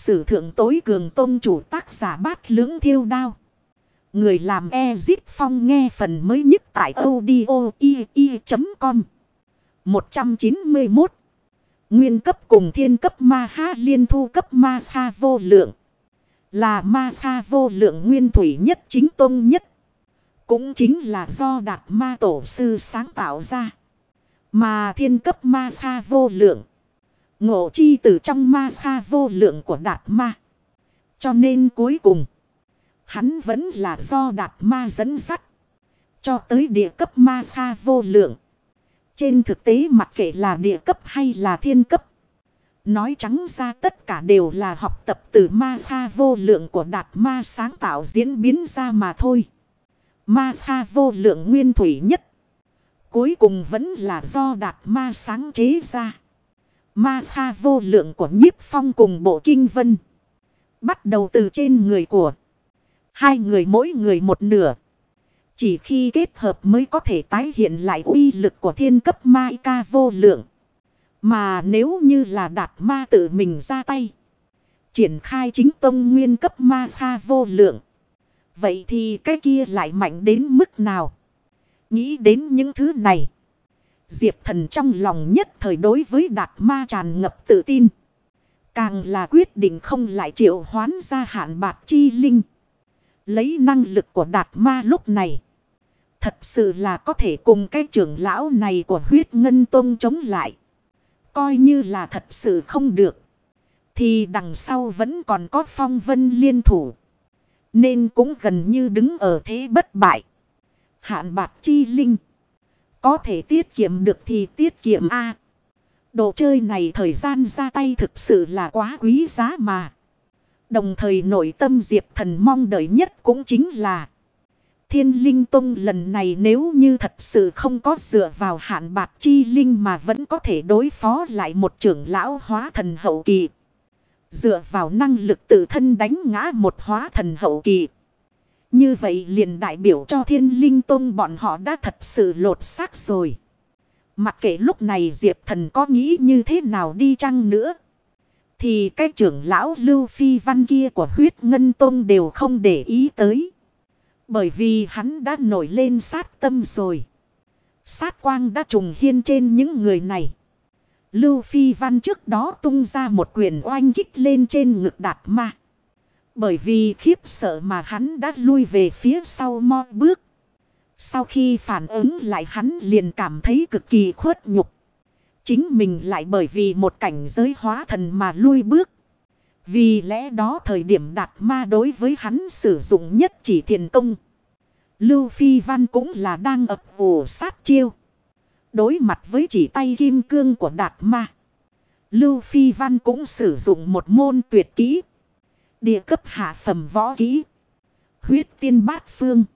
sử thượng tối cường tôn chủ tác giả Bát Lưỡng Thiêu Đao. Người làm Ezip Phong nghe phần mới nhất tại audio.com. 191. Nguyên cấp cùng thiên cấp ma ha liên thu cấp ma ha vô lượng. Là ma ha vô lượng nguyên thủy nhất chính tôn nhất. Cũng chính là do Đạt Ma tổ sư sáng tạo ra. Mà thiên cấp ma ha vô lượng. Ngộ chi từ trong ma ha vô lượng của Đạt Ma. Cho nên cuối cùng. Hắn vẫn là do Đạt Ma dẫn dắt. Cho tới địa cấp ma ha vô lượng. Trên thực tế mặc kệ là địa cấp hay là thiên cấp. Nói trắng ra tất cả đều là học tập từ ma ha vô lượng của Đạt Ma sáng tạo diễn biến ra mà thôi. Ma ha vô lượng nguyên thủy nhất. Cuối cùng vẫn là do Đạt Ma sáng chế ra. Ma ha vô lượng của Nhiếp Phong cùng Bộ Kinh Vân. Bắt đầu từ trên người của hai người mỗi người một nửa. Chỉ khi kết hợp mới có thể tái hiện lại uy lực của thiên cấp ma ca vô lượng. Mà nếu như là Đạt Ma tự mình ra tay. Triển khai chính tông nguyên cấp ma ha vô lượng. Vậy thì cái kia lại mạnh đến mức nào? Nghĩ đến những thứ này. Diệp Thần trong lòng nhất thời đối với Đạt Ma tràn ngập tự tin. Càng là quyết định không lại triệu hoán ra Hạn Bạc Chi Linh. Lấy năng lực của Đạt Ma lúc này. Thật sự là có thể cùng cái trưởng lão này của Huyết Ngân Tông chống lại. Coi như là thật sự không được. Thì đằng sau vẫn còn có Phong Vân liên thủ. Nên cũng gần như đứng ở thế bất bại. Hạn Bạc Chi Linh. Có thể tiết kiệm được thì tiết kiệm a. Đồ chơi này thời gian ra tay thực sự là quá quý giá mà. Đồng thời nội tâm Diệp Thần mong đợi nhất cũng chính là. Thiên Linh Tông lần này nếu như thật sự không có dựa vào Hạn Bạc Chi Linh mà vẫn có thể đối phó lại một trưởng lão hóa thần hậu kỳ. Dựa vào năng lực tự thân đánh ngã một hóa thần hậu kỳ. Như vậy liền đại biểu cho Thiên Linh Tông bọn họ đã thật sự lột xác rồi. Mặc kệ lúc này Diệp Thần có nghĩ như thế nào đi chăng nữa. Thì cái trưởng lão Lưu Phi Văn kia của Huyết Ngân Tông đều không để ý tới. Bởi vì hắn đã nổi lên sát tâm rồi. Sát quang đã trùng hiên trên những người này. Lưu Phi Văn trước đó tung ra một quyền oanh kích lên trên ngực Đạt Ma. Bởi vì khiếp sợ mà hắn đã lui về phía sau mo bước. Sau khi phản ứng lại hắn liền cảm thấy cực kỳ khuất nhục. Chính mình lại bởi vì một cảnh giới hóa thần mà lui bước. Vì lẽ đó thời điểm Đạt Ma đối với hắn sử dụng nhất chỉ thiền công. Lưu Phi Văn cũng là đang ập ủ sát chiêu. Đối mặt với chỉ tay kim cương của Đạt Ma. Lưu Phi Văn cũng sử dụng một môn tuyệt kỹ. Địa cấp hạ phẩm võ kỹ. Huyết tiên bát phương.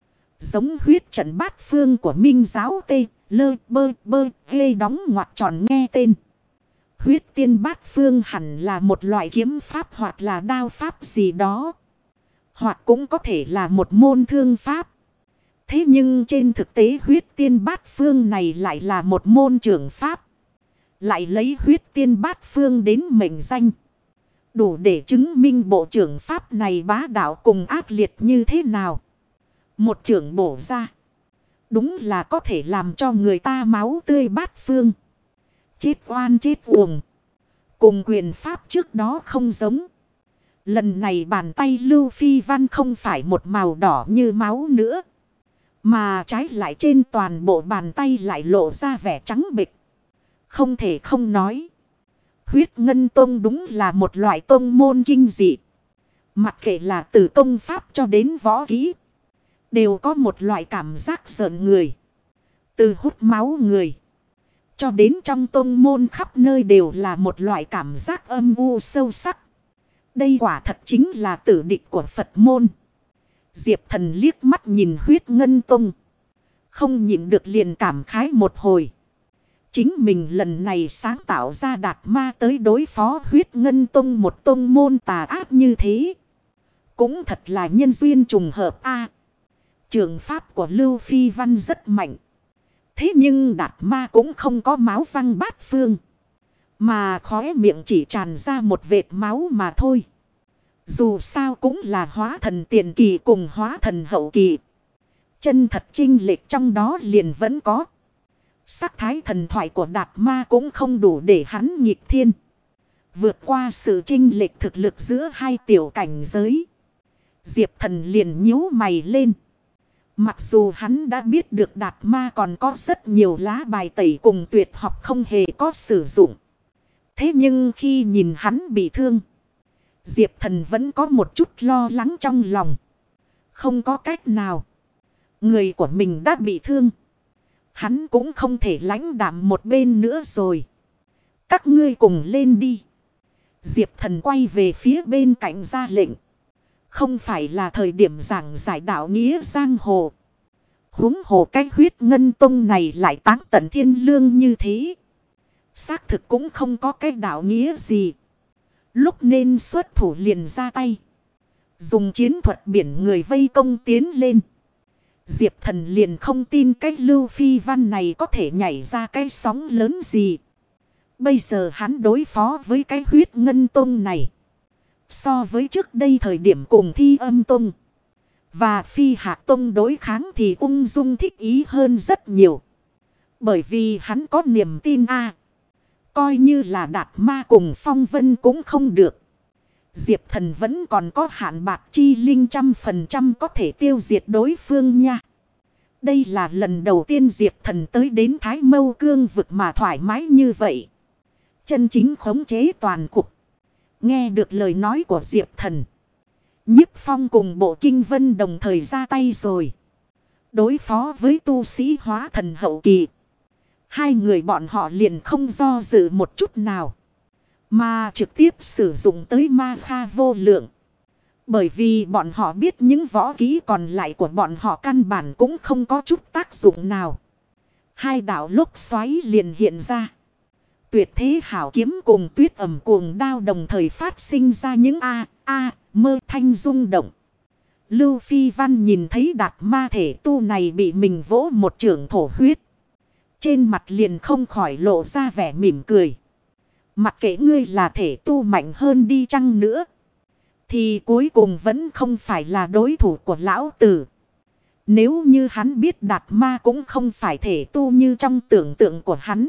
Giống huyết trận bát phương của Minh giáo tê. Lơ bơ bơ ghê đóng ngoặc tròn nghe tên. Huyết tiên bát phương hẳn là một loại kiếm pháp hoặc là đao pháp gì đó. Hoặc cũng có thể là một môn thương pháp. Thế nhưng trên thực tế huyết tiên bát phương này lại là một môn trưởng pháp. Lại lấy huyết tiên bát phương đến mệnh danh. Đủ để chứng minh bộ trưởng pháp này bá đạo cùng ác liệt như thế nào. Một trưởng bổ ra. Đúng là có thể làm cho người ta máu tươi bát phương. Chết oan chết uổng. Cùng quyền pháp trước đó không giống. Lần này bàn tay Lưu Phi Văn không phải một màu đỏ như máu nữa. Mà trái lại trên toàn bộ bàn tay lại lộ ra vẻ trắng bệch. Không thể không nói. Huyết Ngân Tông đúng là một loại tông môn kinh dị. Mặc kệ là từ công pháp cho đến võ kỹ. Đều có một loại cảm giác giận người. Từ hút máu người. Cho đến trong tông môn khắp nơi đều là một loại cảm giác âm u sâu sắc. Đây quả thật chính là tử địch của Phật môn. Diệp Thần liếc mắt nhìn Huyết Ngân Tông. Không nhịn được liền cảm khái một hồi. Chính mình lần này sáng tạo ra Đạt Ma tới đối phó Huyết Ngân Tông một tông môn tà ác như thế. Cũng thật là nhân duyên trùng hợp a. Trường pháp của Lưu Phi Văn rất mạnh. Thế nhưng Đạt Ma cũng không có máu văng bát phương. Mà khóe miệng chỉ tràn ra một vệt máu mà thôi. Dù sao cũng là hóa thần tiền kỳ cùng hóa thần hậu kỳ. Chân thật chênh lệch trong đó liền vẫn có. Sắc thái thần thoại của Đạt Ma cũng không đủ để hắn nghịch thiên. Vượt qua sự chênh lệch thực lực giữa hai tiểu cảnh giới. Diệp Thần liền nhíu mày lên. Mặc dù hắn đã biết được Đạt Ma còn có rất nhiều lá bài tẩy cùng tuyệt học không hề có sử dụng. Thế nhưng khi nhìn hắn bị thương, Diệp Thần vẫn có một chút lo lắng trong lòng. Không có cách nào. Người của mình đã bị thương. Hắn cũng không thể lãnh đạm một bên nữa rồi. Các ngươi cùng lên đi. Diệp Thần quay về phía bên cạnh ra lệnh. Không phải là thời điểm giảng giải đạo nghĩa giang hồ. Huống hồ cái huyết ngân tông này lại táng tận thiên lương như thế. Xác thực cũng không có cái đạo nghĩa gì. Lúc nên xuất thủ liền ra tay. Dùng chiến thuật biển người vây công tiến lên. Diệp Thần liền không tin cái Lưu Phi Văn này có thể nhảy ra cái sóng lớn gì. Bây giờ hắn đối phó với cái huyết ngân tông này. So với trước đây thời điểm cùng Thi Âm tông và Phi Hạc tông đối kháng thì ung dung thích ý hơn rất nhiều. Bởi vì hắn có niềm tin coi như là Đạt Ma cùng Phong Vân cũng không được. Diệp Thần vẫn còn có hạn bạc chi linh 100% có thể tiêu diệt đối phương nha. Đây là lần đầu tiên Diệp Thần tới đến Thái Mâu Cương vực mà thoải mái như vậy. Chân chính khống chế toàn cục. Nghe được lời nói của Diệp Thần, Nhiếp Phong cùng Bộ Kinh Vân đồng thời ra tay rồi. Đối phó với tu sĩ hóa thần hậu kỳ. Hai người bọn họ liền không do dự một chút nào. Mà trực tiếp sử dụng tới ma kha vô lượng. Bởi vì bọn họ biết những võ kỹ còn lại của bọn họ căn bản cũng không có chút tác dụng nào. Hai đạo lốc xoáy liền hiện ra. Tuyệt thế hảo kiếm cùng tuyết ẩm cuồng đao đồng thời phát sinh ra những mơ thanh rung động. Lưu Phi Văn nhìn thấy Đạt Ma thể tu này bị mình vỗ một chưởng thổ huyết. Trên mặt liền không khỏi lộ ra vẻ mỉm cười. Mặc kệ ngươi là thể tu mạnh hơn đi chăng nữa, thì cuối cùng vẫn không phải là đối thủ của lão tử. Nếu như hắn biết Đạt Ma cũng không phải thể tu như trong tưởng tượng của hắn,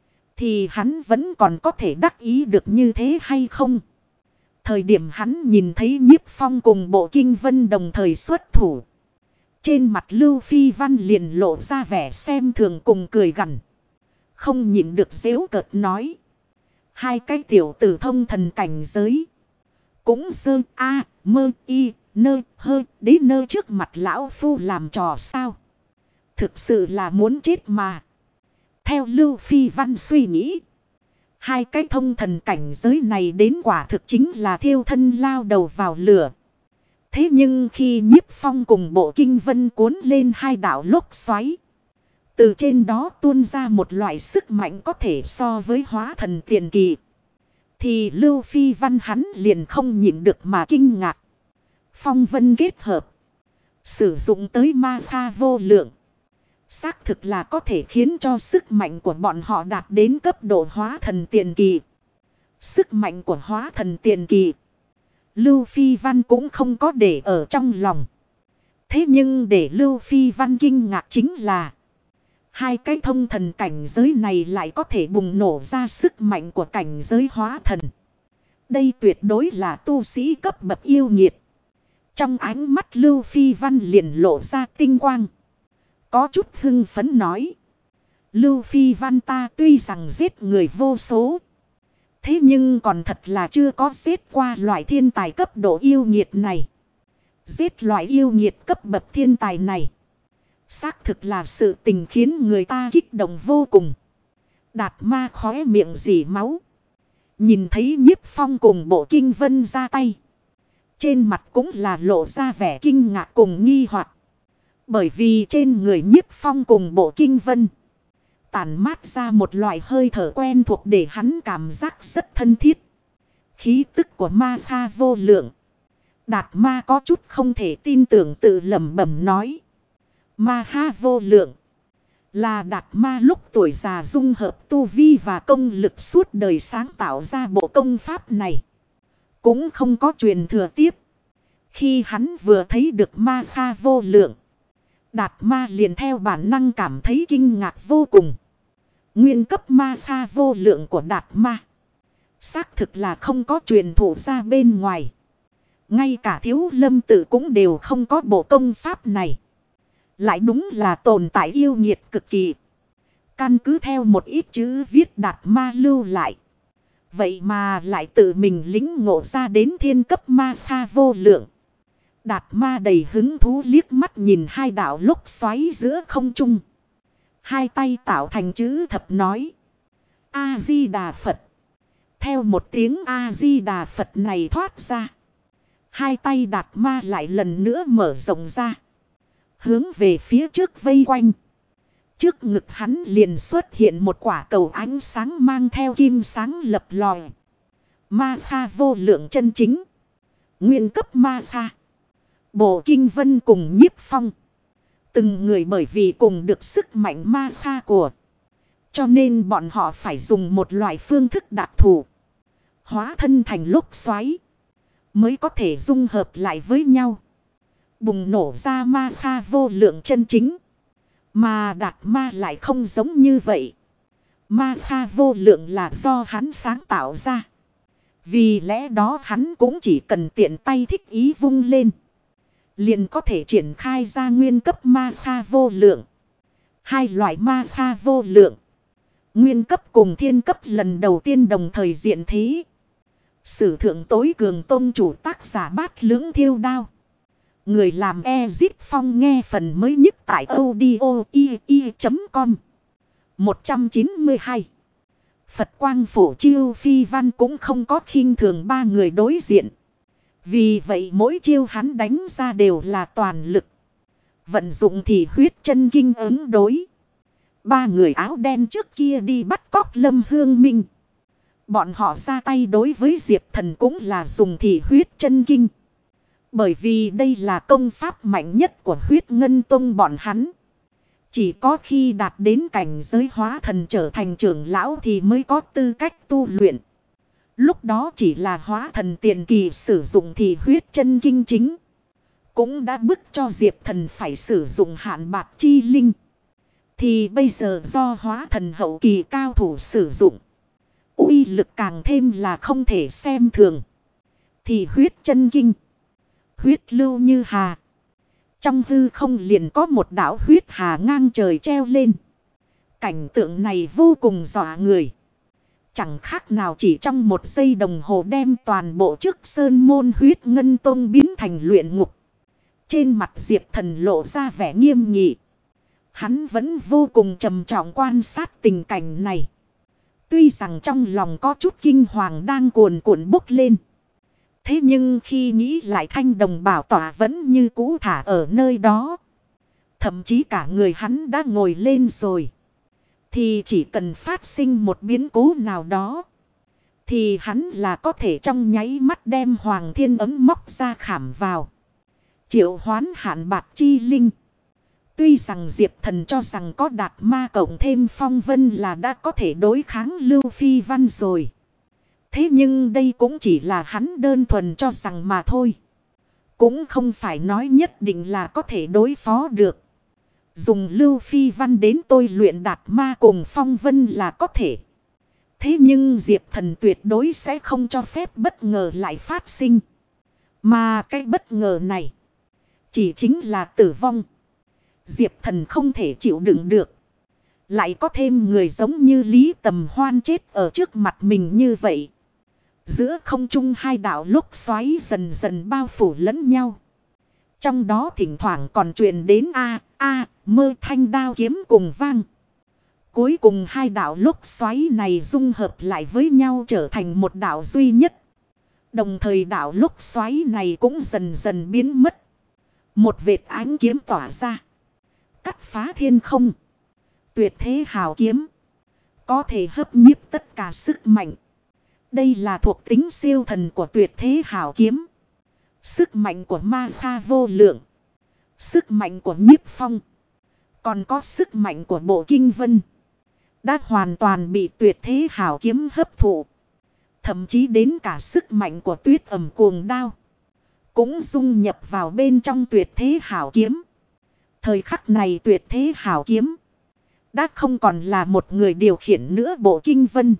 thì hắn vẫn còn có thể đắc ý được như thế hay không? Thời điểm hắn nhìn thấy Nhiếp Phong cùng Bộ Kinh Vân đồng thời xuất thủ. Trên mặt Lưu Phi Văn liền lộ ra vẻ xem thường cùng cười gằn. Không nhịn được giễu cợt nói. Hai cái tiểu tử thông thần cảnh giới. Cũng sơ mơ y nơ hơ đế nơ trước mặt lão phu làm trò sao. Thực sự là muốn chết mà. Theo Lưu Phi Văn suy nghĩ. Hai cái thông thần cảnh giới này đến quả thực chính là thiêu thân lao đầu vào lửa. Thế nhưng khi Nhiếp Phong cùng Bộ Kinh Vân cuốn lên hai đạo lốc xoáy. Từ trên đó tuôn ra một loại sức mạnh có thể so với hóa thần tiền kỳ. Thì Lưu Phi Văn hắn liền không nhịn được mà kinh ngạc. Phong vân kết hợp. Sử dụng tới ma kha vô lượng. Xác thực là có thể khiến cho sức mạnh của bọn họ đạt đến cấp độ hóa thần tiền kỳ. Sức mạnh của hóa thần tiền kỳ. Lưu Phi Văn cũng không có để ở trong lòng. Thế nhưng để Lưu Phi Văn kinh ngạc chính là. Hai cái thông thần cảnh giới này lại có thể bùng nổ ra sức mạnh của cảnh giới hóa thần. Đây tuyệt đối là tu sĩ cấp bậc yêu nghiệt. Trong ánh mắt Lưu Phi Văn liền lộ ra tinh quang. Có chút hưng phấn nói. Lưu Phi Văn ta tuy rằng giết người vô số. Thế nhưng còn thật là chưa có giết qua loại thiên tài cấp độ yêu nghiệt này. Giết loại yêu nghiệt cấp bậc thiên tài này. Xác thực là sự tình khiến người ta kích động vô cùng. Đạt Ma khóe miệng rỉ máu. Nhìn thấy Nhiếp Phong cùng Bộ Kinh Vân ra tay. Trên mặt cũng là lộ ra vẻ kinh ngạc cùng nghi hoặc. Bởi vì trên người Nhiếp Phong cùng Bộ Kinh Vân tản mát ra một loại hơi thở quen thuộc để hắn cảm giác rất thân thiết. Khí tức của ma kha vô lượng. Đạt Ma có chút không thể tin tưởng tự lẩm bẩm nói. Ma ha vô lượng. Là Đạt Ma lúc tuổi già dung hợp tu vi và công lực suốt đời sáng tạo ra bộ công pháp này. Cũng không có truyền thừa tiếp. Khi hắn vừa thấy được Ma Kha vô lượng, Đạt Ma liền theo bản năng cảm thấy kinh ngạc vô cùng. Nguyên cấp Ma Kha vô lượng của Đạt Ma xác thực là không có truyền thụ ra bên ngoài. Ngay cả Thiếu Lâm Tự cũng đều không có bộ công pháp này. Lại đúng là tồn tại yêu nghiệt cực kỳ. Căn cứ theo một ít chữ viết Đạt Ma lưu lại. Vậy mà lại tự mình lĩnh ngộ ra đến thiên cấp Ma Kha vô lượng. Đạt Ma đầy hứng thú liếc mắt nhìn hai đạo lốc xoáy giữa không trung. Hai tay tạo thành chữ thập nói: A-di-đà Phật. Theo một tiếng A-di-đà Phật này thoát ra, hai tay Đạt Ma lại lần nữa mở rộng ra, hướng về phía trước vây quanh. Trước ngực hắn liền xuất hiện một quả cầu ánh sáng mang theo kim sáng lập lòi. Ma Kha vô lượng chân chính. Nguyên cấp Ma Kha. Bộ Kinh Vân cùng Nhiếp Phong. Từng người bởi vì cùng được sức mạnh Ma Kha của, cho nên bọn họ phải dùng một loại phương thức đặc thù. Hóa thân thành lốc xoáy, mới có thể dung hợp lại với nhau. Bùng nổ ra Ma Kha vô lượng chân chính. Mà Đạt Ma lại không giống như vậy. Ma Kha vô lượng là do hắn sáng tạo ra. Vì lẽ đó hắn cũng chỉ cần tiện tay thích ý vung lên, liền có thể triển khai ra nguyên cấp Ma Kha vô lượng. Hai loại Ma Kha vô lượng, nguyên cấp cùng thiên cấp lần đầu tiên đồng thời diện thế. Sử thượng tối cường tôn chủ tác giả Bát Lưỡng Thiêu Đao. Người làm Ezit Phong nghe phần mới nhất tại audio.com. 192. Phật Quang Phổ Chiêu Phi Văn cũng không có khinh thường ba người đối diện. Vì vậy mỗi chiêu hắn đánh ra đều là toàn lực. Vận dụng thì huyết chân kinh ứng đối. Ba người áo đen trước kia đi bắt cóc Lâm Hương Minh. Bọn họ ra tay đối với Diệp Thần cũng là dùng thì huyết chân kinh. Bởi vì đây là công pháp mạnh nhất của Huyết Ngân Tông bọn hắn. Chỉ có khi đạt đến cảnh giới hóa thần trở thành trưởng lão thì mới có tư cách tu luyện. Lúc đó chỉ là hóa thần tiền kỳ sử dụng thì huyết chân kinh chính. Cũng đã bức cho Diệp Thần phải sử dụng hạn bạc chi linh. Thì bây giờ do hóa thần hậu kỳ cao thủ sử dụng, uy lực càng thêm là không thể xem thường. Thì huyết chân kinh, huyết lưu như hà. Trong hư không liền có một đảo huyết hà ngang trời treo lên. Cảnh tượng này vô cùng dọa người. Chẳng khác nào chỉ trong một giây đồng hồ đem toàn bộ trước sơn môn Huyết Ngân Tông biến thành luyện ngục. Trên mặt Diệp Thần lộ ra vẻ nghiêm nghị. Hắn vẫn vô cùng trầm trọng quan sát tình cảnh này. Tuy rằng trong lòng có chút kinh hoàng đang cuồn cuộn bốc lên. Thế nhưng khi nghĩ lại Thanh Đồng Bảo Tỏa vẫn như cũ thả ở nơi đó. Thậm chí cả người hắn đã ngồi lên rồi. Thì chỉ cần phát sinh một biến cố nào đó, thì hắn là có thể trong nháy mắt đem Hoàng Thiên Ấm móc ra khảm vào. Triệu hoán hạn bạc chi linh. Tuy rằng Diệp Thần cho rằng có Đạt Ma cộng thêm Phong Vân là đã có thể đối kháng Lưu Phi Văn rồi. Thế nhưng đây cũng chỉ là hắn đơn thuần cho rằng mà thôi. Cũng không phải nói nhất định là có thể đối phó được. Dùng Lưu Phi Văn đến tôi luyện Đạt Ma cùng Phong Vân là có thể. Thế nhưng Diệp Thần tuyệt đối sẽ không cho phép bất ngờ lại phát sinh. Mà cái bất ngờ này chỉ chính là tử vong. Diệp Thần không thể chịu đựng được. Lại có thêm người giống như Lý Tầm Hoan chết ở trước mặt mình như vậy. Giữa không trung hai đạo lúc xoáy dần dần bao phủ lẫn nhau. Trong đó thỉnh thoảng còn truyền đến mơ thanh đao kiếm cùng vang. Cuối cùng hai đạo lúc xoáy này dung hợp lại với nhau trở thành một đạo duy nhất. Đồng thời đạo lúc xoáy này cũng dần dần biến mất. Một vệt ánh kiếm tỏa ra, cắt phá thiên không. Tuyệt thế hào kiếm, có thể hấp nhiếp tất cả sức mạnh. Đây là thuộc tính siêu thần của tuyệt thế hào kiếm. Sức mạnh của Ma Kha vô lượng, sức mạnh của Nhiếp Phong, Còn có sức mạnh của bộ kinh vân. Đã hoàn toàn bị tuyệt thế hảo kiếm hấp thụ. Thậm chí đến cả sức mạnh của tuyết ẩm cuồng đao. Cũng dung nhập vào bên trong tuyệt thế hảo kiếm. Thời khắc này tuyệt thế hảo kiếm. Đã không còn là một người điều khiển nữa bộ kinh vân.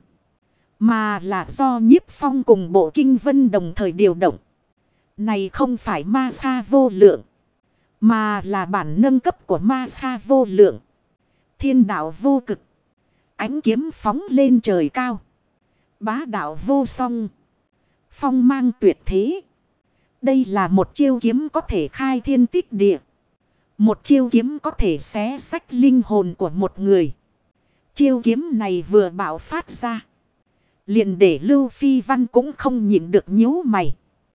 Mà là do Nhiếp Phong cùng bộ kinh vân đồng thời điều động. Này không phải ma kha vô lượng. Mà là bản nâng cấp của ma kha vô lượng. Thiên đạo vô cực. Ánh kiếm phóng lên trời cao. Bá đạo vô song. Phong mang tuyệt thế. Đây là một chiêu kiếm có thể khai thiên tích địa. Một chiêu kiếm có thể xé xách linh hồn của một người. Chiêu kiếm này vừa bạo phát ra. Liền để Lưu Phi Văn cũng không nhịn được nhíu mày.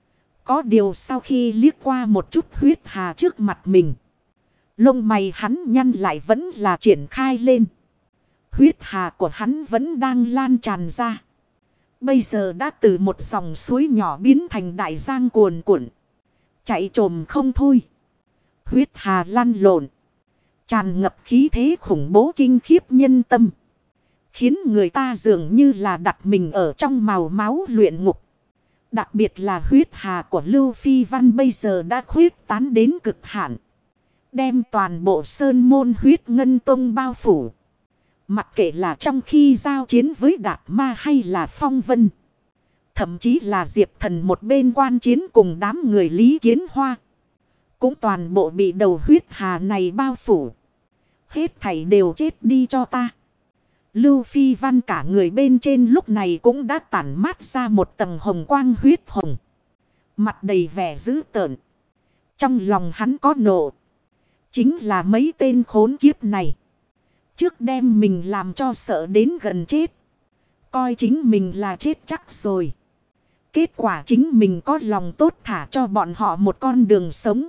Có điều sau khi liếc qua một chút huyết hà trước mặt mình. Lông mày hắn nhăn lại vẫn là triển khai lên. Huyết hà của hắn vẫn đang lan tràn ra. Bây giờ đã từ một dòng suối nhỏ biến thành đại giang cuồn cuộn. Chạy trồm không thôi. Huyết hà lăn lộn. Tràn ngập khí thế khủng bố kinh khiếp nhân tâm. Khiến người ta dường như là đặt mình ở trong màu máu luyện ngục. Đặc biệt là huyết hà của Lưu Phi Văn bây giờ đã khuyết tán đến cực hạn. Đem toàn bộ sơn môn huyết ngân tông bao phủ. Mặc kệ là trong khi giao chiến với Đạt Ma hay là Phong Vân. Thậm chí là Diệp Thần một bên quan chiến cùng đám người Lý Kiến Hoa. Cũng toàn bộ bị đầu huyết hà này bao phủ. Hết thảy đều chết đi cho ta. Lưu Phi Văn cả người bên trên lúc này cũng đã tản mát ra một tầng hồng quang huyết hồng. Mặt đầy vẻ dữ tợn. Trong lòng hắn có nộ. Chính là mấy tên khốn kiếp này. Trước đem mình làm cho sợ đến gần chết. Coi chính mình là chết chắc rồi. Kết quả chính mình có lòng tốt thả cho bọn họ một con đường sống.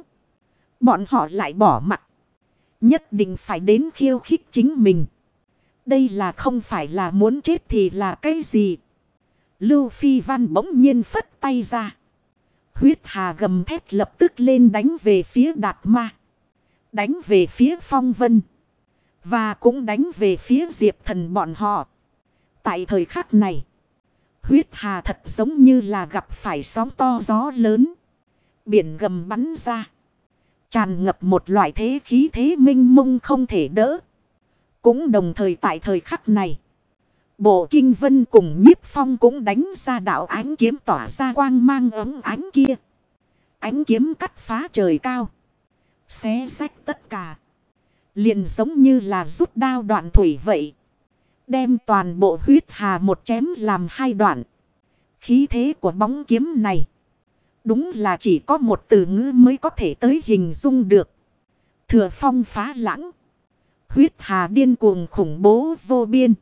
Bọn họ lại bỏ mặc. Nhất định phải đến khiêu khích chính mình. Đây là không phải là muốn chết thì là cái gì? Lưu Phi Văn bỗng nhiên phất tay ra. Huyết hà gầm thét lập tức lên đánh về phía Đạt Ma. Đánh về phía Phong Vân. Và cũng đánh về phía Diệp Thần bọn họ. Tại thời khắc này. Huyết hà thật giống như là gặp phải sóng to gió lớn. Biển gầm bắn ra. Tràn ngập một loại thế khí thế minh mông không thể đỡ. Cũng đồng thời tại thời khắc này. Bộ kinh vân cùng Nhiếp Phong cũng đánh ra đạo ánh kiếm tỏa ra quang mang ấm ánh kia. Ánh kiếm cắt phá trời cao. Xé rách tất cả. Liền giống như là rút đao đoạn thủy vậy. Đem toàn bộ huyết hà một chém làm hai đoạn. Khí thế của bóng kiếm này. Đúng là chỉ có một từ ngữ mới có thể tới hình dung được. Thừa phong phá lãng. Huyết hà điên cuồng khủng bố vô biên.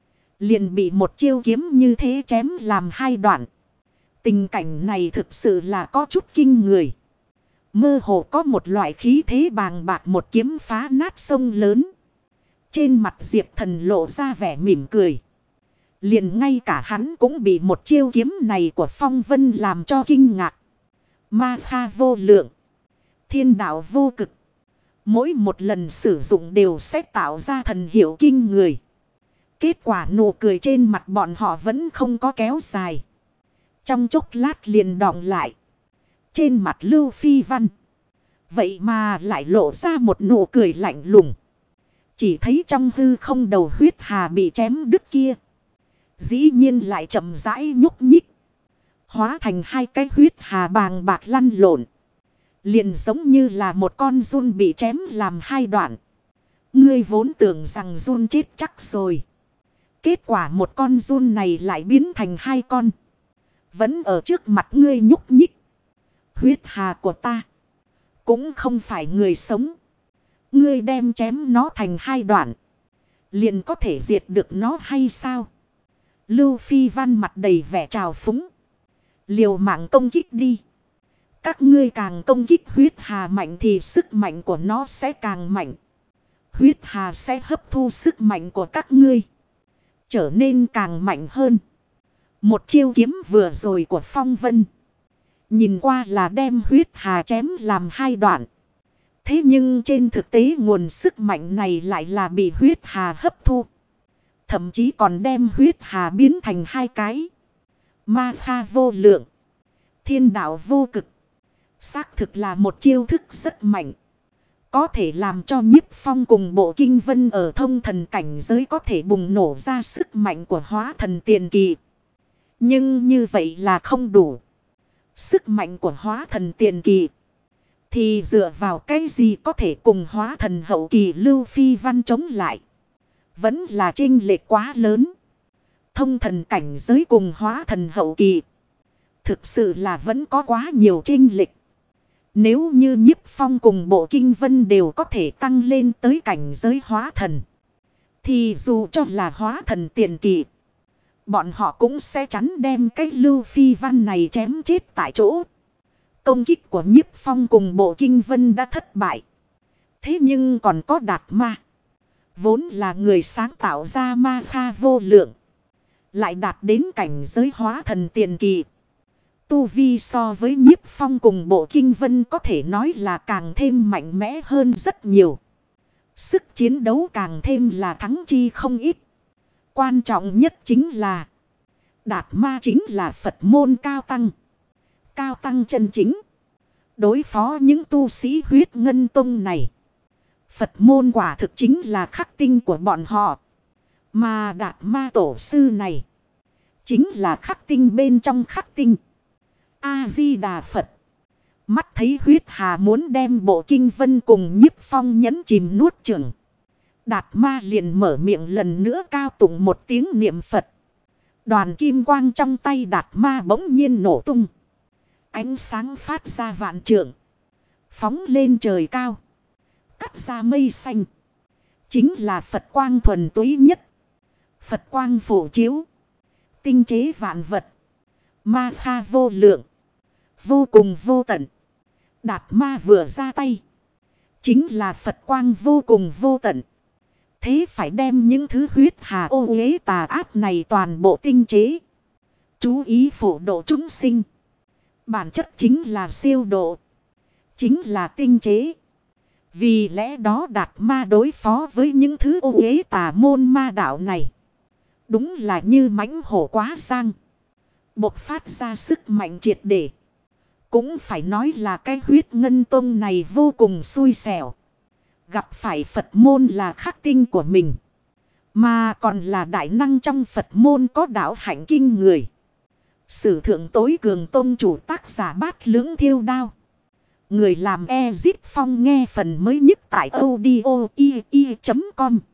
Liền bị một chiêu kiếm như thế chém làm hai đoạn. Tình cảnh này thực sự là có chút kinh người. Mơ hồ có một loại khí thế bàng bạc một kiếm phá nát sông lớn. Trên mặt Diệp Thần lộ ra vẻ mỉm cười. Liền ngay cả hắn cũng bị một chiêu kiếm này của Phong Vân làm cho kinh ngạc. Ma kha vô lượng. Thiên đạo vô cực. Mỗi một lần sử dụng đều sẽ tạo ra thần hiệu kinh người. Kết quả nụ cười trên mặt bọn họ vẫn không có kéo dài. Trong chốc lát liền đọng lại. Trên mặt Lưu Phi Văn. Vậy mà lại lộ ra một nụ cười lạnh lùng. Chỉ thấy trong hư không đầu huyết hà bị chém đứt kia. Dĩ nhiên lại chậm rãi nhúc nhích. Hóa thành hai cái huyết hà bàng bạc lăn lộn. Liền giống như là một con giun bị chém làm hai đoạn. Ngươi vốn tưởng rằng giun chết chắc rồi. Kết quả một con giun này lại biến thành hai con. Vẫn ở trước mặt ngươi nhúc nhích. Huyết hà của ta. Cũng không phải người sống. Ngươi đem chém nó thành hai đoạn. Liền có thể diệt được nó hay sao? Lưu Phi Văn mặt đầy vẻ trào phúng. Liều mạng công kích đi. Các ngươi càng công kích huyết hà mạnh thì sức mạnh của nó sẽ càng mạnh. Huyết hà sẽ hấp thu sức mạnh của các ngươi. Trở nên càng mạnh hơn. Một chiêu kiếm vừa rồi của Phong Vân. Nhìn qua là đem huyết hà chém làm hai đoạn. Thế nhưng trên thực tế nguồn sức mạnh này lại là bị huyết hà hấp thu. Thậm chí còn đem huyết hà biến thành hai cái. Ma Kha vô lượng, thiên đạo vô cực. Xác thực là một chiêu thức rất mạnh. Có thể làm cho Nhiếp Phong cùng Bộ Kinh Vân ở thông thần cảnh giới có thể bùng nổ ra sức mạnh của hóa thần tiền kỳ. Nhưng như vậy là không đủ. Sức mạnh của hóa thần tiền kỳ thì dựa vào cái gì có thể cùng hóa thần hậu kỳ Lưu Phi Văn chống lại. Vẫn là chênh lệch quá lớn. Thông thần cảnh giới cùng hóa thần hậu kỳ thực sự là vẫn có quá nhiều chênh lệch. Nếu như Nhiếp Phong cùng Bộ Kinh Vân đều có thể tăng lên tới cảnh giới hóa thần, thì dù cho là hóa thần tiền kỳ, bọn họ cũng sẽ chắn đem cái Lưu Phi Văn này chém chết tại chỗ. Công kích của Nhiếp Phong cùng Bộ Kinh Vân đã thất bại. Thế nhưng còn có Đạt Ma, vốn là người sáng tạo ra Ma Kha vô lượng, lại đạt đến cảnh giới hóa thần tiền kỳ. Tu vi so với Nhiếp Phong cùng Bộ Kinh Vân có thể nói là càng thêm mạnh mẽ hơn rất nhiều. Sức chiến đấu càng thêm là thắng chi không ít. Quan trọng nhất chính là Đạt Ma chính là Phật môn cao tăng. Cao tăng chân chính. Đối phó những tu sĩ huyết ngân tông này, Phật môn quả thực chính là khắc tinh của bọn họ. Mà Đạt Ma tổ sư này chính là khắc tinh bên trong khắc tinh. A-di-đà Phật. Mắt thấy huyết hà muốn đem Bộ Kinh Vân cùng Nhiếp Phong nhấn chìm nuốt chửng, Đạt Ma liền mở miệng lần nữa cao tụng một tiếng niệm Phật. Đoàn kim quang trong tay Đạt Ma bỗng nhiên nổ tung. Ánh sáng phát ra vạn trượng, phóng lên trời cao, cắt ra mây xanh. Chính là Phật quang thuần túy nhất. Phật quang phổ chiếu, tinh chế vạn vật. Ma Kha vô lượng, vô cùng vô tận. Đạt Ma vừa ra tay, chính là Phật quang vô cùng vô tận. Thế phải đem những thứ huyết hà ô uế tà ác này toàn bộ tinh chế. Chú ý phổ độ chúng sinh. Bản chất chính là siêu độ, chính là tinh chế. Vì lẽ đó Đạt Ma đối phó với những thứ ô uế tà môn ma đạo này, đúng là như mãnh hổ quá giang, bộc phát ra sức mạnh triệt để. Cũng phải nói là cái huyết ngân tông này vô cùng xui xẻo. Gặp phải Phật môn là khắc tinh của mình, mà còn là đại năng trong Phật môn có đạo hạnh kinh người. Sử thượng tối cường tôn chủ tác giả Bát Lưỡng Thiêu Đao. Người làm Ezip Phong nghe phần mới nhất tại audio.com.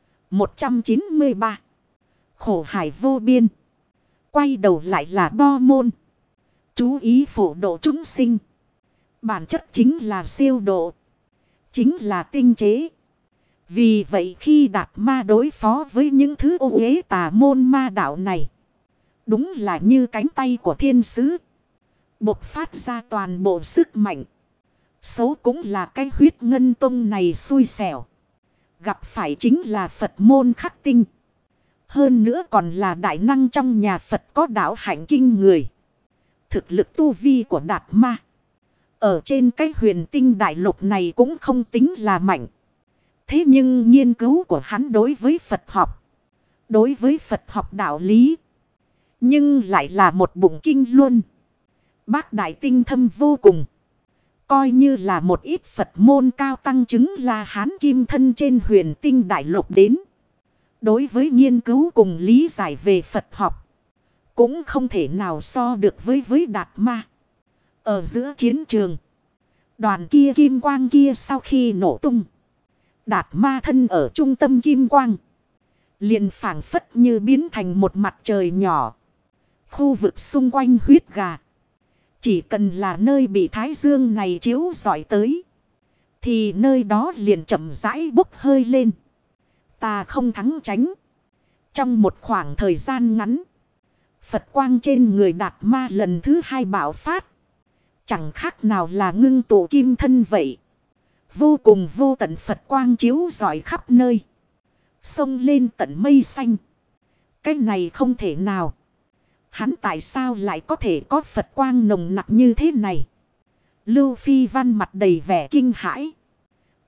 193. Khổ hải vô biên. Quay đầu lại là Đo môn. Chú ý phổ độ chúng sinh. Bản chất chính là siêu độ, chính là tinh chế. Vì vậy khi Đạt Ma đối phó với những thứ ô uế tà môn ma đạo này, đúng là như cánh tay của thiên sứ, bộc phát ra toàn bộ sức mạnh. Xấu cũng là cái huyết ngân tông này xui xẻo. Gặp phải chính là Phật môn khắc tinh. Hơn nữa còn là đại năng trong nhà Phật có đạo hạnh kinh người. Thực lực tu vi của Đạt Ma ở trên cái huyền tinh đại lục này cũng không tính là mạnh. Thế nhưng nghiên cứu của hắn đối với Phật học, đối với Phật học đạo lý, nhưng lại là một bụng kinh luôn. Bác đại tinh thâm vô cùng. Coi như là một ít Phật môn cao tăng chứng là Hán kim thân trên huyền tinh đại lục đến, đối với nghiên cứu cùng lý giải về Phật học, cũng không thể nào so được với Đạt Ma. Ở giữa chiến trường, đoàn kia kim quang kia sau khi nổ tung, Đạt Ma thân ở trung tâm kim quang, liền phảng phất như biến thành một mặt trời nhỏ. Khu vực xung quanh huyết gà, chỉ cần là nơi bị thái dương này chiếu rọi tới, thì nơi đó liền chậm rãi bốc hơi lên. Ta không thắng tránh. Trong một khoảng thời gian ngắn, Phật quang trên người Đạt Ma lần thứ hai bạo phát. Chẳng khác nào là ngưng tụ kim thân vậy. Vô cùng vô tận Phật quang chiếu rọi khắp nơi, xông lên tận mây xanh. Cái này không thể nào. Hắn tại sao lại có thể có Phật quang nồng nặc như thế này? Lưu Phi Văn mặt đầy vẻ kinh hãi.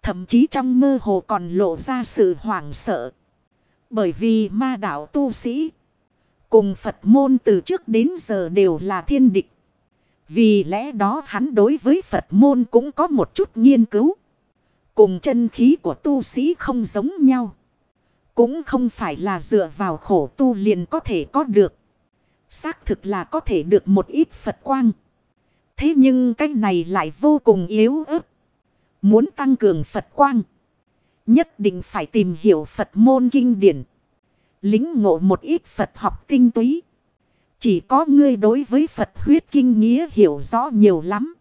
Thậm chí trong mơ hồ còn lộ ra sự hoảng sợ. Bởi vì ma đạo tu sĩ cùng Phật môn từ trước đến giờ đều là thiên địch. Vì lẽ đó hắn đối với Phật môn cũng có một chút nghiên cứu. Cùng chân khí của tu sĩ không giống nhau. Cũng không phải là dựa vào khổ tu liền có thể có được. Xác thực là có thể được một ít Phật quang. Thế nhưng cái này lại vô cùng yếu ớt. Muốn tăng cường Phật quang, nhất định phải tìm hiểu Phật môn kinh điển. Lính ngộ một ít Phật học tinh túy. Chỉ có ngươi đối với Phật huyết kinh nghĩa hiểu rõ nhiều lắm.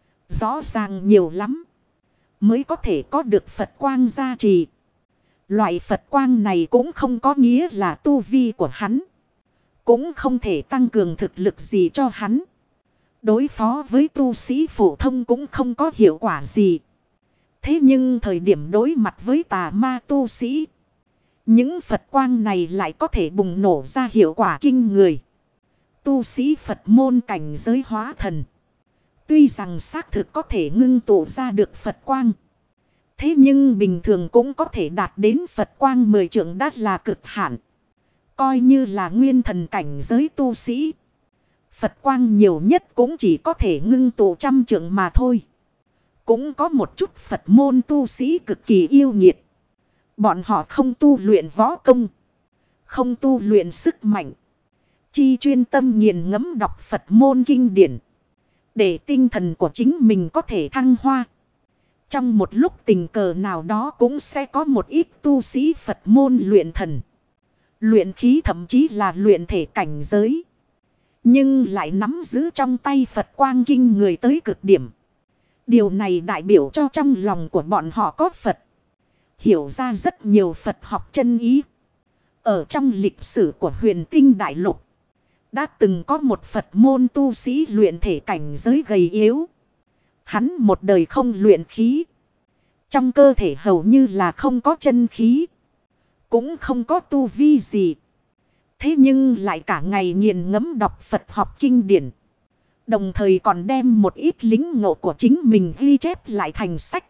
Rõ ràng nhiều lắm. Mới có thể có được Phật quang gia trì. Loại Phật quang này cũng không có nghĩa là tu vi của hắn. Cũng không thể tăng cường thực lực gì cho hắn. Đối phó với tu sĩ phổ thông cũng không có hiệu quả gì. Thế nhưng thời điểm đối mặt với tà ma tu sĩ, những Phật quang này lại có thể bùng nổ ra hiệu quả kinh người. Tu sĩ Phật môn cảnh giới hóa thần, tuy rằng xác thực có thể ngưng tụ ra được Phật quang. Thế nhưng bình thường cũng có thể đạt đến Phật quang 10 trượng đã là cực hạn. Coi như là nguyên thần cảnh giới tu sĩ, Phật quang nhiều nhất cũng chỉ có thể ngưng tụ 100 trượng mà thôi. Cũng có một chút Phật môn tu sĩ cực kỳ yêu nghiệt. Bọn họ không tu luyện võ công, không tu luyện sức mạnh, chi chuyên tâm nghiền ngẫm đọc Phật môn kinh điển, để tinh thần của chính mình có thể thăng hoa. Trong một lúc tình cờ nào đó cũng sẽ có một ít tu sĩ Phật môn luyện thần, luyện khí, thậm chí là luyện thể cảnh giới. Nhưng lại nắm giữ trong tay Phật quang kinh người tới cực điểm. Điều này đại biểu cho trong lòng của bọn họ có Phật. Hiểu ra rất nhiều Phật học chân ý. Ở trong lịch sử của Huyền Tinh Đại Lục, đã từng có một Phật môn tu sĩ luyện thể cảnh giới gầy yếu. Hắn một đời không luyện khí. Trong cơ thể hầu như là không có chân khí. Cũng không có tu vi gì. Thế nhưng lại cả ngày nghiền ngẫm đọc Phật học kinh điển. Đồng thời còn đem một ít lính ngộ của chính mình ghi chép lại thành sách.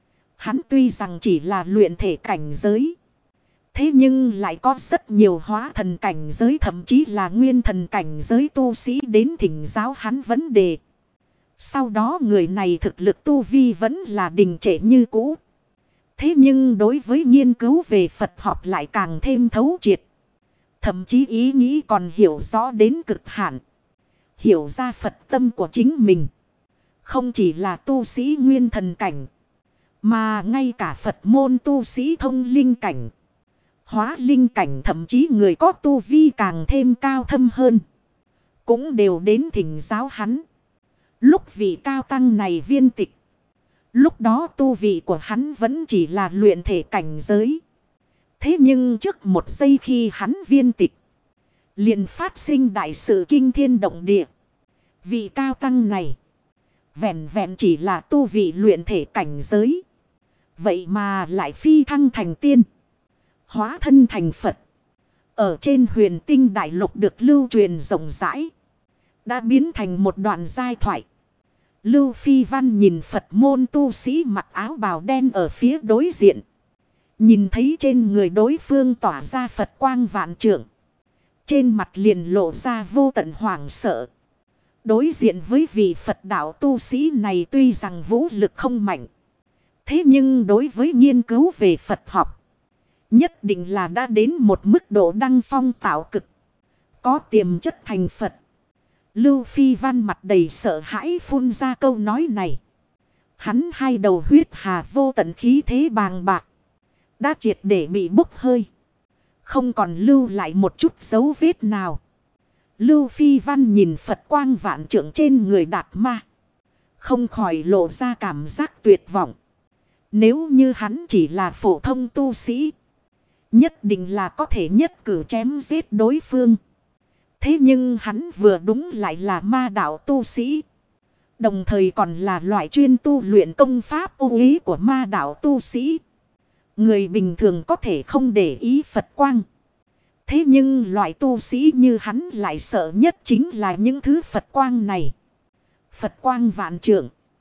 Hắn tuy rằng chỉ là luyện thể cảnh giới, thế nhưng lại có rất nhiều hóa thần cảnh giới, thậm chí là nguyên thần cảnh giới tu sĩ đến thỉnh giáo hắn vấn đề. Sau đó người này thực lực tu vi vẫn là đình trệ như cũ. Thế nhưng đối với nghiên cứu về Phật học lại càng thêm thấu triệt. Thậm chí ý nghĩ còn hiểu rõ đến cực hạn. Hiểu ra Phật tâm của chính mình. Không chỉ là tu sĩ nguyên thần cảnh, mà ngay cả Phật môn tu sĩ thông linh cảnh, hóa linh cảnh, thậm chí người có tu vi càng thêm cao thâm hơn, cũng đều đến thỉnh giáo hắn. Lúc vị cao tăng này viên tịch, lúc đó tu vị của hắn vẫn chỉ là luyện thể cảnh giới. Thế nhưng trước một giây khi hắn viên tịch, liền phát sinh đại sự kinh thiên động địa. Vị cao tăng này vẹn vẹn chỉ là tu vị luyện thể cảnh giới, vậy mà lại phi thăng thành tiên, hóa thân thành Phật. Ở trên Huyền Tinh Đại Lục được lưu truyền rộng rãi, đã biến thành một đoạn giai thoại. Lưu Phi Văn nhìn Phật môn tu sĩ mặc áo bào đen ở phía đối diện. Nhìn thấy trên người đối phương tỏa ra Phật quang vạn trượng, trên mặt liền lộ ra vô tận hoảng sợ. Đối diện với vị Phật đạo tu sĩ này tuy rằng vũ lực không mạnh, thế nhưng đối với nghiên cứu về Phật học, nhất định là đã đến một mức độ đăng phong tạo cực, có tiềm chất thành Phật. Lưu Phi Văn mặt đầy sợ hãi phun ra câu nói này. Hắn hai đầu huyết hà vô tận khí thế bàng bạc, đã triệt để bị bốc hơi, không còn lưu lại một chút dấu vết nào. Lưu Phi Văn nhìn Phật quang vạn trượng trên người Đạt Ma, không khỏi lộ ra cảm giác tuyệt vọng. Nếu như hắn chỉ là phổ thông tu sĩ, nhất định là có thể nhất cử chém giết đối phương. Thế nhưng hắn vừa đúng lại là ma đạo tu sĩ, đồng thời còn là loại chuyên tu luyện công pháp ô ý của ma đạo tu sĩ. Người bình thường có thể không để ý Phật quang, thế nhưng loại tu sĩ như hắn lại sợ nhất chính là những thứ Phật quang này. Phật quang vạn trượng,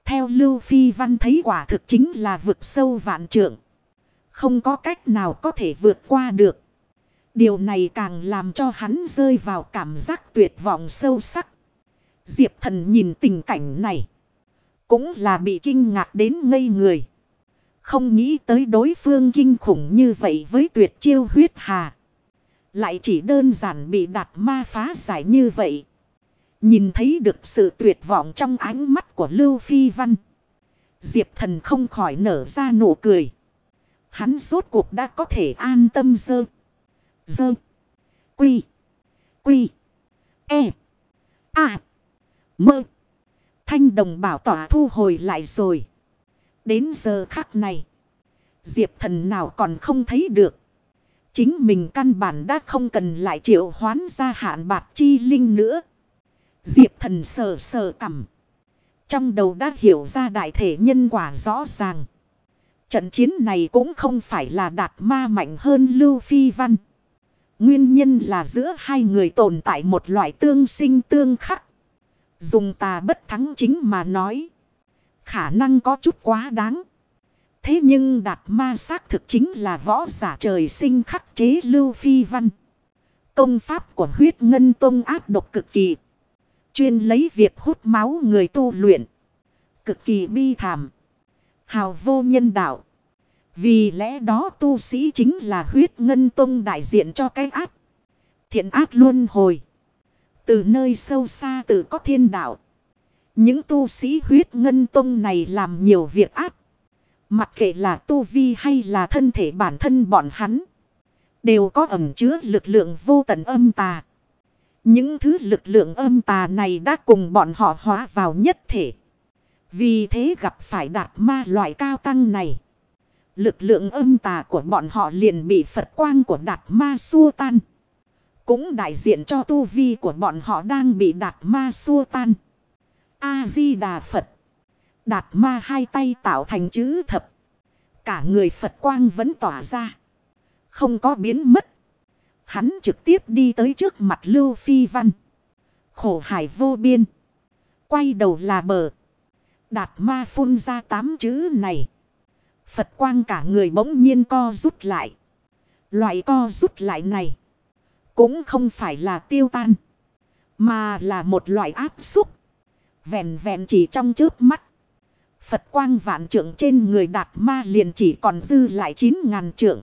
Theo Lưu Phi Văn thấy quả thực chính là vực sâu vạn trượng. Không có cách nào có thể vượt qua được. Điều này càng làm cho hắn rơi vào cảm giác tuyệt vọng sâu sắc. Diệp Thần nhìn tình cảnh này. Cũng là bị kinh ngạc đến ngây người. Không nghĩ tới đối phương kinh khủng như vậy với tuyệt chiêu huyết hà. Lại chỉ đơn giản bị Đạt Ma phá giải như vậy. Nhìn thấy được sự tuyệt vọng trong ánh mắt của Lưu Phi Văn. Diệp Thần không khỏi nở ra nụ cười. Hắn rốt cuộc đã có thể an tâm dơ. Quy. Mơ. Thanh đồng bảo tỏa thu hồi lại rồi. Đến giờ khắc này. Diệp Thần nào còn không thấy được. Chính mình căn bản đã không cần lại triệu hoán ra hạn bạc chi linh nữa. Diệp Thần sờ sờ cằm. Trong đầu đã hiểu ra đại thể nhân quả rõ ràng. Trận chiến này cũng không phải là Đạt Ma mạnh hơn Lưu Phi Văn. Nguyên nhân là giữa hai người tồn tại một loại tương sinh tương khắc. Dùng tà bất thắng chính mà nói. Khả năng có chút quá đáng. Thế nhưng Đạt Ma xác thực chính là võ giả trời sinh khắc chế Lưu Phi Văn. Công pháp của Huyết Ngân Tông ác độc cực kỳ. Chuyên lấy việc hút máu người tu luyện. Cực kỳ bi thảm. Hào vô nhân đạo. Vì lẽ đó tu sĩ chính là Huyết Ngân Tông đại diện cho cái ác. Thiện ác luân hồi. Từ nơi sâu xa tự có thiên đạo. Những tu sĩ Huyết Ngân Tông này làm nhiều việc ác. Mặc kệ là tu vi hay là thân thể bản thân bọn hắn. Đều có ẩn chứa lực lượng vô tận âm tà. Những thứ lực lượng âm tà này đã cùng bọn họ hóa vào nhất thể. Vì thế gặp phải Đạt Ma loại cao tăng này. Lực lượng âm tà của bọn họ liền bị Phật quang của Đạt Ma xua tan. Cũng đại diện cho tu vi của bọn họ đang bị Đạt Ma xua tan. A-di-đà Phật. Đạt Ma hai tay tạo thành chữ thập. Cả người Phật quang vẫn tỏa ra. Không có biến mất. Hắn trực tiếp đi tới trước mặt Lưu Phi Văn. Khổ hải vô biên. Quay đầu là bờ. Đạt Ma phun ra 8 chữ này. Phật quang cả người bỗng nhiên co rút lại. Loại co rút lại này. Cũng không phải là tiêu tan. Mà là một loại áp xúc. Vẹn vẹn chỉ trong chớp mắt. Phật quang vạn trượng trên người Đạt Ma liền chỉ còn dư lại 9.000 trượng.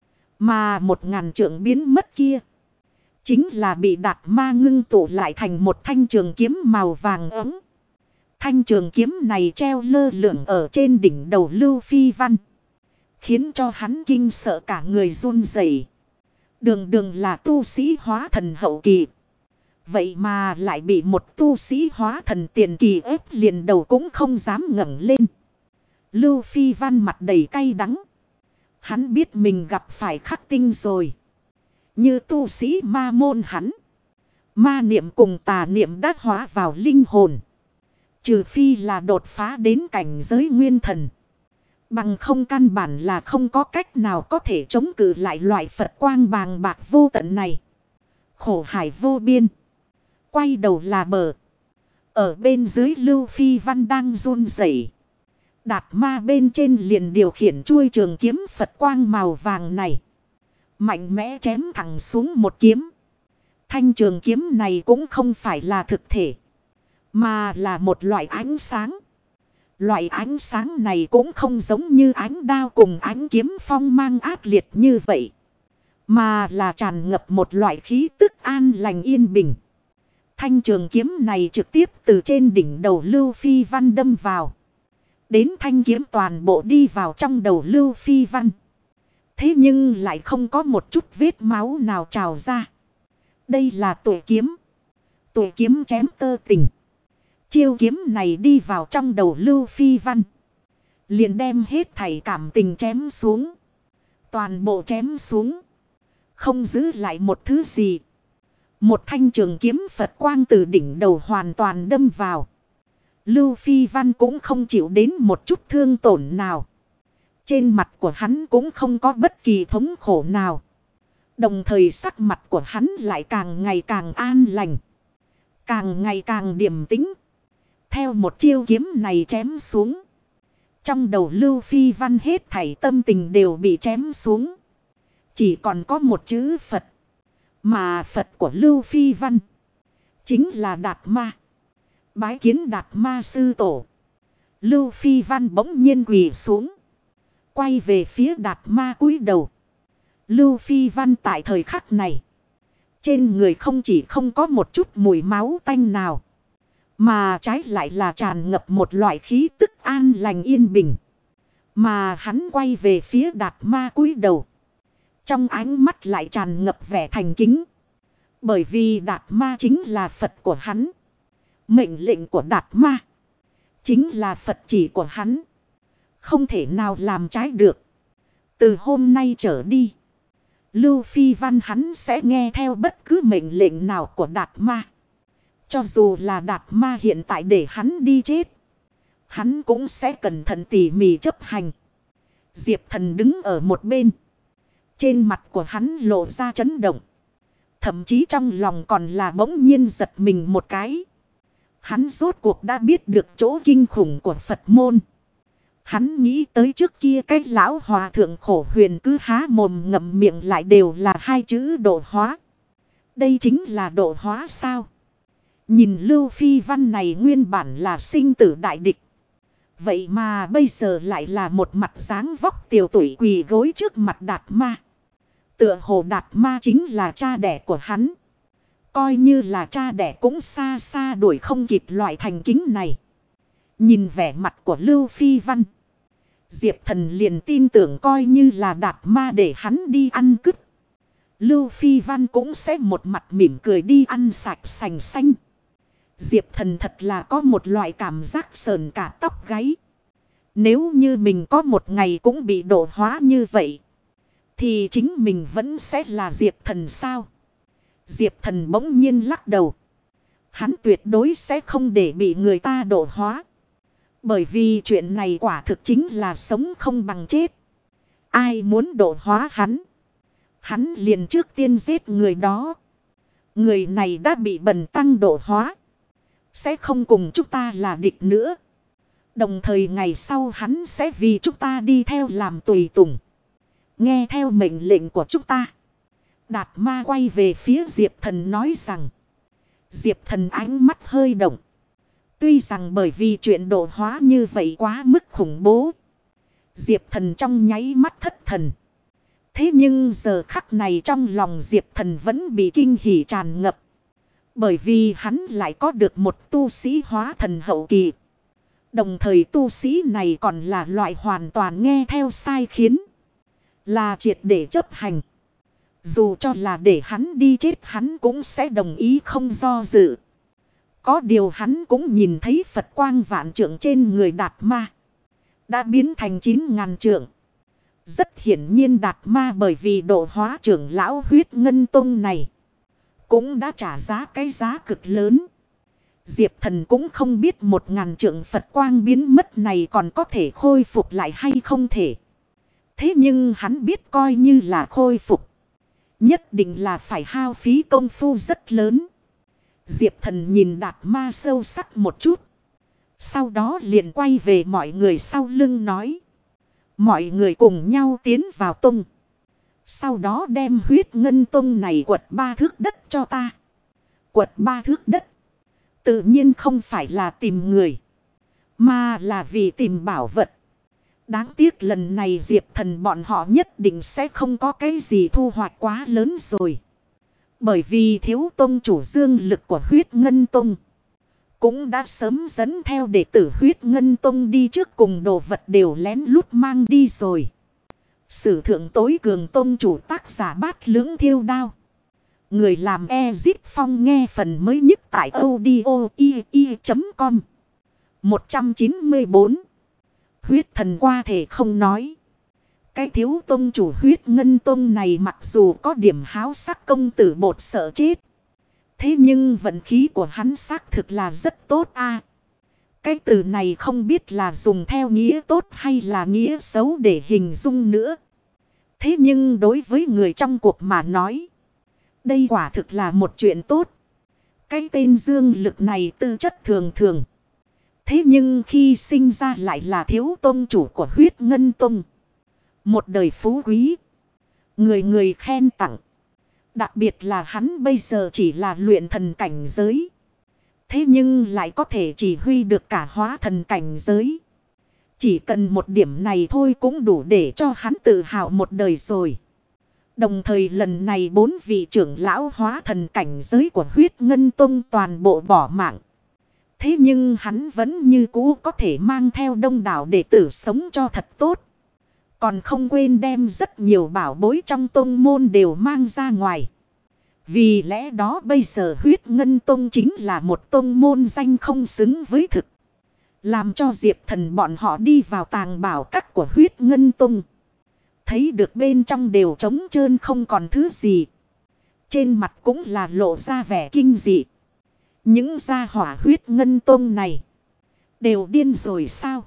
Mà 1.000 trượng biến mất kia. Chính là bị Đạt Ma ngưng tụ lại thành một thanh trường kiếm màu vàng ấm. Thanh trường kiếm này treo lơ lửng ở trên đỉnh đầu Lưu Phi Văn. Khiến cho hắn kinh sợ cả người run rẩy. Đường đường là tu sĩ hóa thần hậu kỳ. Vậy mà lại bị một tu sĩ hóa thần tiền kỳ ép liền đầu cũng không dám ngẩng lên. Lưu Phi Văn mặt đầy cay đắng. Hắn biết mình gặp phải khắc tinh rồi. Như tu sĩ ma môn hắn. Ma niệm cùng tà niệm đã hóa vào linh hồn. Trừ phi là đột phá đến cảnh giới nguyên thần. Bằng không căn bản là không có cách nào có thể chống cự lại loại Phật quang bàng bạc vô tận này. Khổ hải vô biên. Quay đầu là bờ. Ở bên dưới Lưu Phi Văn đang run rẩy. Đạt Ma bên trên liền điều khiển chuôi trường kiếm Phật quang màu vàng này. Mạnh mẽ chém thẳng xuống một kiếm. Thanh trường kiếm này cũng không phải là thực thể. Mà là một loại ánh sáng. Loại ánh sáng này cũng không giống như ánh đao cùng ánh kiếm phong mang ác liệt như vậy. Mà là tràn ngập một loại khí tức an lành yên bình. Thanh trường kiếm này trực tiếp từ trên đỉnh đầu Lưu Phi Văn đâm vào. Đến thanh kiếm toàn bộ đi vào trong đầu Lưu Phi Văn. Thế nhưng lại không có một chút vết máu nào trào ra. Đây là tuổi kiếm. Tuổi kiếm chém tơ tình. Chiêu kiếm này đi vào trong đầu Lưu Phi Văn. Liền đem hết thảy cảm tình chém xuống. Toàn bộ chém xuống. Không giữ lại một thứ gì. Một thanh trường kiếm Phật quang từ đỉnh đầu hoàn toàn đâm vào. Lưu Phi Văn cũng không chịu đến một chút thương tổn nào. Trên mặt của hắn cũng không có bất kỳ thống khổ nào. Đồng thời sắc mặt của hắn lại càng ngày càng an lành. Càng ngày càng điềm tĩnh. Theo một chiêu kiếm này chém xuống. Trong đầu Lưu Phi Văn hết thảy tâm tình đều bị chém xuống. Chỉ còn có một chữ Phật. Mà Phật của Lưu Phi Văn chính là Đạt Ma. Bái kiến Đạt Ma sư tổ. Lưu Phi Văn bỗng nhiên quỳ xuống. Quay về phía Đạt Ma cúi đầu. Lưu Phi Văn tại thời khắc này. Trên người không chỉ không có một chút mùi máu tanh nào. Mà trái lại là tràn ngập một loại khí tức an lành yên bình. Mà hắn quay về phía Đạt Ma cúi đầu. Trong ánh mắt lại tràn ngập vẻ thành kính. Bởi vì Đạt Ma chính là Phật của hắn. Mệnh lệnh của Đạt Ma chính là Phật chỉ của hắn. Không thể nào làm trái được. Từ hôm nay trở đi. Lưu Phi Văn hắn sẽ nghe theo bất cứ mệnh lệnh nào của Đạt Ma. Cho dù là Đạt Ma hiện tại để hắn đi chết. Hắn cũng sẽ cẩn thận tỉ mỉ chấp hành. Diệp Thần đứng ở một bên. Trên mặt của hắn lộ ra chấn động. Thậm chí trong lòng còn là bỗng nhiên giật mình một cái. Hắn rốt cuộc đã biết được chỗ kinh khủng của Phật môn. Hắn nghĩ tới trước kia cái lão hòa thượng khổ huyền cứ há mồm ngậm miệng lại đều là hai chữ độ hóa. Đây chính là độ hóa sao? Nhìn Lưu Phi Văn này nguyên bản là sinh tử đại địch. Vậy mà bây giờ lại là một mặt dáng vóc tiều tụy quỳ gối trước mặt Đạt Ma. Tựa hồ Đạt Ma chính là cha đẻ của hắn. Coi như là cha đẻ cũng xa xa đuổi không kịp loại thành kính này. Nhìn vẻ mặt của Lưu Phi Văn. Diệp Thần liền tin tưởng coi như là Đạt Ma để hắn đi ăn cứt. Lưu Phi Văn cũng sẽ một mặt mỉm cười đi ăn sạch sành xanh. Diệp Thần thật là có một loại cảm giác sờn cả tóc gáy. Nếu như mình có một ngày cũng bị độ hóa như vậy. Thì chính mình vẫn sẽ là Diệp Thần sao? Diệp Thần bỗng nhiên lắc đầu. Hắn tuyệt đối sẽ không để bị người ta độ hóa. Bởi vì chuyện này quả thực chính là sống không bằng chết. Ai muốn độ hóa hắn? Hắn liền trước tiên giết người đó. Người này đã bị bần tăng độ hóa. Sẽ không cùng chúng ta là địch nữa. Đồng thời ngày sau hắn sẽ vì chúng ta đi theo làm tùy tùng. Nghe theo mệnh lệnh của chúng ta. Đạt Ma quay về phía Diệp Thần nói rằng. Diệp Thần ánh mắt hơi động. Tuy rằng bởi vì chuyện độ hóa như vậy quá mức khủng bố. Diệp Thần trong nháy mắt thất thần. Thế nhưng giờ khắc này trong lòng Diệp Thần vẫn bị kinh hỉ tràn ngập. Bởi vì hắn lại có được một tu sĩ hóa thần hậu kỳ. Đồng thời tu sĩ này còn là loại hoàn toàn nghe theo sai khiến. Là triệt để chấp hành. Dù cho là để hắn đi chết hắn cũng sẽ đồng ý không do dự. Có điều hắn cũng nhìn thấy Phật quang vạn trượng trên người Đạt Ma. Đã biến thành 9.000 trượng. Rất hiển nhiên Đạt Ma bởi vì độ hóa trưởng lão Huyết Ngân Tông này. Cũng đã trả giá cái giá cực lớn. Diệp Thần cũng không biết 1.000 trượng Phật quang biến mất này còn có thể khôi phục lại hay không thể. Thế nhưng hắn biết coi như là khôi phục. Nhất định là phải hao phí công phu rất lớn. Diệp Thần nhìn Đạt Ma sâu sắc một chút. Sau đó liền quay về mọi người sau lưng nói. Mọi người cùng nhau tiến vào tông. Sau đó đem Huyết Ngân Tông này quật 3 thước đất cho ta. Quật 3 thước đất. Tự nhiên không phải là tìm người. Mà là vì tìm bảo vật. Đáng tiếc lần này Diệp Thần bọn họ nhất định sẽ không có cái gì thu hoạch quá lớn rồi. Bởi vì thiếu tông chủ dương lực của Huyết Ngân Tông. Cũng đã sớm dẫn theo đệ tử Huyết Ngân Tông đi trước cùng đồ vật đều lén lút mang đi rồi. Sử thượng tối cường tông chủ tác giả Bát Lưỡng Thiêu Đao. Người làm Ezip Phong nghe phần mới nhất tại audio.com 194. Huyết thần qua thể không nói. Cái thiếu tông chủ Huyết Ngân Tông này mặc dù có điểm háo sắc công tử bột sợ chết. Thế nhưng vận khí của hắn xác thực là rất tốt a. Cái từ này không biết là dùng theo nghĩa tốt hay là nghĩa xấu để hình dung nữa. Thế nhưng đối với người trong cuộc mà nói. Đây quả thực là một chuyện tốt. Cái tên dương lực này tư chất thường thường. Thế nhưng khi sinh ra lại là thiếu tông chủ của huyết ngân tông. Một đời phú quý. Người người khen tặng. Đặc biệt là hắn bây giờ chỉ là luyện thần cảnh giới. Thế nhưng lại có thể chỉ huy được cả hóa thần cảnh giới. Chỉ cần một điểm này thôi cũng đủ để cho hắn tự hào một đời rồi. Đồng thời lần này 4 vị trưởng lão hóa thần cảnh giới của huyết ngân tông toàn bộ bỏ mạng. Thế nhưng hắn vẫn như cũ có thể mang theo đông đảo đệ tử sống cho thật tốt. Còn không quên đem rất nhiều bảo bối trong tông môn đều mang ra ngoài. Vì lẽ đó bây giờ huyết ngân tông chính là một tông môn danh không xứng với thực. Làm cho Diệp Thần bọn họ đi vào tàng bảo các của huyết ngân tông. Thấy được bên trong đều trống trơn không còn thứ gì. Trên mặt cũng là lộ ra vẻ kinh dị. Những gia hỏa huyết ngân tông này đều điên rồi sao?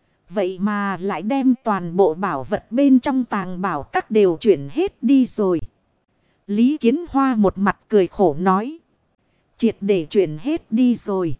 Vậy mà lại đem toàn bộ bảo vật bên trong tàng bảo các đều chuyển hết đi rồi. Lý Kiến Hoa một mặt cười khổ nói. Triệt để chuyển hết đi rồi.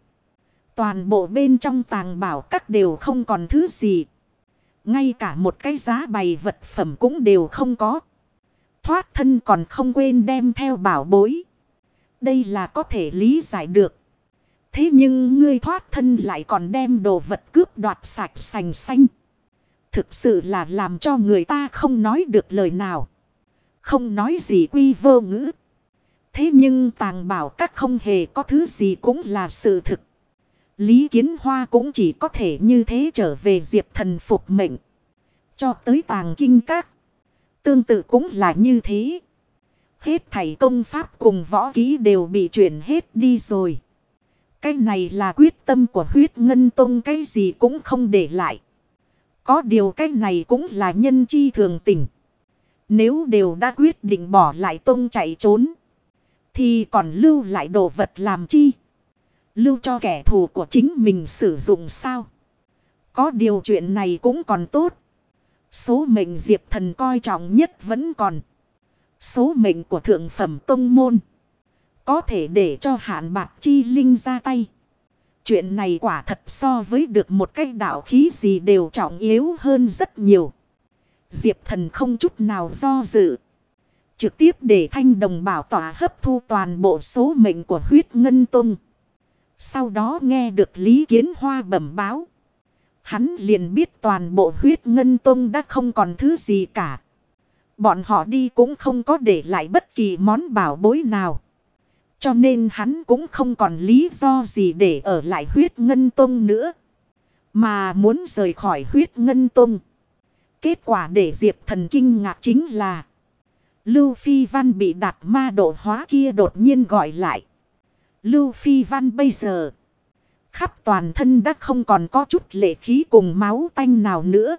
Toàn bộ bên trong tàng bảo các đều không còn thứ gì. Ngay cả một cái giá bày vật phẩm cũng đều không có. Thoát thân còn không quên đem theo bảo bối. Đây là có thể lý giải được. Thế nhưng ngươi thoát thân lại còn đem đồ vật cướp đoạt sạch sành xanh. Thực sự là làm cho người ta không nói được lời nào. Không nói gì quy vô ngữ. Thế nhưng tàng bảo các không hề có thứ gì cũng là sự thực. Lý Kiến Hoa cũng chỉ có thể như thế trở về Diệp Thần phục mệnh. Cho tới tàng kinh các. Tương tự cũng là như thế. Hết thảy công pháp cùng võ kỹ đều bị chuyển hết đi rồi. Cái này là quyết tâm của huyết ngân tông, cái gì cũng không để lại. Có điều cái này cũng là nhân chi thường tình. Nếu đều đã quyết định bỏ lại tông chạy trốn, thì còn lưu lại đồ vật làm chi? Lưu cho kẻ thù của chính mình sử dụng sao? Có điều chuyện này cũng còn tốt. Số mệnh Diệp Thần coi trọng nhất vẫn còn. Số mệnh của thượng phẩm tông môn. Có thể để cho Hạn Bạc Chi Linh ra tay. Chuyện này quả thật so với được một cái đạo khí gì đều trọng yếu hơn rất nhiều. Diệp Thần không chút nào do dự. Trực tiếp để Thanh Đồng Bảo Tỏa hấp thu toàn bộ số mệnh của huyết ngân tông. Sau đó nghe được Lý Kiến Hoa bẩm báo. Hắn liền biết toàn bộ huyết ngân tông đã không còn thứ gì cả. Bọn họ đi cũng không có để lại bất kỳ món bảo bối nào. Cho nên hắn cũng không còn lý do gì để ở lại huyết ngân tông nữa. Mà muốn rời khỏi huyết ngân tông. Kết quả để Diệp Thần kinh ngạc chính là Lưu Phi Văn bị Đạt Ma độ hóa kia đột nhiên gọi lại. Lưu Phi Văn bây giờ khắp toàn thân đã không còn có chút lệ khí cùng máu tanh nào nữa.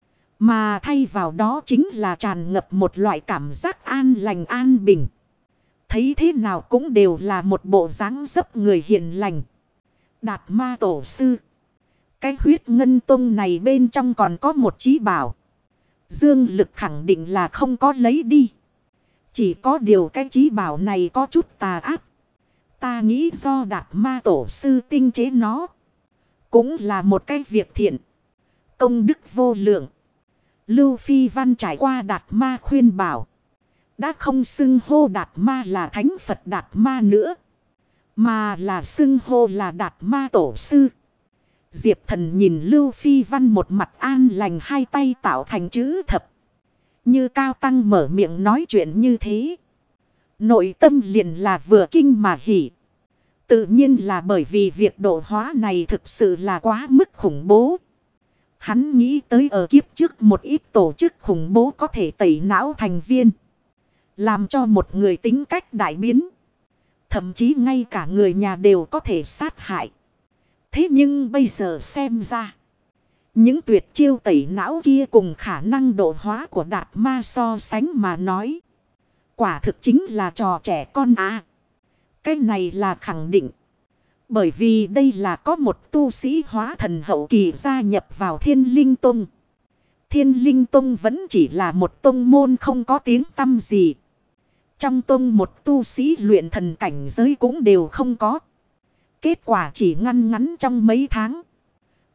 Mà thay vào đó chính là tràn ngập một loại cảm giác an lành an bình. Thấy thế nào cũng đều là một bộ dáng dấp người hiền lành. Đạt Ma tổ sư. Cái huyết ngân tông này bên trong còn có một chí bảo. Dương Lực khẳng định là không có lấy đi. Chỉ có điều cái chí bảo này có chút tà ác. Ta nghĩ do Đạt Ma tổ sư tinh chế nó. Cũng là một cái việc thiện. Công đức vô lượng. Lưu Phi Văn trải qua Đạt Ma khuyên bảo. Đã không xưng hô Đạt Ma là Thánh Phật Đạt Ma nữa. Mà là xưng hô là Đạt Ma tổ sư. Diệp Thần nhìn Lưu Phi Văn một mặt an lành, hai tay tạo thành chữ thập. Như Cao Tăng mở miệng nói chuyện như thế. Nội tâm liền là vừa kinh mà hỉ. Tự nhiên là bởi vì việc độ hóa này thực sự là quá mức khủng bố. Hắn nghĩ tới ở kiếp trước một ít tổ chức khủng bố có thể tẩy não thành viên. Làm cho một người tính cách đại biến. Thậm chí ngay cả người nhà đều có thể sát hại. Thế nhưng bây giờ xem ra. Những tuyệt chiêu tẩy não kia cùng khả năng độ hóa của Đạt Ma so sánh mà nói. Quả thực chính là trò trẻ con à. Cái này là khẳng định. Bởi vì đây là có một tu sĩ hóa thần hậu kỳ gia nhập vào Thiên Linh Tông. Thiên Linh Tông vẫn chỉ là một tông môn không có tiếng tăm gì. Trong tông một tu sĩ luyện thần cảnh giới cũng đều không có. Kết quả chỉ ngăn ngắn trong mấy tháng.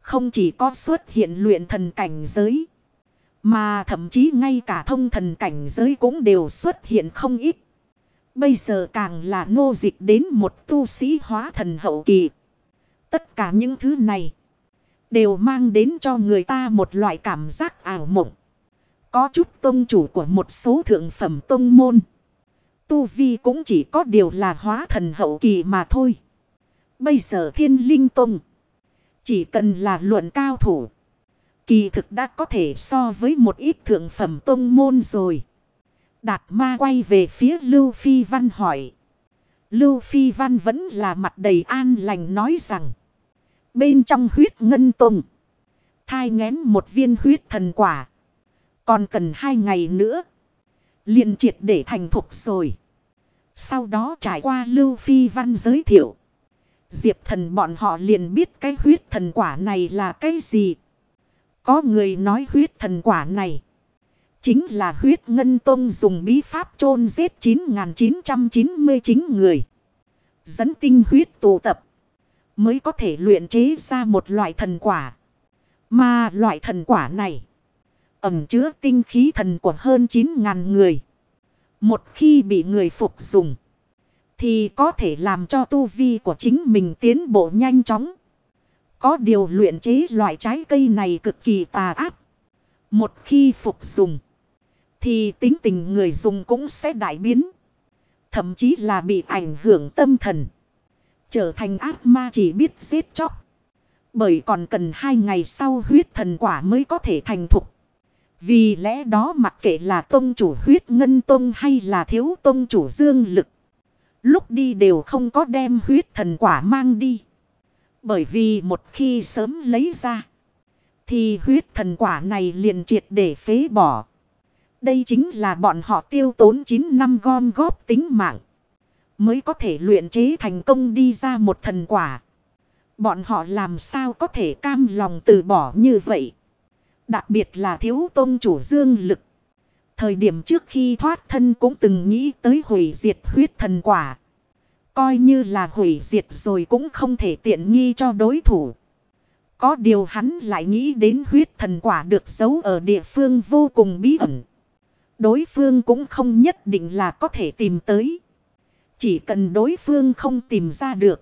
Không chỉ có xuất hiện luyện thần cảnh giới, mà thậm chí ngay cả thông thần cảnh giới cũng đều xuất hiện không ít. Bây giờ càng là nô dịch đến một tu sĩ hóa thần hậu kỳ. Tất cả những thứ này đều mang đến cho người ta một loại cảm giác ảo mộng. Có chút tông chủ của một số thượng phẩm tông môn, tu vi cũng chỉ có điều là hóa thần hậu kỳ mà thôi. Bây giờ Thiên Linh Tông, chỉ cần là luận cao thủ, kỳ thực đã có thể so với một ít thượng phẩm tông môn rồi. Đạt Ma quay về phía Lưu Phi Văn hỏi. Lưu Phi Văn vẫn là mặt đầy an lành nói rằng, bên trong huyết ngân tông thai nghén một viên huyết thần quả, còn cần 2 ngày nữa liền triệt để thành thục rồi. Sau đó trải qua Lưu Phi Văn giới thiệu, Diệp Thần bọn họ liền biết cái huyết thần quả này là cái gì. Có người nói huyết thần quả này chính là huyết ngân tông dùng bí pháp chôn giết 9.999 người, dẫn tinh huyết tụ tập mới có thể luyện chế ra một loại thần quả. Mà loại thần quả này ẩn chứa tinh khí thần của hơn 9.000 người. Một khi bị người phục dùng, thì có thể làm cho tu vi của chính mình tiến bộ nhanh chóng. Có điều luyện chế loại trái cây này cực kỳ tà ác. Một khi phục dùng, thì tính tình người dùng cũng sẽ đại biến. Thậm chí là bị ảnh hưởng tâm thần, trở thành ác ma chỉ biết giết chóc. Bởi còn cần 2 ngày sau huyết thần quả mới có thể thành thục. Vì lẽ đó mặc kệ là tông chủ huyết ngân tông hay là thiếu tông chủ dương lực, lúc đi đều không có đem huyết thần quả mang đi. Bởi vì một khi sớm lấy ra, thì huyết thần quả này liền triệt để phế bỏ. Đây chính là bọn họ tiêu tốn 9 năm gom góp tính mạng, mới có thể luyện chế thành công đi ra một thần quả. Bọn họ làm sao có thể cam lòng từ bỏ như vậy. Đặc biệt là thiếu tông chủ dương lực, thời điểm trước khi thoát thân cũng từng nghĩ tới hủy diệt huyết thần quả. Coi như là hủy diệt rồi cũng không thể tiện nghi cho đối thủ. Có điều hắn lại nghĩ đến huyết thần quả được giấu ở địa phương vô cùng bí ẩn. Đối phương cũng không nhất định là có thể tìm tới. Chỉ cần đối phương không tìm ra được,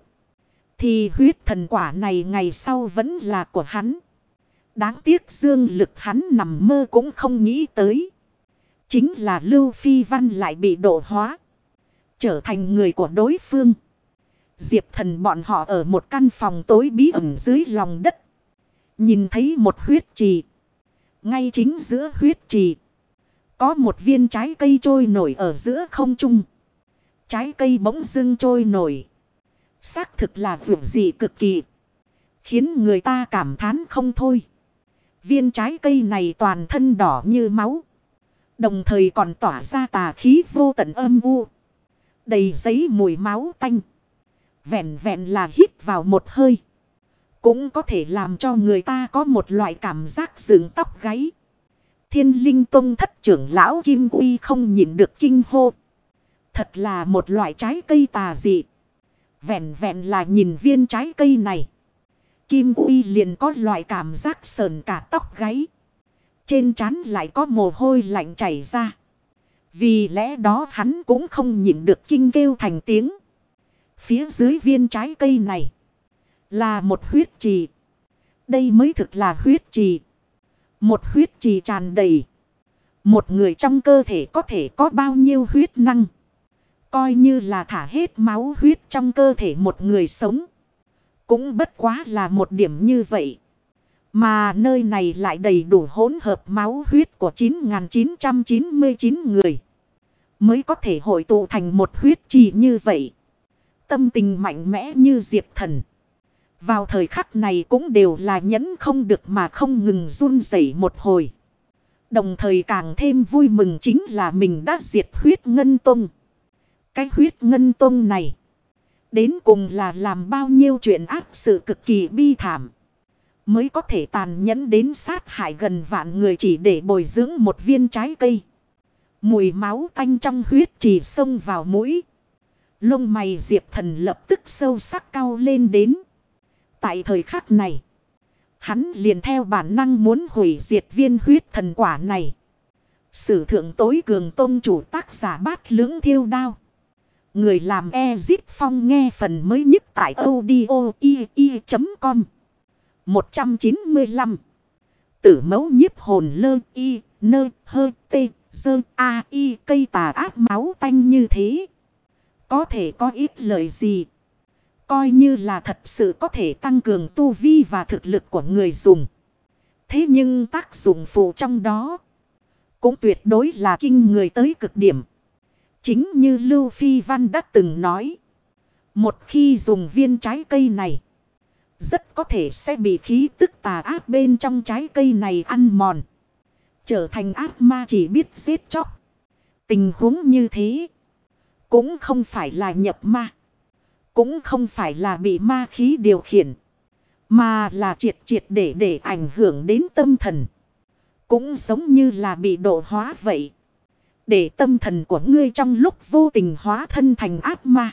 thì huyết thần quả này ngày sau vẫn là của hắn. Đáng tiếc dương lực hắn nằm mơ cũng không nghĩ tới. Chính là Lưu Phi Văn lại bị độ hóa, trở thành người của đối phương. Diệp Thần bọn họ ở một căn phòng tối bí ẩn dưới lòng đất, nhìn thấy một huyết trì. Ngay chính giữa huyết trì, có một viên trái cây trôi nổi ở giữa không trung. Trái cây bỗng dưng trôi nổi, xác thực là vượt dị cực kỳ, khiến người ta cảm thán không thôi. Viên trái cây này toàn thân đỏ như máu, đồng thời còn tỏa ra tà khí vô tận âm u, đầy giấy mùi máu tanh. Vẹn vẹn là hít vào một hơi, cũng có thể làm cho người ta có một loại cảm giác dựng tóc gáy. Thiên Linh Tông thất trưởng lão Kim Uy không nhịn được kinh hô. Thật là một loại trái cây tà dị. Vẹn vẹn là nhìn viên trái cây này, Kim Uy liền có loại cảm giác sờn cả tóc gáy. Trên trán lại có mồ hôi lạnh chảy ra. Vì lẽ đó hắn cũng không nhịn được kinh kêu thành tiếng. Phía dưới viên trái cây này là một huyết trì. Đây mới thực là huyết trì. Một huyết trì tràn đầy. Một người trong cơ thể có thể có bao nhiêu huyết năng. Coi như là thả hết máu huyết trong cơ thể một người sống, cũng bất quá là một điểm như vậy. Mà nơi này lại đầy đủ hỗn hợp máu huyết của 9.999 người, mới có thể hội tụ thành một huyết trì như vậy. Tâm tình mạnh mẽ như Diệp Thần, vào thời khắc này cũng đều là nhẫn không được mà không ngừng run rẩy một hồi. Đồng thời càng thêm vui mừng chính là mình đã diệt huyết ngân tông. Cái huyết ngân tông này, đến cùng là làm bao nhiêu chuyện ác sự cực kỳ bi thảm, mới có thể tàn nhẫn đến sát hại gần vạn người chỉ để bồi dưỡng một viên trái cây. Mùi máu tanh trong huyết trì xông vào mũi. Lông mày Diệp Thần lập tức sâu sắc cau lên đến. Tại thời khắc này, Hắn liền theo bản năng muốn hủy diệt viên huyết thần quả này. Sử thượng tối cường tông chủ tác giả Bát Lưỡng Thiêu Đao. Người làm Ezit Phong nghe phần mới nhất tại audio.com. 195. Tử mẫu nhiếp hồn lơ y nơ hơ tê dơ a y cây tà ác máu tanh như thế. Có thể có ít lời gì. Coi như là thật sự có thể tăng cường tu vi và thực lực của người dùng. Thế nhưng tác dụng phụ trong đó cũng tuyệt đối là kinh người tới cực điểm. Chính như Lưu Phi Văn đã từng nói. Một khi dùng viên trái cây này, rất có thể sẽ bị khí tức tà ác bên trong trái cây này ăn mòn. Trở thành ác ma chỉ biết giết chóc. Tình huống như thế cũng không phải là nhập ma. Cũng không phải là bị ma khí điều khiển. Mà là triệt triệt để ảnh hưởng đến tâm thần. Cũng giống như là bị độ hóa vậy. Để tâm thần của ngươi trong lúc vô tình hóa thân thành ác ma.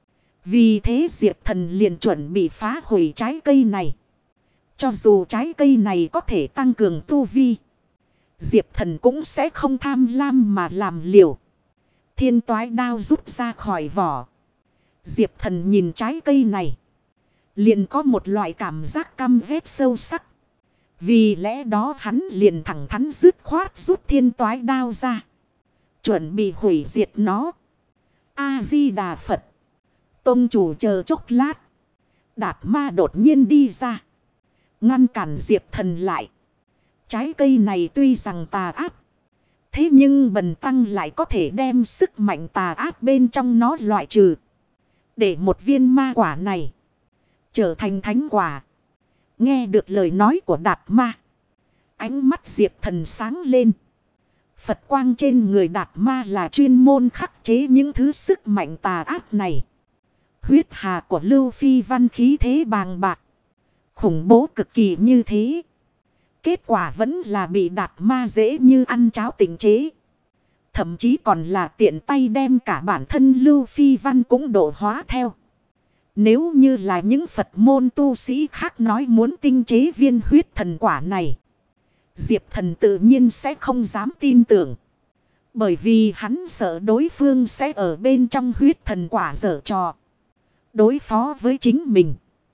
Vì thế Diệp Thần liền chuẩn bị phá hủy trái cây này. Cho dù trái cây này có thể tăng cường tu vi, Diệp Thần cũng sẽ không tham lam mà làm liều. Thiên toái đao rút ra khỏi vỏ. Diệp Thần nhìn trái cây này, liền có một loại cảm giác căm ghét sâu sắc. Vì lẽ đó hắn liền thẳng thắn dứt khoát rút thiên toái đao ra. Chuẩn bị hủy diệt nó. A-di-đà Phật. Tông chủ chờ chốc lát. Đạt ma đột nhiên đi ra. Ngăn cản Diệp Thần lại. Trái cây này tuy rằng tà ác. Thế nhưng bần tăng lại có thể đem sức mạnh tà ác bên trong nó loại trừ. Để một viên ma quả này trở thành thánh quả. Nghe được lời nói của Đạt ma, ánh mắt Diệp Thần sáng lên. Phật quang trên người Đạt ma là chuyên môn khắc chế những thứ sức mạnh tà ác này. Huyết hà của Lưu Phi Văn khí thế bàng bạc, khủng bố cực kỳ như thế. Kết quả vẫn là bị Đạt ma dễ như ăn cháo tình chế. Thậm chí còn là tiện tay đem cả bản thân Lưu Phi Văn cũng độ hóa theo. Nếu như là những Phật môn tu sĩ khác nói muốn tinh chế viên huyết thần quả này, Diệp Thần tự nhiên sẽ không dám tin tưởng. Bởi vì hắn sợ đối phương sẽ ở bên trong huyết thần quả giở trò, đối phó với chính mình.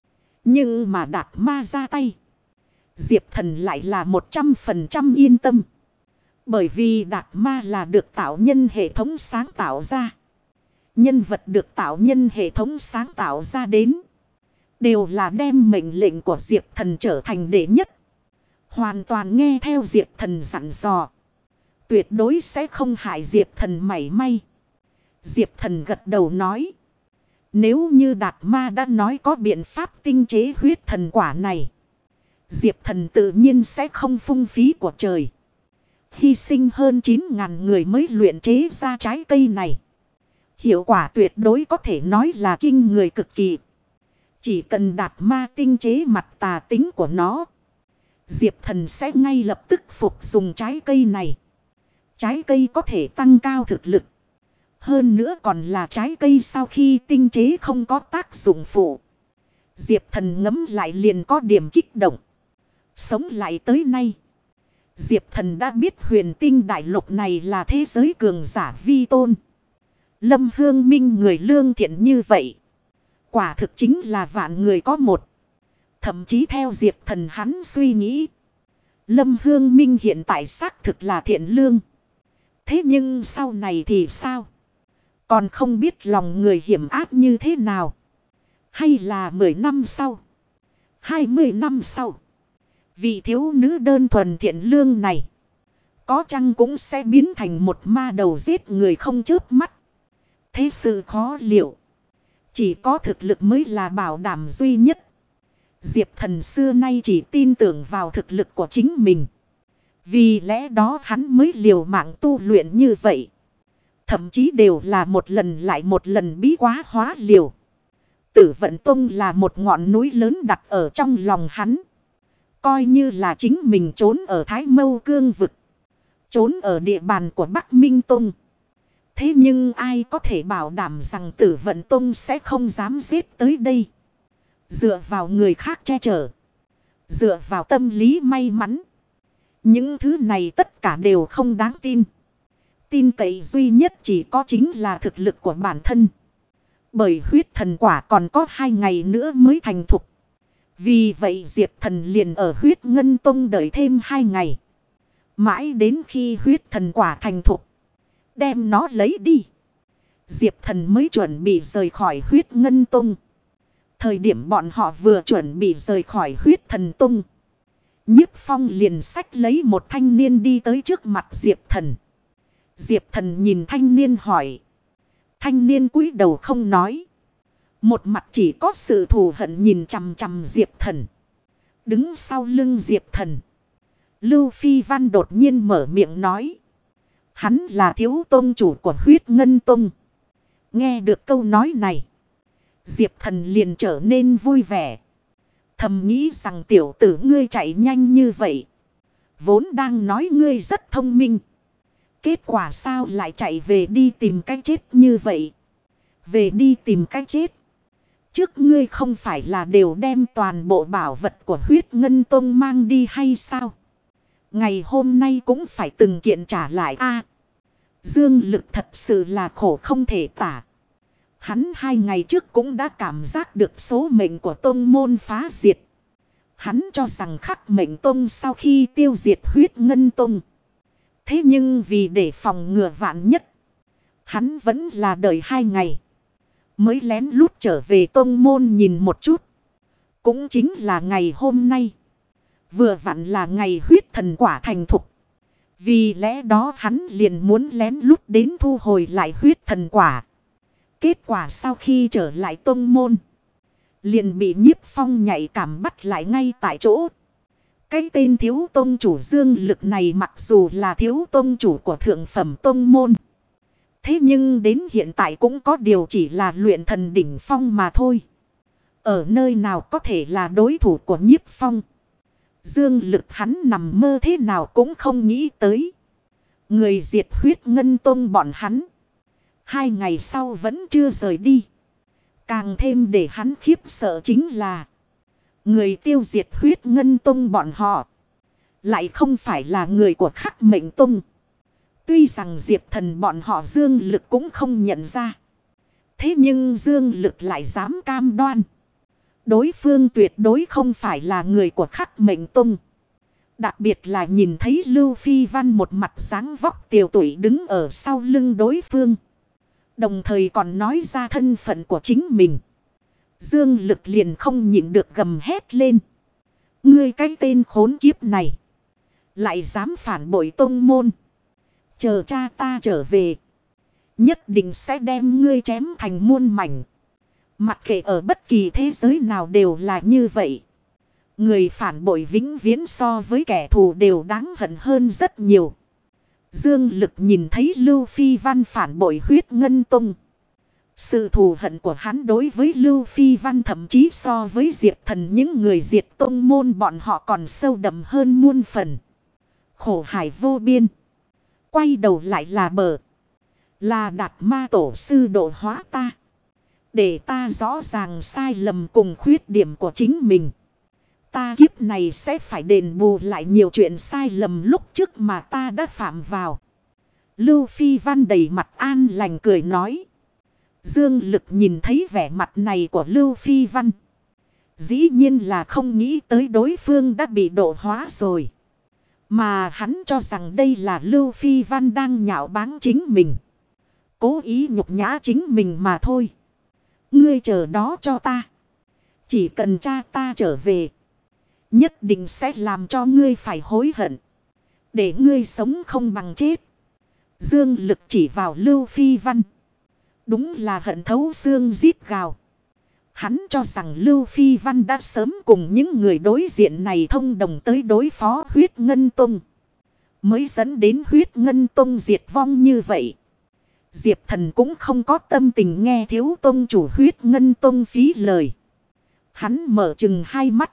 Nhưng mà Đạt ma ra tay, Diệp Thần lại là 100% yên tâm. Bởi vì Đạt ma là được tạo nhân hệ thống sáng tạo ra. Nhân vật được tạo nhân hệ thống sáng tạo ra đến, đều là đem mệnh lệnh của Diệp Thần trở thành đệ nhất. Hoàn toàn nghe theo Diệp Thần dặn dò. Tuyệt đối sẽ không hại Diệp Thần mảy may. Diệp Thần gật đầu nói. Nếu như Đạt ma đã nói có biện pháp tinh chế huyết thần quả này, Diệp Thần tự nhiên sẽ không phung phí của trời. Hy sinh hơn 9.000 người mới luyện chế ra trái cây này. Hiệu quả tuyệt đối có thể nói là kinh người cực kỳ. Chỉ cần Đạt ma tinh chế mặt tà tính của nó, Diệp Thần sẽ ngay lập tức phục dùng trái cây này. Trái cây có thể tăng cao thực lực. Hơn nữa còn là trái cây sau khi tinh chế không có tác dụng phụ. Diệp Thần ngấm lại liền có điểm kích động. Sống lại tới nay, Diệp Thần đã biết huyền tinh đại lục này là thế giới cường giả vi tôn. Lâm Hương Minh người lương thiện như vậy, quả thực chính là vạn người có một. Thậm chí theo Diệp Thần hắn suy nghĩ, Lâm Hương Minh hiện tại xác thực là thiện lương. Thế nhưng sau này thì sao? Còn không biết lòng người hiểm ác như thế nào. Hay là 10 năm sau, 20 năm sau, vị thiếu nữ đơn thuần thiện lương này có chăng cũng sẽ biến thành một ma đầu giết người không chớp mắt. Thế sự khó liệu. Chỉ có thực lực mới là bảo đảm duy nhất. Diệp Thần xưa nay chỉ tin tưởng vào thực lực của chính mình. Vì lẽ đó hắn mới liều mạng tu luyện như vậy. Thậm chí đều là một lần lại một lần bí quá hóa liều. Tử Vận Tông là một ngọn núi lớn đặt ở trong lòng hắn. Coi như là chính mình trốn ở Thái Mâu Cương vực, trốn ở địa bàn của Bắc Minh Tông. Thế nhưng ai có thể bảo đảm rằng Tử Vận Tông sẽ không dám giết tới đây. Dựa vào người khác che chở, Dựa vào tâm lý may mắn. Những thứ này tất cả đều không đáng tin. Tin cậy duy nhất chỉ có chính là thực lực của bản thân. Bởi huyết thần quả còn có 2 ngày nữa mới thành thục. Vì vậy Diệp Thần liền ở huyết ngân tông đợi thêm 2 ngày. Mãi đến khi huyết thần quả thành thục, đem nó lấy đi, Diệp Thần mới chuẩn bị rời khỏi huyết ngân tông. Thời điểm bọn họ vừa chuẩn bị rời khỏi huyết thần tông, Nhiếp Phong liền xách lấy một thanh niên đi tới trước mặt Diệp Thần. Diệp Thần nhìn thanh niên hỏi. Thanh niên cúi đầu không nói. Một mặt chỉ có sự thù hận nhìn chằm chằm Diệp Thần. Đứng sau lưng Diệp Thần, Lưu Phi Văn đột nhiên mở miệng nói. Hắn là thiếu tông chủ của huyết ngân tông. Nghe được câu nói này, Diệp Thần liền trở nên vui vẻ. Thầm nghĩ rằng tiểu tử ngươi chạy nhanh như vậy. Vốn đang nói ngươi rất thông minh. Kết quả sao lại chạy về đi tìm cái chết như vậy? Về đi tìm cái chết. Trước ngươi không phải là đều đem toàn bộ bảo vật của huyết ngân tông mang đi hay sao? Ngày hôm nay cũng phải từng kiện trả lại a. Dương Lực thật sự là khổ không thể tả. Hắn 2 ngày trước cũng đã cảm giác được số mệnh của tông môn phá diệt. Hắn cho rằng Khắc Mệnh Tông sau khi tiêu diệt huyết ngân tông. Thế nhưng vì để phòng ngừa vạn nhất, hắn vẫn là đợi 2 ngày. Mới lén lút trở về tông môn nhìn một chút. Cũng chính là ngày hôm nay. Vừa vặn là ngày huyết thần quả thành thục. Vì lẽ đó hắn liền muốn lén lút đến thu hồi lại huyết thần quả. Kết quả sau khi trở lại tông môn, liền bị Nhiếp Phong nhạy cảm bắt lại ngay tại chỗ. Cái tên thiếu tông chủ Dương Lực này mặc dù là thiếu tông chủ của thượng phẩm tông môn, thế nhưng đến hiện tại cũng có điều chỉ là luyện thần đỉnh phong mà thôi. Ở nơi nào có thể là đối thủ của Nhiếp Phong. Dương Lực hắn nằm mơ thế nào cũng không nghĩ tới. Người diệt huyết ngân tông bọn hắn 2 ngày sau vẫn chưa rời đi. Càng thêm để hắn khiếp sợ chính là người tiêu diệt huyết ngân tông bọn họ lại không phải là người của Khắc Mệnh Tông. Tuy rằng Diệp Thần bọn họ Dương Lực cũng không nhận ra. Thế nhưng Dương Lực lại dám cam đoan đối phương tuyệt đối không phải là người của Khắc Mệnh Tông. Đặc biệt là nhìn thấy Lưu Phi Văn một mặt dáng vóc tiều tụy đứng ở sau lưng đối phương, đồng thời còn nói ra thân phận của chính mình. Dương Lực liền không nhịn được gầm hét lên. Ngươi cái tên khốn kiếp này, lại dám phản bội tông môn. Chờ cha ta trở về, nhất định sẽ đem ngươi chém thành muôn mảnh. Mặc kệ ở bất kỳ thế giới nào đều là như vậy. Người phản bội vĩnh viễn so với kẻ thù đều đáng hận hơn rất nhiều. Dương Lực nhìn thấy Lưu Phi Văn phản bội huyết ngân tông. Sự thù hận của hắn đối với Lưu Phi Văn thậm chí so với Diệp Thần những người diệt tông môn bọn họ còn sâu đậm hơn muôn phần. Khổ hải vô biên. Quay đầu lại là bờ. Là Đạt Ma tổ sư độ hóa ta. Để ta rõ ràng sai lầm cùng khuyết điểm của chính mình. Ta kiếp này sẽ phải đền bù lại nhiều chuyện sai lầm lúc trước mà ta đã phạm vào. Lưu Phi Văn đầy mặt an lành cười nói. Dương Lực nhìn thấy vẻ mặt này của Lưu Phi Văn, dĩ nhiên là không nghĩ tới đối phương đã bị độ hóa rồi. Mà hắn cho rằng đây là Lưu Phi Văn đang nhạo báng chính mình, cố ý nhục nhã chính mình mà thôi. Ngươi chờ đó cho ta. Chỉ cần cha ta trở về, nhất định sẽ làm cho ngươi phải hối hận. Để ngươi sống không bằng chết. Dương Lực chỉ vào Lưu Phi Văn. Đúng là hận thấu xương rít gào. Hắn cho rằng Lưu Phi Văn đã sớm cùng những người đối diện này thông đồng tới đối phó huyết ngân tông, mới dẫn đến huyết ngân tông diệt vong như vậy. Diệp Thần cũng không có tâm tình nghe thiếu tông chủ huyết ngân tông phí lời. Hắn mở chừng hai mắt.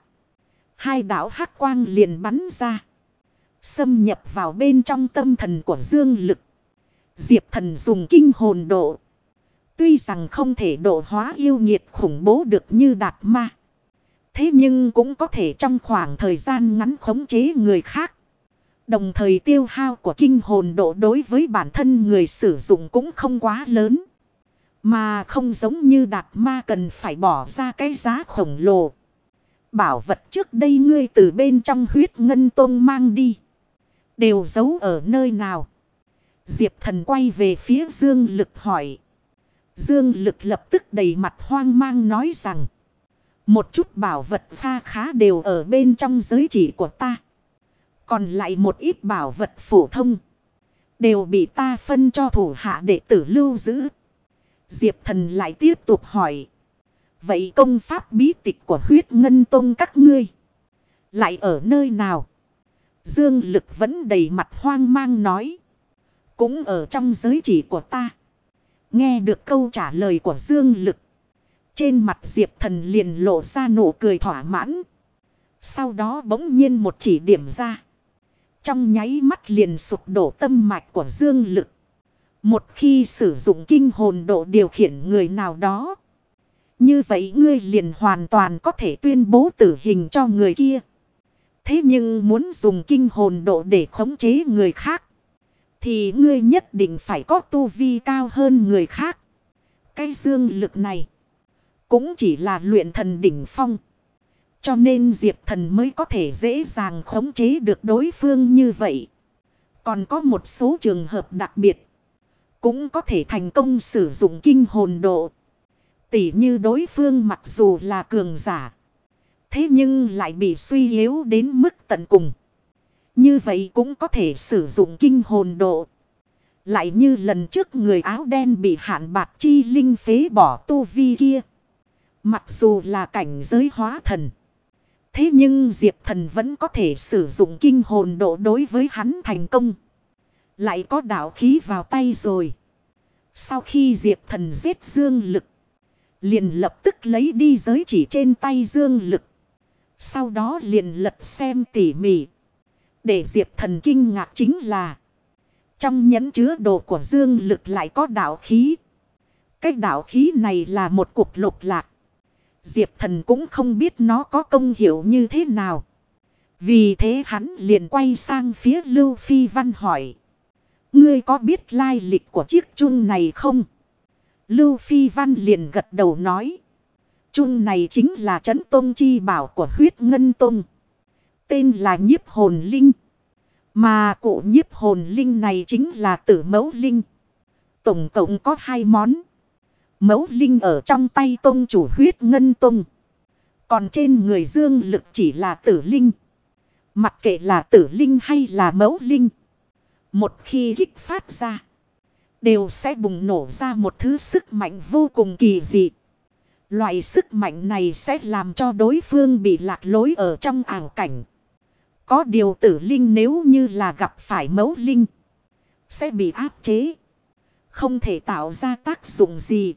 2 đạo hắc quang liền bắn ra, xâm nhập vào bên trong tâm thần của Dương Lực. Diệp Thần dùng kinh hồn độ. Tuy rằng không thể độ hóa yêu nghiệt khủng bố được như Đạt Ma, Thế nhưng cũng có thể trong khoảng thời gian ngắn khống chế người khác. Đồng thời tiêu hao của kinh hồn độ đối với bản thân người sử dụng cũng không quá lớn. Mà không giống như đạt ma cần phải bỏ ra cái giá khổng lồ. Bảo vật trước đây ngươi từ bên trong huyết ngân tông mang đi. Đều giấu ở nơi nào? Diệp Thần quay về phía Dương Lực hỏi. Dương Lực lập tức đầy mặt hoang mang nói rằng. Một chút bảo vật kha khá đều ở bên trong giới chỉ của ta. Còn lại một ít bảo vật phổ thông. Đều bị ta phân cho thủ hạ đệ tử lưu giữ. Diệp Thần lại tiếp tục hỏi. Vậy công pháp bí tịch của huyết ngân tông các ngươi lại ở nơi nào? Dương Lực vẫn đầy mặt hoang mang nói. Cũng ở trong giới chỉ của ta. Nghe được câu trả lời của Dương Lực. Trên mặt Diệp Thần liền lộ ra nụ cười thỏa mãn. Sau đó bỗng nhiên một chỉ điểm ra. Trong nháy mắt liền sụp đổ tâm mạch của Dương Lực. Một khi sử dụng kinh hồn độ điều khiển người nào đó. Như vậy ngươi liền hoàn toàn có thể tuyên bố tử hình cho người kia. Thế nhưng muốn dùng kinh hồn độ để khống chế người khác. Thì ngươi nhất định phải có tu vi cao hơn người khác. Cái Dương Lực này cũng chỉ là luyện thần đỉnh phong. Cho nên Diệp Thần mới có thể dễ dàng khống chế được đối phương như vậy. Còn có một số trường hợp đặc biệt. Cũng có thể thành công sử dụng kinh hồn độ. Tỉ như đối phương mặc dù là cường giả. Thế nhưng lại bị suy yếu đến mức tận cùng. Như vậy cũng có thể sử dụng kinh hồn độ. Lại như lần trước người áo đen bị hạn bạc chi linh phế bỏ tu vi kia. Mặc dù là cảnh giới hóa thần. Thế nhưng Diệp Thần vẫn có thể sử dụng kinh hồn độ đối với hắn thành công. Lại có đạo khí vào tay rồi. Sau khi Diệp Thần giết Dương Lực. Liền lập tức lấy đi giới chỉ trên tay Dương Lực. Sau đó liền lật xem tỉ mỉ. Để Diệp Thần kinh ngạc chính là. Trong nhẫn chứa đồ của Dương Lực lại có đạo khí. Cái đạo khí này là một cục lục lạc. Diệp Thần cũng không biết nó có công hiệu như thế nào. Vì thế hắn liền quay sang phía Lưu Phi Văn hỏi. Ngươi có biết lai lịch của chiếc chun này không? Lưu Phi Văn liền gật đầu nói. Chun này chính là trấn tôn chi bảo của huyết ngân tôn. Tên là nhiếp hồn linh. Mà cụ nhiếp hồn linh này chính là tử mẫu linh. Tổng cộng có 2 món. Mẫu linh ở trong tay tôn chủ huyết ngân tôn. Còn trên người Dương Lực chỉ là tử linh. Mặc kệ là tử linh hay là mẫu linh. Một khi kích phát ra. Đều sẽ bùng nổ ra một thứ sức mạnh vô cùng kỳ dị. Loại sức mạnh này sẽ làm cho đối phương bị lạc lối ở trong ảo cảnh. Có điều tử linh nếu như là gặp phải mẫu linh. Sẽ bị áp chế. Không thể tạo ra tác dụng gì.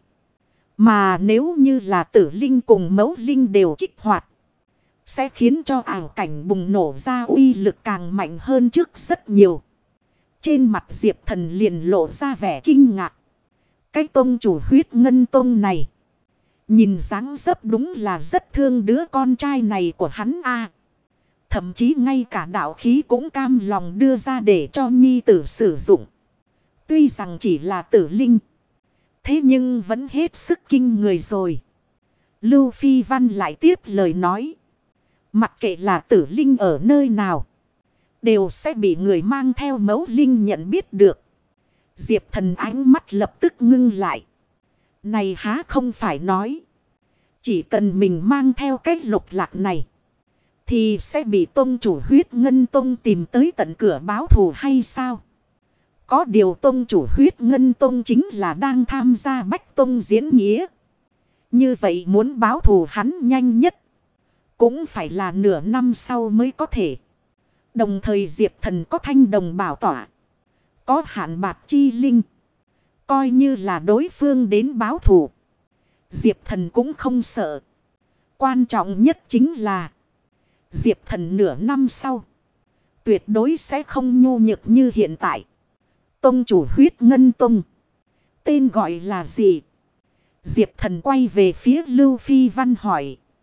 Mà nếu như là tử linh cùng mẫu linh đều kích hoạt. Sẽ khiến cho ảo cảnh bùng nổ ra uy lực càng mạnh hơn trước rất nhiều. Trên mặt Diệp Thần liền lộ ra vẻ kinh ngạc. Cái tôn chủ huyết ngân tôn này. Nhìn dáng dấp đúng là rất thương đứa con trai này của hắn a. Thậm chí ngay cả đạo khí cũng cam lòng đưa ra để cho nhi tử sử dụng. Tuy rằng chỉ là tử linh. Thế nhưng vẫn hết sức kinh người rồi. Lưu Phi Văn lại tiếp lời nói. Mặc kệ là tử linh ở nơi nào. Đều sẽ bị người mang theo mẫu linh nhận biết được. Diệp Thần ánh mắt lập tức ngưng lại. Này há không phải nói. Chỉ cần mình mang theo cái lục lạc này. Thì sẽ bị tôn chủ huyết ngân tôn tìm tới tận cửa báo thù hay sao? Có điều tôn chủ huyết ngân tôn chính là đang tham gia bách tôn diễn nghĩa. Như vậy muốn báo thù hắn nhanh nhất. Cũng phải là nửa năm sau mới có thể. Đồng thời Diệp Thần có thanh đồng bảo tỏa. Có hạn bạc chi linh. Coi như là đối phương đến báo thù. Diệp Thần cũng không sợ. Quan trọng nhất chính là. Diệp Thần nửa năm sau. Tuyệt đối sẽ không nhu nhược như hiện tại. Tông chủ huyết ngân tông. Tên gọi là gì? Diệp Thần quay về phía Lưu Phi Văn hỏi.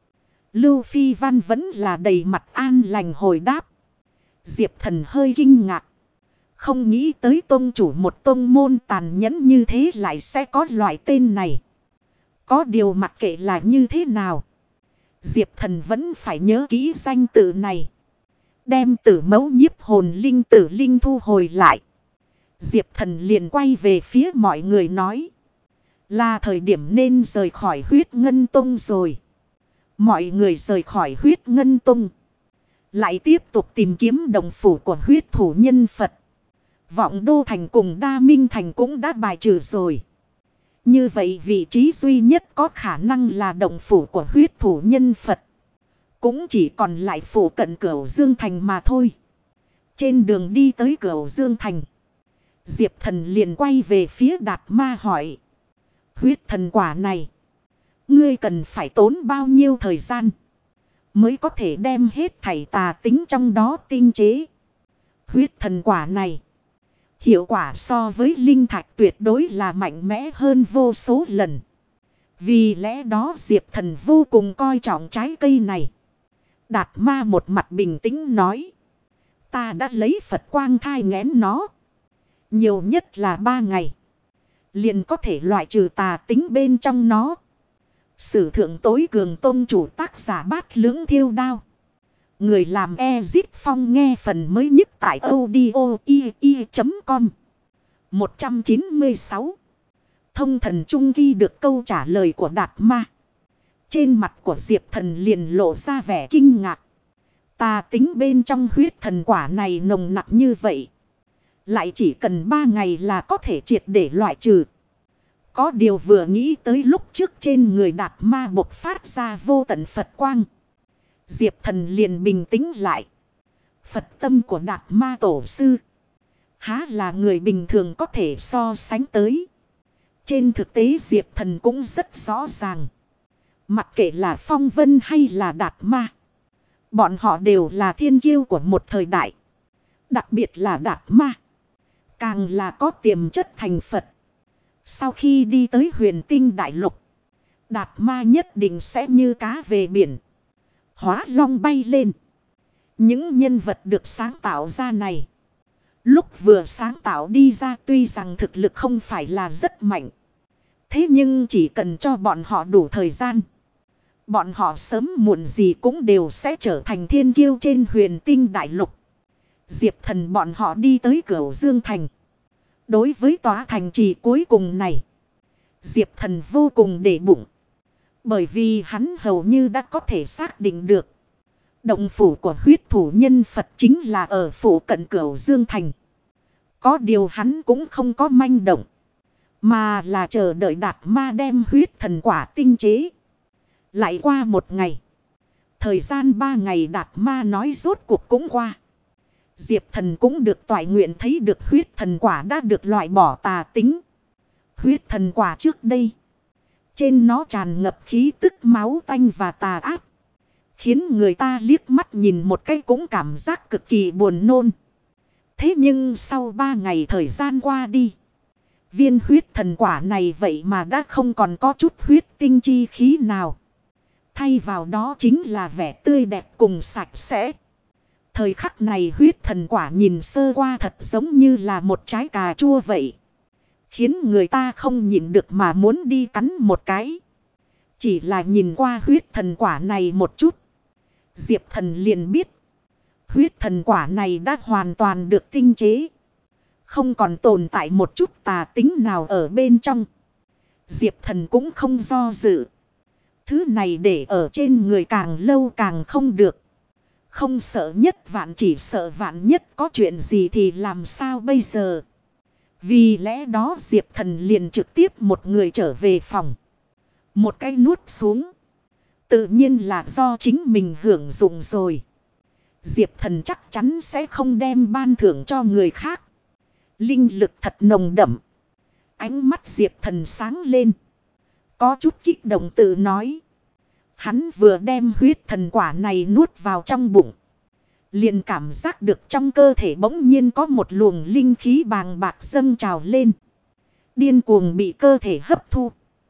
Lưu Phi Văn vẫn là đầy mặt an lành hồi đáp. Diệp Thần hơi kinh ngạc. Không nghĩ tới tông chủ một tông môn tàn nhẫn như thế lại sẽ có loại tên này. Có điều mặc kệ là như thế nào, Diệp Thần vẫn phải nhớ kỹ danh tự này. Đem Tử Mẫu Nhiếp Hồn Linh Tử Linh thu hồi lại, Diệp Thần liền quay về phía mọi người nói. Là thời điểm nên rời khỏi Huyết Ngân Tông rồi. Mọi người rời khỏi Huyết Ngân Tông, lại tiếp tục tìm kiếm đồng phủ của huyết thủ nhân Phật. Vọng Đô Thành cùng Đa Minh Thành cũng đã bài trừ rồi. Như vậy vị trí duy nhất có khả năng là đồng phủ của huyết thủ nhân Phật. Cũng chỉ còn lại phủ cận Cửu Dương Thành mà thôi. Trên đường đi tới Cửu Dương Thành, Diệp Thần liền quay về phía Đạt Ma hỏi. Huyết thần quả này, ngươi cần phải tốn bao nhiêu thời gian mới có thể đem hết thảy tà tính trong đó tinh chế? Huyết thần quả này, hiệu quả so với linh thạch tuyệt đối là mạnh mẽ hơn vô số lần. Vì lẽ đó Diệp Thần vô cùng coi trọng trái cây này. Đạt Ma một mặt bình tĩnh nói. Ta đã lấy Phật quang thai nghén nó. Nhiều nhất là 3 ngày. Liền có thể loại trừ tà tính bên trong nó. Sử thượng tối cường tông chủ tác giả Bát Lưỡng Thiêu Đao. Người làm Ezit Phong nghe phần mới nhất tại audio.com. 196. Thông thần trung ghi được câu trả lời của Đạt Ma. Trên mặt của Diệp Thần liền lộ ra vẻ kinh ngạc. Tà tính bên trong huyết thần quả này nồng nặc như vậy, lại chỉ cần 3 ngày là có thể triệt để loại trừ. Có điều vừa nghĩ tới lúc trước trên người Đạt Ma bộc phát ra vô tận Phật quang, Diệp Thần liền bình tĩnh lại. Phật tâm của Đạt Ma tổ sư, há là người bình thường có thể so sánh tới. Trên thực tế Diệp Thần cũng rất rõ ràng. Mặc kệ là Phong Vân hay là Đạt Ma, bọn họ đều là thiên kiêu của một thời đại. Đặc biệt là Đạt Ma, càng là có tiềm chất thành Phật. Sau khi đi tới Huyền Tinh Đại Lục, Đạt Ma nhất định sẽ như cá về biển, hóa long bay lên. Những nhân vật được sáng tạo ra này, lúc vừa sáng tạo đi ra tuy rằng thực lực không phải là rất mạnh, thế nhưng chỉ cần cho bọn họ đủ thời gian, bọn họ sớm muộn gì cũng đều sẽ trở thành thiên kiêu trên Huyền Tinh Đại Lục. Diệp Thần bọn họ đi tới Cửu Dương Thành. Đối với tòa thành trì cuối cùng này, Diệp Thần vô cùng để bụng. Bởi vì hắn hầu như đã có thể xác định được, động phủ của huyết thủ nhân Phật chính là ở phủ cận Cửu Dương Thành. Có điều hắn cũng không có manh động, mà là chờ đợi Đạt Ma đem huyết thần quả tinh chế. Lại qua 1 ngày, thời gian 3 ngày Đạt Ma nói rốt cuộc cũng qua. Diệp Thần cũng được toại nguyện thấy được huyết thần quả đã được loại bỏ tà tính. Huyết thần quả trước đây, trên nó tràn ngập khí tức máu tanh và tà ác, khiến người ta liếc mắt nhìn một cái cũng cảm giác cực kỳ buồn nôn. Thế nhưng sau 3 ngày thời gian qua đi, viên huyết thần quả này vậy mà đã không còn có chút huyết tinh chi khí nào. Thay vào đó chính là vẻ tươi đẹp cùng sạch sẽ. Thời khắc này huyết thần quả nhìn sơ qua thật giống như là một trái cà chua vậy, khiến người ta không nhịn được mà muốn đi cắn một cái. Chỉ là nhìn qua huyết thần quả này một chút, Diệp Thần liền biết, huyết thần quả này đã hoàn toàn được tinh chế, không còn tồn tại một chút tà tính nào ở bên trong. Diệp Thần cũng không do dự. Thứ này để ở trên người càng lâu càng không được. Không sợ nhất vạn, chỉ sợ vạn nhất có chuyện gì thì làm sao bây giờ. Vì lẽ đó Diệp Thần liền trực tiếp một người trở về phòng. Một cái nuốt xuống, tự nhiên là do chính mình hưởng dụng rồi. Diệp Thần chắc chắn sẽ không đem ban thưởng cho người khác. Linh lực thật nồng đậm. Ánh mắt Diệp Thần sáng lên, có chút kích động tự nói. Hắn vừa đem huyết thần quả này nuốt vào trong bụng, liền cảm giác được trong cơ thể bỗng nhiên có một luồng linh khí bàng bạc dâng trào lên, điên cuồng bị cơ thể hấp thu.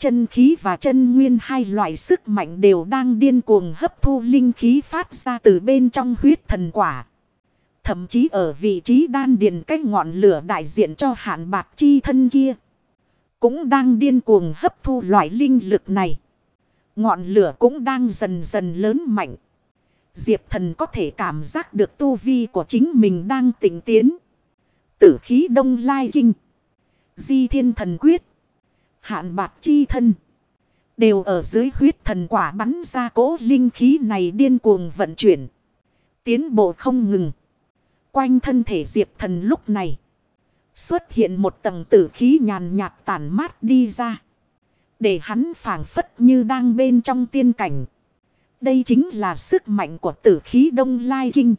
Chân khí và chân nguyên hai loại sức mạnh đều đang điên cuồng hấp thu linh khí phát ra từ bên trong huyết thần quả. Thậm chí ở vị trí đan điền cái ngọn lửa đại diện cho Hạn Bạc chi thân kia, cũng đang điên cuồng hấp thu loại linh lực này. Ngọn lửa cũng đang dần dần lớn mạnh. Diệp Thần có thể cảm giác được tu vi của chính mình đang tịnh tiến. Tử khí Đông Lai Kinh, Di Thiên Thần Quyết, Hạn Bạc chi thân, đều ở dưới huyết thần quả bắn ra cỗ linh khí này điên cuồng vận chuyển, tiến bộ không ngừng. Quanh thân thể Diệp Thần lúc này xuất hiện một tầng tử khí nhàn nhạt tản mát đi ra, để hắn phảng phất như đang bên trong tiên cảnh. Đây chính là sức mạnh của tử khí Đông Lai Kinh.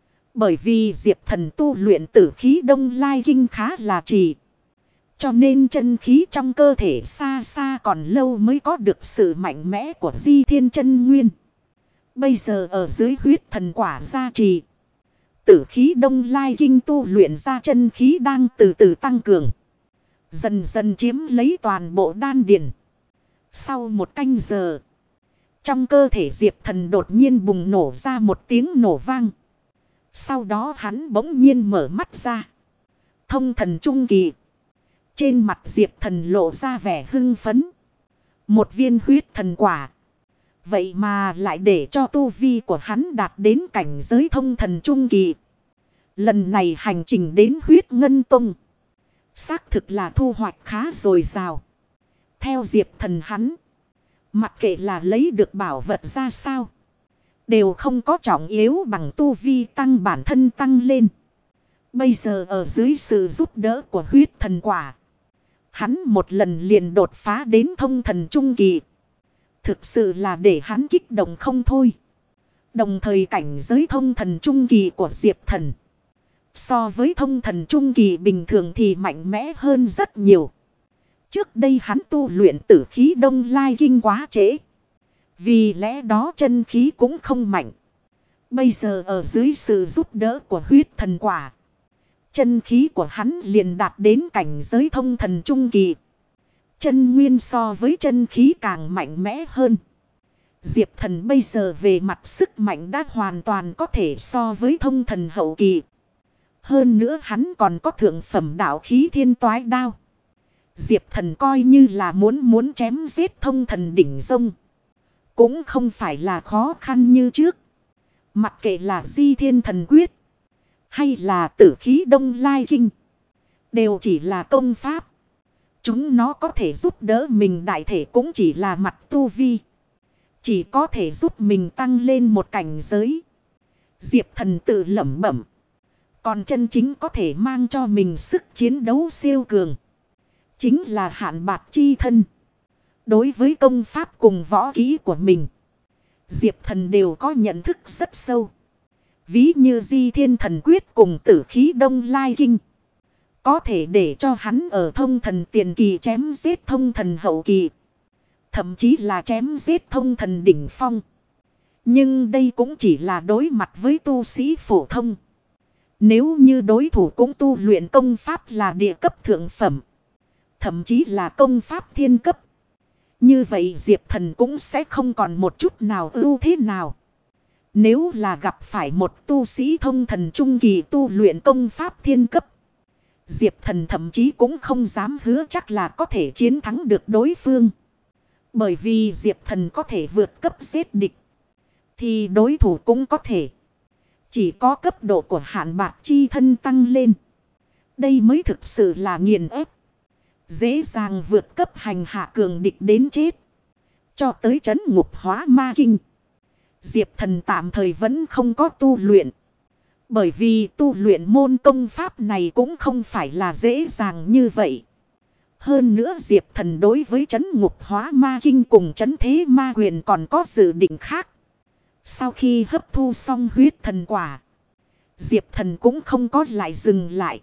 Bởi vì Diệp Thần tu luyện tử khí Đông Lai Kinh khá là trì, cho nên chân khí trong cơ thể xa xa còn lâu mới có được sự mạnh mẽ của Di Thiên chân nguyên. Bây giờ ở dưới huyết thần quả gia trì, tử khí Đông Lai Kinh tu luyện ra chân khí đang từ từ tăng cường, dần dần chiếm lấy toàn bộ đan điền. Sau một canh giờ, trong cơ thể Diệp Thần đột nhiên bùng nổ ra một tiếng nổ vang. Sau đó hắn bỗng nhiên mở mắt ra. Thông thần trung kỳ. Trên mặt Diệp Thần lộ ra vẻ hưng phấn. Một viên huyết thần quả, vậy mà lại để cho tu vi của hắn đạt đến cảnh giới thông thần trung kỳ. Lần này hành trình đến huyết ngân tông, xác thực là thu hoạch khá dồi dào. Theo Diệp Thần hắn, mặc kệ là lấy được bảo vật ra sao, đều không có trọng yếu bằng tu vi tăng bản thân tăng lên. Bây giờ ở dưới sự giúp đỡ của huyết thần quả, hắn một lần liền đột phá đến thông thần trung kỳ. Thực sự là để hắn kích động không thôi. Đồng thời cảnh giới thông thần trung kỳ của Diệp Thần, so với thông thần trung kỳ bình thường thì mạnh mẽ hơn rất nhiều. Trước đây hắn tu luyện tử khí Đông Lai Kinh quá trễ, vì lẽ đó chân khí cũng không mạnh. Bây giờ ở dưới sự giúp đỡ của huyết thần quả, chân khí của hắn liền đạt đến cảnh giới thông thần trung kỳ. Chân nguyên so với chân khí càng mạnh mẽ hơn. Diệp Thần bây giờ về mặt sức mạnh đã hoàn toàn có thể so với thông thần hậu kỳ. Hơn nữa hắn còn có thượng phẩm đạo khí Thiên Toái Đao. Diệp Thần coi như là muốn chém giết thông thần đỉnh dông, cũng không phải là khó khăn như trước. Mặc kệ là Di Thiên Thần Quyết hay là tử khí Đông Lai Kinh, đều chỉ là công pháp. Chúng nó có thể giúp đỡ mình đại thể cũng chỉ là mặt tu vi, chỉ có thể giúp mình tăng lên một cảnh giới. Diệp Thần tự lẩm bẩm. Còn chân chính có thể mang cho mình sức chiến đấu siêu cường, chính là Hạn Bạc chi thân. Đối với công pháp cùng võ kỹ của mình, Diệp Thần đều có nhận thức rất sâu. Ví như Di Thiên Thần Quyết cùng tử khí Đông Lai Kinh, có thể để cho hắn ở thông thần tiền kỳ chém giết thông thần hậu kỳ, thậm chí là chém giết thông thần đỉnh phong. Nhưng đây cũng chỉ là đối mặt với tu sĩ phổ thông. Nếu như đối thủ cũng tu luyện công pháp là địa cấp thượng phẩm, thậm chí là công pháp thiên cấp, như vậy Diệp Thần cũng sẽ không còn một chút nào ưu thế nào. Nếu là gặp phải một tu sĩ thông thần trung kỳ tu luyện công pháp thiên cấp, Diệp Thần thậm chí cũng không dám hứa chắc là có thể chiến thắng được đối phương. Bởi vì Diệp Thần có thể vượt cấp giết địch, thì đối thủ cũng có thể. Chỉ có cấp độ của Hạn Bạc chi thân tăng lên, đây mới thực sự là nghiền ép. Dễ dàng vượt cấp hành hạ cường địch đến chết. Cho tới trấn ngục hóa ma kinh, Diệp Thần tạm thời vẫn không có tu luyện. Bởi vì tu luyện môn công pháp này cũng không phải là dễ dàng như vậy. Hơn nữa Diệp Thần đối với trấn ngục hóa ma kinh cùng trấn thế ma quyền còn có dự định khác. Sau khi hấp thu xong huyết thần quả, Diệp Thần cũng không có lại dừng lại,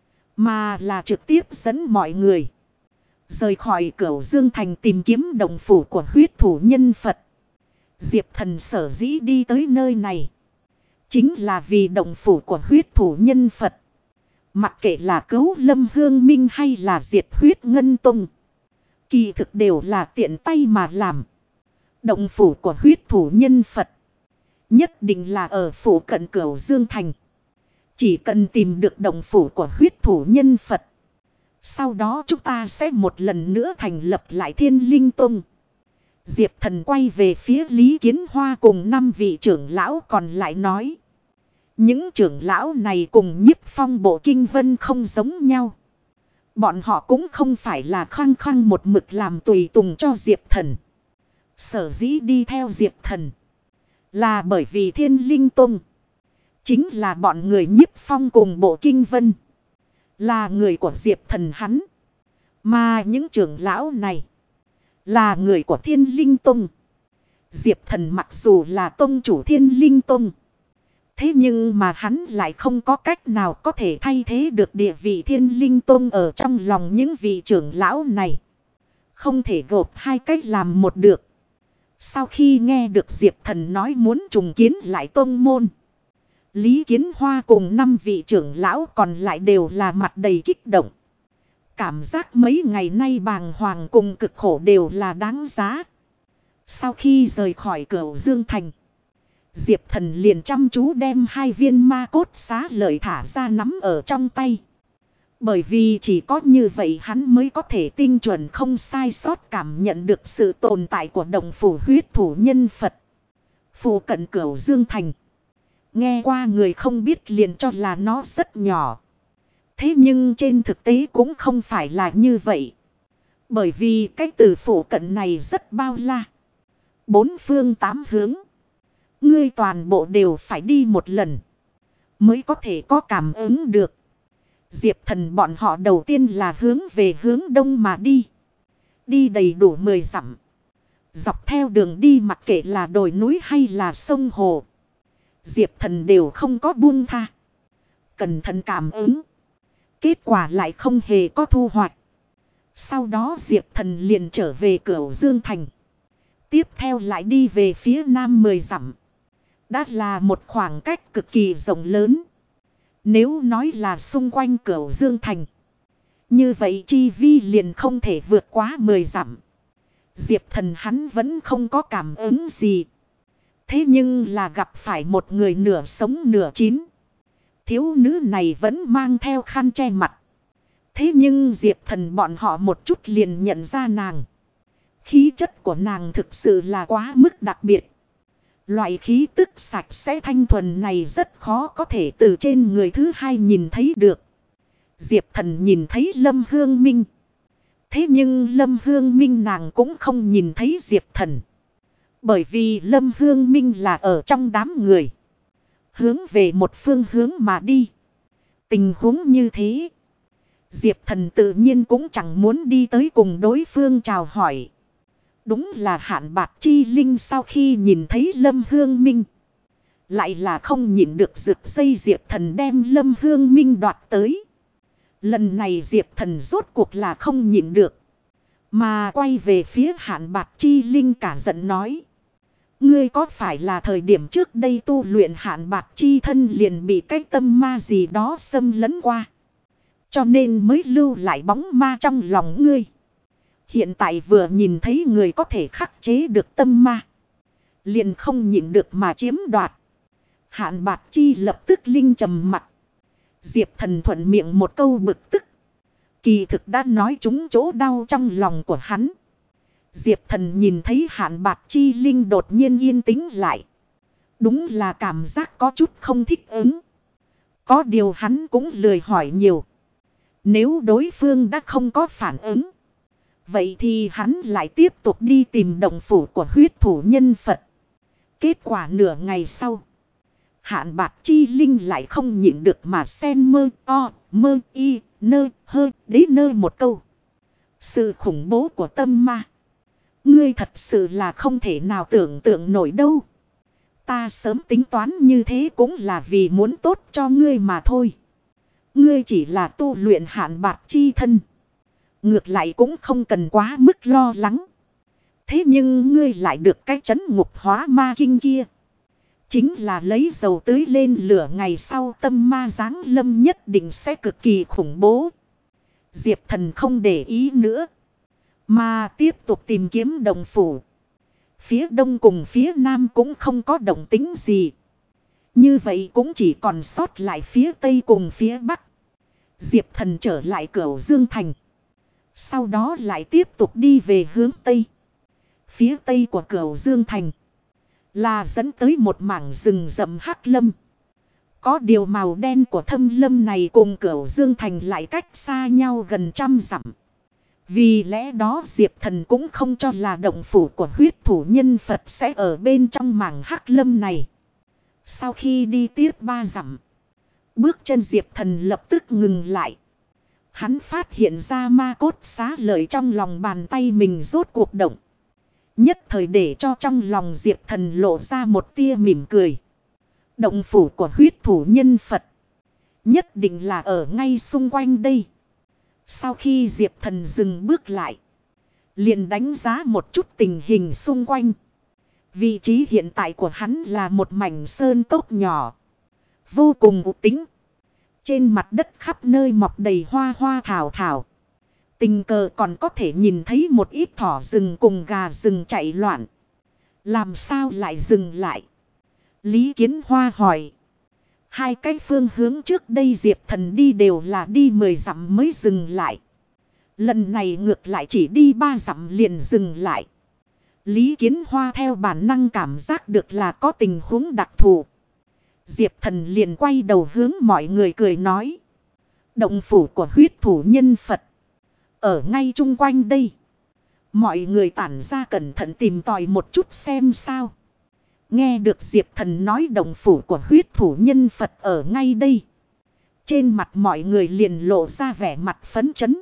mà là trực tiếp dẫn mọi người rời khỏi Cửu Dương Thành tìm kiếm động phủ của huyết thủ nhân Phật. Diệp Thần sở dĩ đi tới nơi này, chính là vì động phủ của huyết thủ nhân Phật. Mặc kệ là cứu Lâm Hương Minh hay là diệt huyết ngân tông, Kỳ thực đều là tiện tay mà làm. Động phủ của huyết thủ nhân Phật nhất định là ở phủ cận Cửu Dương Thành. Chỉ cần tìm được động phủ của huyết thủ nhân Phật, sau đó chúng ta sẽ một lần nữa thành lập lại Thiên Linh Tông. Diệp Thần quay về phía Lý Kiến Hoa cùng 5 vị trưởng lão còn lại nói. Những trưởng lão này cùng Nhiếp Phong Bộ Kinh Vân không giống nhau. Bọn họ cũng không phải là khăng khăng một mực làm tùy tùng cho Diệp Thần. Sở dĩ đi theo Diệp Thần là bởi vì Thiên Linh Tông chính là bọn người Nhiếp Phong cùng Bộ Kinh Vân, là người của Diệp Thần hắn. Mà những trưởng lão này là người của Thiên Linh Tông. Diệp Thần mặc dù là tông chủ Thiên Linh Tông, thế nhưng mà hắn lại không có cách nào có thể thay thế được địa vị Thiên Linh Tông ở trong lòng những vị trưởng lão này. Không thể gộp hai cách làm một được. Sau khi nghe được Diệp Thần nói muốn trùng kiến lại tông môn, Lý Kiến Hoa cùng 5 vị trưởng lão còn lại đều là mặt đầy kích động. Cảm giác mấy ngày nay bàng hoàng cùng cực khổ đều là đáng giá. Sau khi rời khỏi Cửu Dương Thành, Diệp Thần liền chăm chú đem 2 viên ma cốt xá lợi thả ra nắm ở trong tay. Bởi vì chỉ có như vậy hắn mới có thể tinh chuẩn không sai sót cảm nhận được sự tồn tại của động phủ huyết thủ nhân Phật. Phủ cận Cửu Dương Thành. Nghe qua người không biết liền cho là nó rất nhỏ. Thế nhưng trên thực tế cũng không phải là như vậy. Bởi vì cái từ phủ cận này rất bao la. 4 phương 8 hướng. Ngươi toàn bộ đều phải đi một lần mới có thể có cảm ứng được. Diệp Thần bọn họ đầu tiên là hướng về hướng đông mà đi. Đi đầy đủ 10 dặm. Dọc theo đường đi mặc kệ là đồi núi hay là sông hồ, Diệp Thần đều không có buông tha. Cẩn thận cảm ứng. Kết quả lại không hề có thu hoạch. Sau đó Diệp Thần liền trở về Cửu Dương Thành. Tiếp theo lại đi về phía nam 10 dặm. Đã là một khoảng cách cực kỳ rộng lớn. Nếu nói là xung quanh Cửu Dương Thành, như vậy chi vi liền không thể vượt quá 10 dặm. Diệp Thần hắn vẫn không có cảm ứng gì. Thế nhưng là gặp phải một người nửa sống nửa chín. Thiếu nữ này vẫn mang theo khăn che mặt. Thế nhưng Diệp Thần bọn họ một chút liền nhận ra nàng. Khí chất của nàng thực sự là quá mức đặc biệt. Loại khí tức sạch sẽ thanh thuần này rất khó có thể từ trên người thứ hai nhìn thấy được. Diệp Thần nhìn thấy Lâm Hương Minh. Thế nhưng Lâm Hương Minh nàng cũng không nhìn thấy Diệp Thần. Bởi vì Lâm Hương Minh là ở trong đám người, hướng về một phương hướng mà đi. Tình huống như thế, Diệp Thần tự nhiên cũng chẳng muốn đi tới cùng đối phương chào hỏi. Đúng là Hạn Bạc Chi Linh sau khi nhìn thấy Lâm Hương Minh, lại là không nhịn được giật dây Diệp Thần đem Lâm Hương Minh đoạt tới. Lần này Diệp Thần rốt cuộc là không nhịn được, mà quay về phía Hạn Bạc Chi Linh cả giận nói. Ngươi có phải là thời điểm trước đây tu luyện Hạn Bạc Chi thân liền bị cái tâm ma gì đó xâm lấn qua, cho nên mới lưu lại bóng ma trong lòng ngươi. Hiện tại vừa nhìn thấy người có thể khắc chế được tâm ma, liền không nhịn được mà chiếm đoạt. Hạn Bạc Chi lập tức linh trầm mặt. Diệp Thần thuận miệng một câu bực tức, kỳ thực đã nói trúng chỗ đau trong lòng của hắn. Diệp Thần nhìn thấy Hạn Bạc Chi Linh đột nhiên yên tĩnh lại, đúng là cảm giác có chút không thích ứng. Có điều hắn cũng lười hỏi nhiều. Nếu đối phương đã không có phản ứng, vậy thì hắn lại tiếp tục đi tìm động phủ của huyết thủ nhân Phật. Kết quả nửa ngày sau, Hạn Bạc Chi Linh lại không nhịn được mà sen mơ o mơ y nơ hơ đế nơ một câu. Sự khủng bố của tâm ma, ngươi thật sự là không thể nào tưởng tượng nổi đâu. Ta sớm tính toán như thế cũng là vì muốn tốt cho ngươi mà thôi. Ngươi chỉ là tu luyện Hạn Bạc Chi thân, ngược lại cũng không cần quá mức lo lắng. Thế nhưng ngươi lại được cái trấn ngục hóa ma kinh kia, chính là lấy dầu tưới lên lửa, ngày sau tâm ma giáng lâm nhất định sẽ cực kỳ khủng bố. Diệp Thần không để ý nữa, Mà tiếp tục tìm kiếm động phủ. Phía đông cùng phía nam cũng không có động tĩnh gì. Như vậy cũng chỉ còn sót lại phía tây cùng phía bắc. Diệp Thần trở lại Cửu Dương Thành. Sau đó lại tiếp tục đi về hướng tây. Phía tây của Cửu Dương Thành là dẫn tới một mảng rừng rậm hắc lâm. Có điều màu đen của thâm lâm này cùng Cửu Dương Thành lại cách xa nhau gần 100 dặm. Vì lẽ đó Diệp Thần cũng không cho là động phủ của huyết thủ nhân Phật sẽ ở bên trong mảng hắc lâm này. Sau khi đi tiếp 3 dặm, bước chân Diệp Thần lập tức ngừng lại. Hắn phát hiện ra ma cốt xá lợi trong lòng bàn tay mình rốt cuộc động. Nhất thời để cho trong lòng Diệp Thần lộ ra một tia mỉm cười. Động phủ của huyết thủ nhân Phật nhất định là ở ngay xung quanh đây. Sau khi Diệp Thần dừng bước lại, liền đánh giá một chút tình hình xung quanh. Vị trí hiện tại của hắn là một mảnh sơn cốc nhỏ, vô cùng u tĩnh. Trên mặt đất khắp nơi mọc đầy hoa hoa thảo thảo. Tình cờ còn có thể nhìn thấy một ít thỏ rừng cùng gà rừng chạy loạn. Làm sao lại dừng lại? Lý Kiến Hoa hỏi. Hai cái phương hướng trước đây Diệp Thần đi đều là đi 10 dặm mới dừng lại. Lần này ngược lại chỉ đi 3 dặm liền dừng lại. Lý Kiến Hoa theo bản năng cảm giác được là có tình huống đặc thù. Diệp Thần liền quay đầu hướng mọi người cười nói. Động phủ của huyết thủ nhân Phật ở ngay chung quanh đây. Mọi người tản ra cẩn thận tìm tòi một chút xem sao. Nghe được Diệp Thần nói động phủ của huyết thủ nhân Phật ở ngay đây. Trên mặt mọi người liền lộ ra vẻ mặt phấn chấn.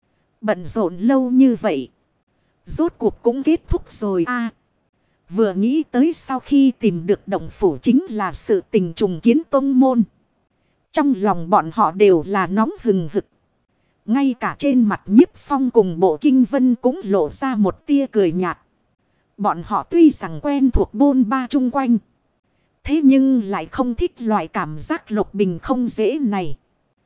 Bận rộn lâu như vậy, rốt cuộc cũng kết thúc rồi a. Vừa nghĩ tới sau khi tìm được động phủ chính là sự tình trùng kiến tông môn. Trong lòng bọn họ đều là nóng hừng hực. Ngay cả trên mặt Nhiếp Phong cùng Bộ Kinh Vân cũng lộ ra một tia cười nhạt. Bọn họ tuy rằng quen thuộc bôn ba chung quanh, thế nhưng lại không thích loại cảm giác lục bình không dễ này.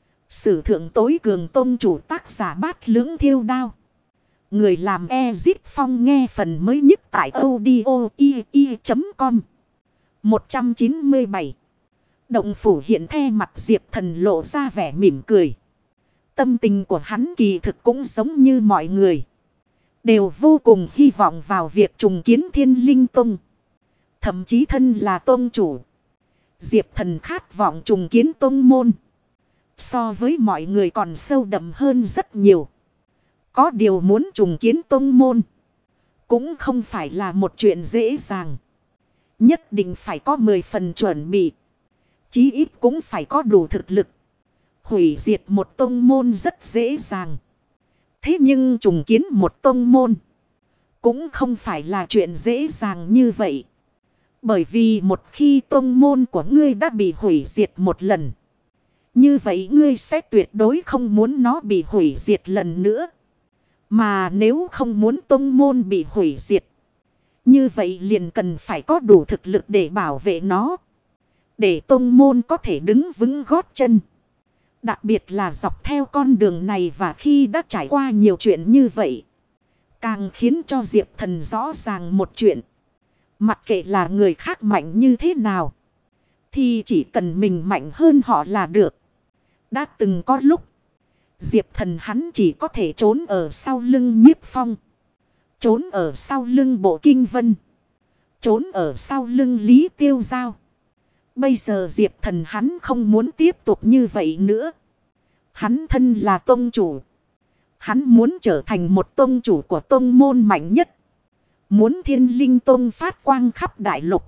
Sử thượng tối cường tông chủ tác giả Bát Lưỡng Thiêu Đao. Người làm Ezip Phong nghe phần mới nhất tại audio.com. 197. Động phủ hiện the mặt Diệp Thần lộ ra vẻ mỉm cười. Tâm tình của hắn kỳ thực cũng giống như mọi người, đều vô cùng hy vọng vào việc trùng kiến Thiên Linh Tông. Thậm chí thân là tông chủ, Diệp Thần khát vọng trùng kiến tông môn so với mọi người còn sâu đậm hơn rất nhiều. Có điều muốn trùng kiến tông môn cũng không phải là một chuyện dễ dàng. Nhất định phải có 10 phần chuẩn bị. Chí ít cũng phải có đủ thực lực. Hủy diệt một tông môn rất dễ dàng. Thế nhưng trùng kiến một tông môn cũng không phải là chuyện dễ dàng như vậy. Bởi vì một khi tông môn của ngươi đã bị hủy diệt một lần, như vậy ngươi sẽ tuyệt đối không muốn nó bị hủy diệt lần nữa. Mà nếu không muốn tông môn bị hủy diệt, như vậy liền cần phải có đủ thực lực để bảo vệ nó, để tông môn có thể đứng vững gót chân. Đặc biệt là dọc theo con đường này và khi đã trải qua nhiều chuyện như vậy, càng khiến cho Diệp Thần rõ ràng một chuyện. Mặc kệ là người khác mạnh như thế nào, thì chỉ cần mình mạnh hơn họ là được. Đã từng có lúc, Diệp Thần hắn chỉ có thể trốn ở sau lưng Nhiếp Phong, trốn ở sau lưng Bộ Kinh Vân, trốn ở sau lưng Lý Tiêu Giao. Bây giờ Diệp Thần hắn không muốn tiếp tục như vậy nữa. Hắn thân là tông chủ, hắn muốn trở thành một tông chủ của tông môn mạnh nhất. Muốn Thiên Linh Tông phát quang khắp đại lục.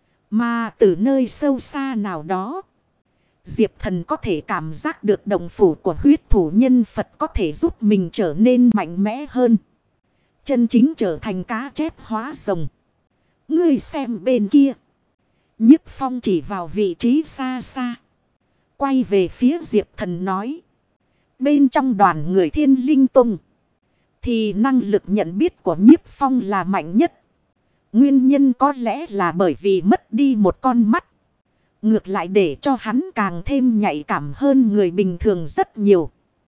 Mà từ nơi sâu xa nào đó, Diệp Thần có thể cảm giác được động phủ của huyết thủ nhân Phật có thể giúp mình trở nên mạnh mẽ hơn. Chân chính trở thành cá chép hóa rồng. Ngươi xem bên kia. Nhiếp Phong chỉ vào vị trí xa xa, quay về phía Diệp Thần nói. Bên trong đoàn người Thiên Linh Tông, thì năng lực nhận biết của Nhiếp Phong là mạnh nhất. Nguyên nhân có lẽ là bởi vì mất đi một con mắt, ngược lại để cho hắn càng thêm nhạy cảm hơn người bình thường rất nhiều.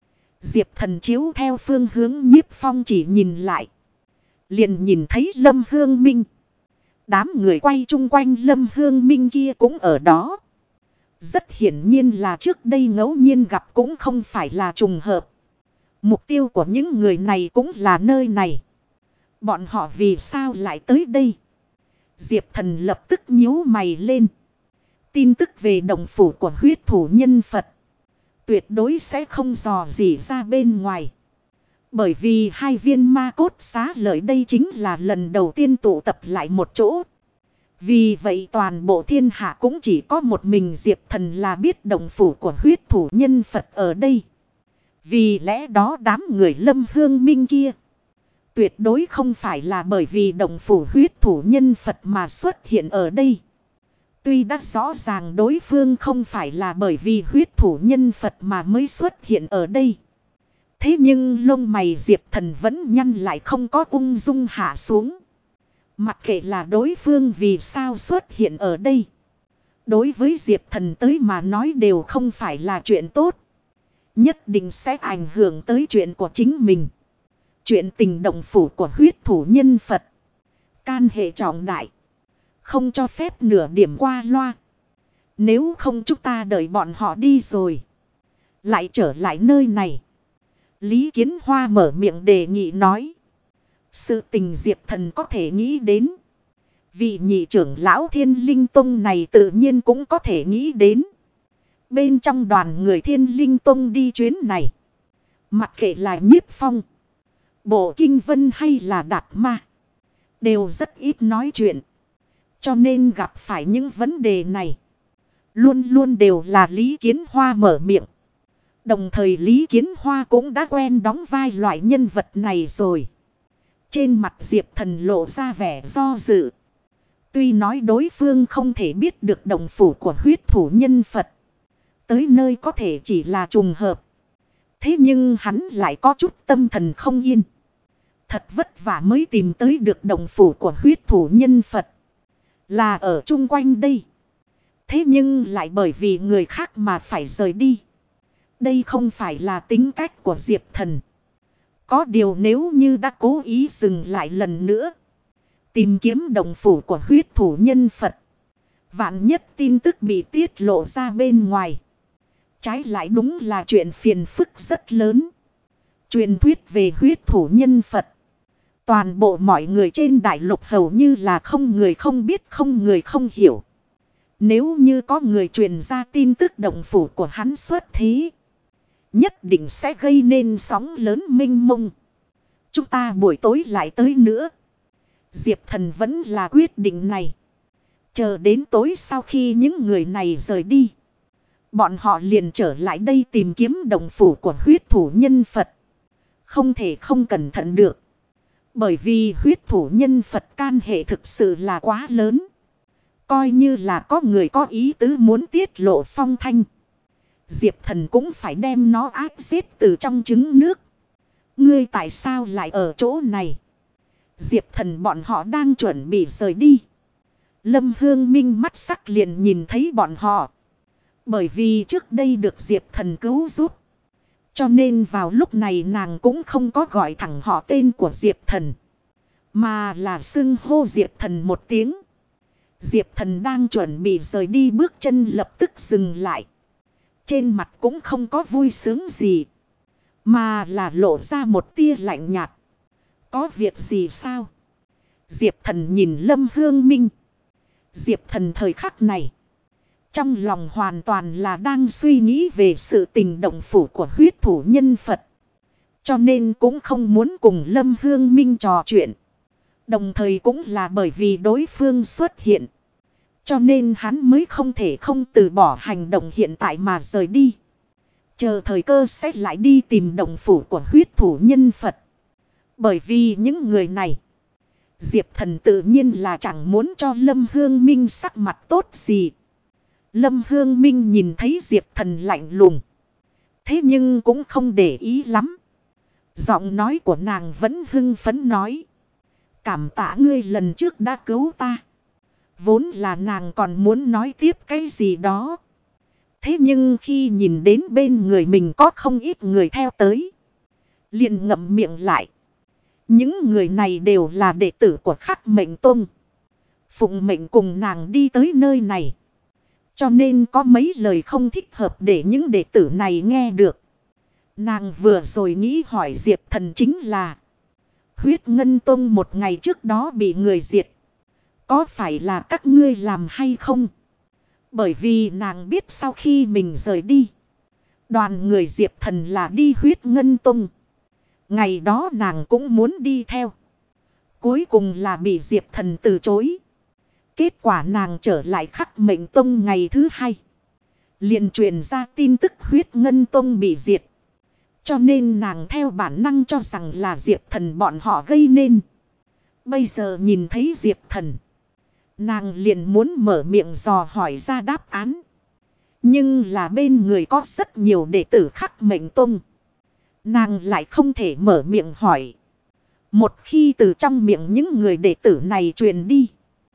Diệp Thần chiếu theo phương hướng Nhiếp Phong chỉ nhìn lại. Liền nhìn thấy Lâm Hương Minh. Đám người quay chung quanh Lâm Hương Minh kia cũng ở đó. Rất hiển nhiên là trước đây ngẫu nhiên gặp cũng không phải là trùng hợp. Mục tiêu của những người này cũng là nơi này. Bọn họ vì sao lại tới đây? Diệp Thần lập tức nhíu mày lên. Tin tức về động phủ của huyết thủ nhân Phật tuyệt đối sẽ không dò dỉ ra bên ngoài. Bởi vì hai viên ma cốt xá lợi đây chính là lần đầu tiên tụ tập lại một chỗ. Vì vậy toàn bộ thiên hạ cũng chỉ có một mình Diệp Thần là biết động phủ của huyết thủ nhân Phật ở đây. Vì lẽ đó đám người Lâm Hương Minh kia tuyệt đối không phải là bởi vì động phủ huyết thủ nhân Phật mà xuất hiện ở đây. Tuy đã rõ ràng đối phương không phải là bởi vì huyết thủ nhân Phật mà mới xuất hiện ở đây. Thế nhưng lông mày Diệp Thần vẫn nhăn lại không có ung dung hạ xuống. Mặc kệ là đối phương vì sao xuất hiện ở đây. Đối với Diệp Thần tới mà nói đều không phải là chuyện tốt. Nhất định sẽ ảnh hưởng tới chuyện của chính mình. Chuyện tình động phủ của huyết thủ nhân Phật. Can hệ trọng đại. Không cho phép nửa điểm qua loa. Nếu không chúng ta đợi bọn họ đi rồi. Lại trở lại nơi này. Lý Kiến Hoa mở miệng đề nghị nói. Sự tình Diệp Thần có thể nghĩ đến. Vị nhị trưởng lão Thiên Linh Tông này tự nhiên cũng có thể nghĩ đến. Bên trong đoàn người Thiên Linh Tông đi chuyến này. Mặc kệ là Nhiếp Phong, Bộ Kinh Vân hay là Đạt Ma. Đều rất ít nói chuyện. Cho nên gặp phải những vấn đề này. Luôn luôn đều là Lý Kiến Hoa mở miệng. Đồng thời Lý Kiến Hoa cũng đã quen đóng vai loại nhân vật này rồi. Trên mặt Diệp Thần lộ ra vẻ do dự. Tuy nói đối phương không thể biết được động phủ của huyết thủ nhân Phật. Tới nơi có thể chỉ là trùng hợp. Thế nhưng hắn lại có chút tâm thần không yên. Thật vất vả mới tìm tới được động phủ của huyết thủ nhân Phật. Là ở chung quanh đây. Thế nhưng lại bởi vì người khác mà phải rời đi. Đây không phải là tính cách của Diệp Thần. Có điều nếu như đã cố ý dừng lại lần nữa. Tìm kiếm động phủ của huyết thủ nhân Phật. Vạn nhất tin tức bị tiết lộ ra bên ngoài. Trái lại đúng là chuyện phiền phức rất lớn. Truyền thuyết về huyết thủ nhân Phật. Toàn bộ mọi người trên đại lục hầu như là không người không biết không người không hiểu. Nếu như có người truyền ra tin tức động phủ của hắn xuất thế. Nhất định sẽ gây nên sóng lớn mênh mông. Chúng ta buổi tối lại tới nữa. Diệp Thần vẫn là quyết định này. Chờ đến tối sau khi những người này rời đi. Bọn họ liền trở lại đây tìm kiếm động phủ của huyết thủ nhân Phật. Không thể không cẩn thận được. Bởi vì huyết thủ nhân Phật can hệ thực sự là quá lớn. Coi như là có người có ý tứ muốn tiết lộ phong thanh. Diệp Thần cũng phải đem nó áp giết từ trong trứng nước. Ngươi tại sao lại ở chỗ này? Diệp Thần bọn họ đang chuẩn bị rời đi. Lâm Hương Minh mắt sắc liền nhìn thấy bọn họ. Bởi vì trước đây được Diệp Thần cứu giúp. Cho nên vào lúc này nàng cũng không có gọi thẳng họ tên của Diệp Thần. Mà là xưng hô Diệp Thần một tiếng. Diệp Thần đang chuẩn bị rời đi bước chân lập tức dừng lại. Trên mặt cũng không có vui sướng gì. Mà là lộ ra một tia lạnh nhạt. Có việc gì sao? Diệp Thần nhìn Lâm Hương Minh. Diệp Thần thời khắc này. Trong lòng hoàn toàn là đang suy nghĩ về sự tình động phủ của huyết thủ nhân Phật. Cho nên cũng không muốn cùng Lâm Hương Minh trò chuyện. Đồng thời cũng là bởi vì đối phương xuất hiện. Cho nên hắn mới không thể không từ bỏ hành động hiện tại mà rời đi. Chờ thời cơ sẽ lại đi tìm động phủ của huyết thủ nhân Phật. Bởi vì những người này. Diệp Thần tự nhiên là chẳng muốn cho Lâm Hương Minh sắc mặt tốt gì. Lâm Hương Minh nhìn thấy Diệp Thần lạnh lùng. Thế nhưng cũng không để ý lắm. Giọng nói của nàng vẫn hưng phấn nói. Cảm tạ ngươi lần trước đã cứu ta. Vốn là nàng còn muốn nói tiếp cái gì đó. Thế nhưng khi nhìn đến bên người mình có không ít người theo tới. liền ngậm miệng lại. Những người này đều là đệ tử của Khắc Mệnh Tông. Phụng mệnh cùng nàng đi tới nơi này. Cho nên có mấy lời không thích hợp để những đệ tử này nghe được. Nàng vừa rồi nghĩ hỏi Diệp Thần chính là Huyết Ngân Tông một ngày trước đó bị người diệt. Có phải là các ngươi làm hay không? Bởi vì nàng biết sau khi mình rời đi, đoàn người Diệp Thần là đi Huyết Ngân Tông. Ngày đó nàng cũng muốn đi theo. Cuối cùng là bị Diệp Thần từ chối. Kết quả nàng trở lại Khắc Mệnh Tông ngày thứ hai. Liền truyền ra tin tức Huyết Ngân Tông bị diệt. Cho nên nàng theo bản năng cho rằng là Diệp Thần bọn họ gây nên. Bây giờ nhìn thấy Diệp Thần, nàng liền muốn mở miệng dò hỏi ra đáp án. Nhưng là bên người có rất nhiều đệ tử Khắc Mệnh Tông. Nàng lại không thể mở miệng hỏi. Một khi từ trong miệng những người đệ tử này truyền đi,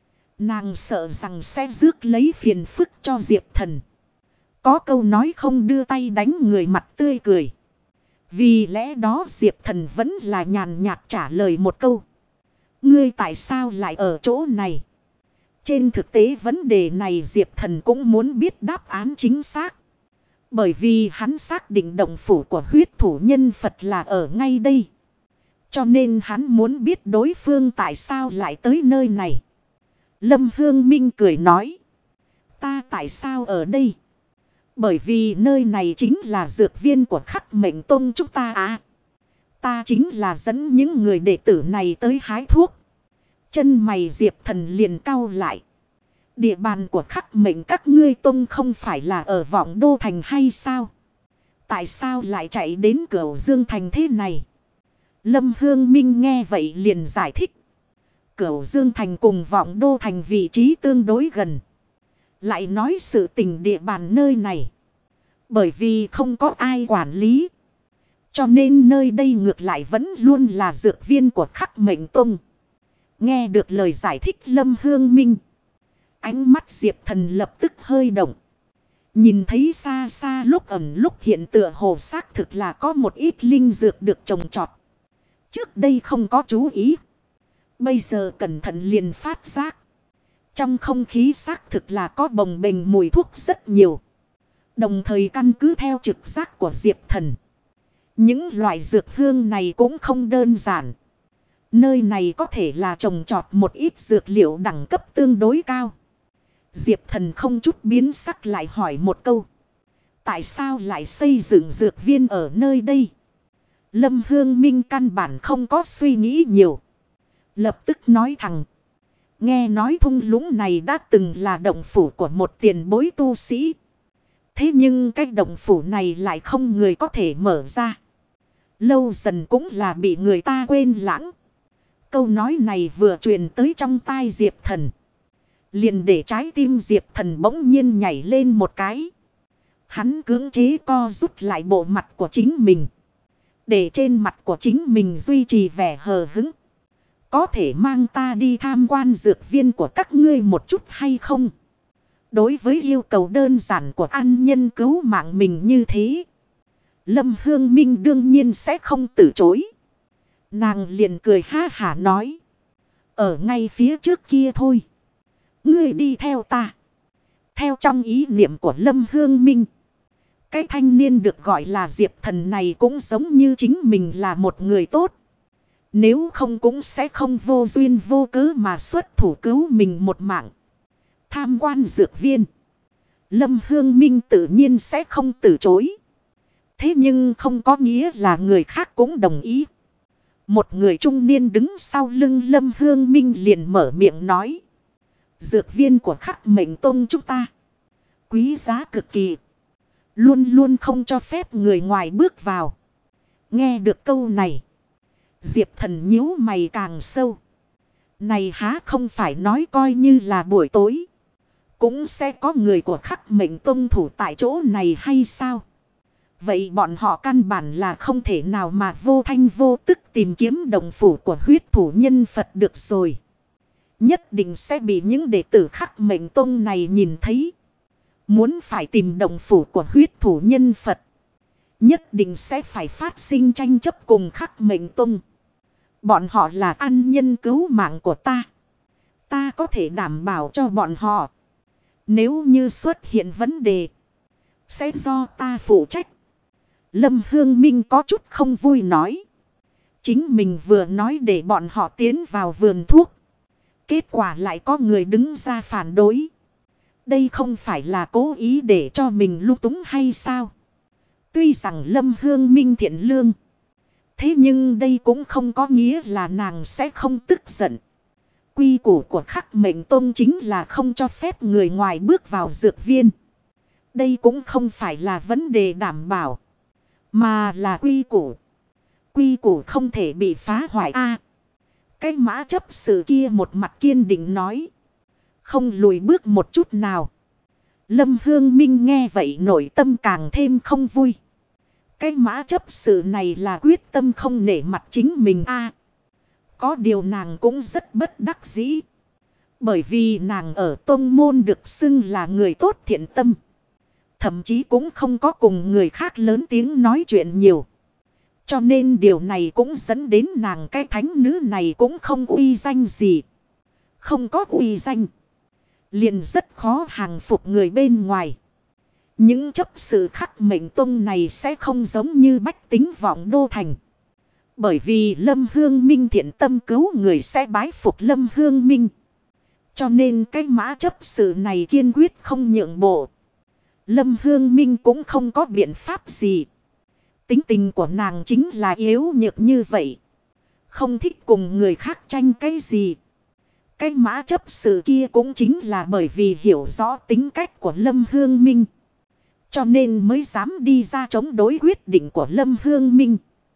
nàng sợ rằng sẽ rước lấy phiền phức cho Diệp Thần. Có câu nói không đưa tay đánh người mặt tươi cười. Vì lẽ đó Diệp Thần vẫn là nhàn nhạt trả lời một câu. Ngươi tại sao lại ở chỗ này? Trên thực tế vấn đề này Diệp Thần cũng muốn biết đáp án chính xác. Bởi vì hắn xác định động phủ của huyết thủ nhân Phật là ở ngay đây. Cho nên hắn muốn biết đối phương tại sao lại tới nơi này. Lâm Hương Minh cười nói. Ta tại sao ở đây? Bởi vì nơi này chính là dược viên của Khắc Mệnh Tông chúng ta à. Ta chính là dẫn những người đệ tử này tới hái thuốc. Chân mày Diệp Thần liền cau lại. Địa bàn của Khắc Mệnh các ngươi tông không phải là ở Vọng Đô Thành hay sao? Tại sao lại chạy đến Cửu Dương Thành thế này? Lâm Hương Minh nghe vậy liền giải thích. Cửu Dương Thành cùng Vọng Đô Thành vị trí tương đối gần. Lại nói sự tình địa bàn nơi này. Bởi vì không có ai quản lý. Cho nên nơi đây ngược lại vẫn luôn là dược viên của Khắc Mệnh Tông. Nghe được lời giải thích Lâm Hương Minh, ánh mắt Diệp Thần lập tức hơi động. Nhìn thấy xa xa lúc ẩn lúc hiện tựa hồ xác thực là có một ít linh dược được trồng trọt. Trước đây không có chú ý. Bây giờ cẩn thận liền phát giác. Trong không khí xác thực là có bồng bềnh mùi thuốc rất nhiều. Đồng thời căn cứ theo trực giác của Diệp Thần, những loại dược hương này cũng không đơn giản. Nơi này có thể là trồng trọt một ít dược liệu đẳng cấp tương đối cao. Diệp Thần không chút biến sắc lại hỏi một câu. Tại sao lại xây dựng dược viên ở nơi đây? Lâm Hương Minh căn bản không có suy nghĩ nhiều. Lập tức nói thẳng. Nghe nói thung lũng này đã từng là động phủ của một tiền bối tu sĩ. Thế nhưng cái động phủ này lại không người có thể mở ra. Lâu dần cũng là bị người ta quên lãng. Câu nói này vừa truyền tới trong tai Diệp Thần, liền để trái tim Diệp Thần bỗng nhiên nhảy lên một cái. Hắn cưỡng chế co rút lại bộ mặt của chính mình, để trên mặt của chính mình duy trì vẻ hờ hững. Có thể mang ta đi tham quan dược viên của các ngươi một chút hay không? Đối với yêu cầu đơn giản của ăn nhân cứu mạng mình như thế, Lâm Hương Minh đương nhiên sẽ không từ chối. Nàng liền cười ha hả nói. Ở ngay phía trước kia thôi. Ngươi đi theo ta. Theo trong ý niệm của Lâm Hương Minh, cái thanh niên được gọi là Diệp Thần này cũng giống như chính mình là một người tốt. Nếu không cũng sẽ không vô duyên vô cớ mà xuất thủ cứu mình một mạng. Tham quan dược viên, Lâm Hương Minh tự nhiên sẽ không từ chối. Thế nhưng không có nghĩa là người khác cũng đồng ý. Một người trung niên đứng sau lưng Lâm Hương Minh liền mở miệng nói. Dược viên của Khắc Mệnh Tông chúng ta quý giá cực kỳ. Luôn luôn không cho phép người ngoài bước vào. Nghe được câu này, Diệp Thần nhíu mày càng sâu. Này há không phải nói coi như là buổi tối cũng sẽ có người của Khắc Mệnh Tông thủ tại chỗ này hay sao? Vậy bọn họ căn bản là không thể nào mà vô thanh vô tức tìm kiếm động phủ của huyết thủ nhân Phật được rồi. Nhất định sẽ bị những đệ tử Khắc Mệnh Tông này nhìn thấy. Muốn phải tìm động phủ của huyết thủ nhân Phật, Nhất định sẽ phải phát sinh tranh chấp cùng Khắc Mệnh Tông. Bọn họ là ân nhân cứu mạng của ta. Ta có thể đảm bảo cho bọn họ. Nếu như xuất hiện vấn đề, sẽ do ta phụ trách. Lâm Hương Minh có chút không vui nói. Chính mình vừa nói để bọn họ tiến vào vườn thuốc. Kết quả lại có người đứng ra phản đối. Đây không phải là cố ý để cho mình lung túng hay sao? Tuy rằng Lâm Hương Minh thiện lương. Thế nhưng đây cũng không có nghĩa là nàng sẽ không tức giận. Quy củ của Khắc Mệnh Tông chính là không cho phép người ngoài bước vào dược viên. Đây cũng không phải là vấn đề đảm bảo. Mà là quy củ. Quy củ không thể bị phá hoại a. Cái mã chấp sự kia một mặt kiên định nói. Không lùi bước một chút nào. Lâm Hương Minh nghe vậy nội tâm càng thêm không vui. Cái mã chấp sự này là quyết tâm không nể mặt chính mình a. Có điều nàng cũng rất bất đắc dĩ. Bởi vì nàng ở tông môn được xưng là người tốt thiện tâm. Thậm chí cũng không có cùng người khác lớn tiếng nói chuyện nhiều. Cho nên điều này cũng dẫn đến nàng cái thánh nữ này cũng không uy danh gì. Không có uy danh. Liền rất khó hàng phục người bên ngoài. Những chấp sự Khắc Mệnh Tông này sẽ không giống như bách tính vọng đô thành. Bởi vì Lâm Hương Minh thiện tâm cứu người sẽ bái phục Lâm Hương Minh. Cho nên cái mã chấp sự này kiên quyết không nhượng bộ. Lâm Hương Minh cũng không có biện pháp gì. Tính tình của nàng chính là yếu nhược như vậy. Không thích cùng người khác tranh cái gì. Cái mã chấp sự kia cũng chính là bởi vì hiểu rõ tính cách của Lâm Hương Minh. Cho nên mới dám đi ra chống đối quyết định của Lâm Hương Minh.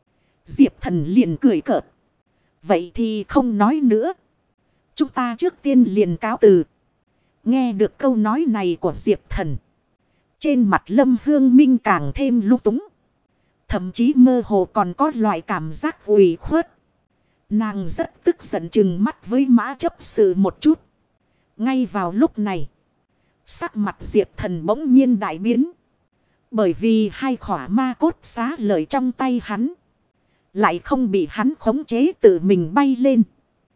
Diệp Thần liền cười cợt. Vậy thì không nói nữa. Chúng ta trước tiên liền cáo từ. Nghe được câu nói này của Diệp Thần. Trên mặt Lâm Hương Minh càng thêm lung túng. Thậm chí mơ hồ còn có loại cảm giác ủy khuất. Nàng rất tức giận chừng mắt với mã chấp sự một chút. Ngay vào lúc này. Sắc mặt Diệp Thần bỗng nhiên đại biến. Bởi vì hai khỏa ma cốt xá lợi trong tay hắn. Lại không bị hắn khống chế tự mình bay lên.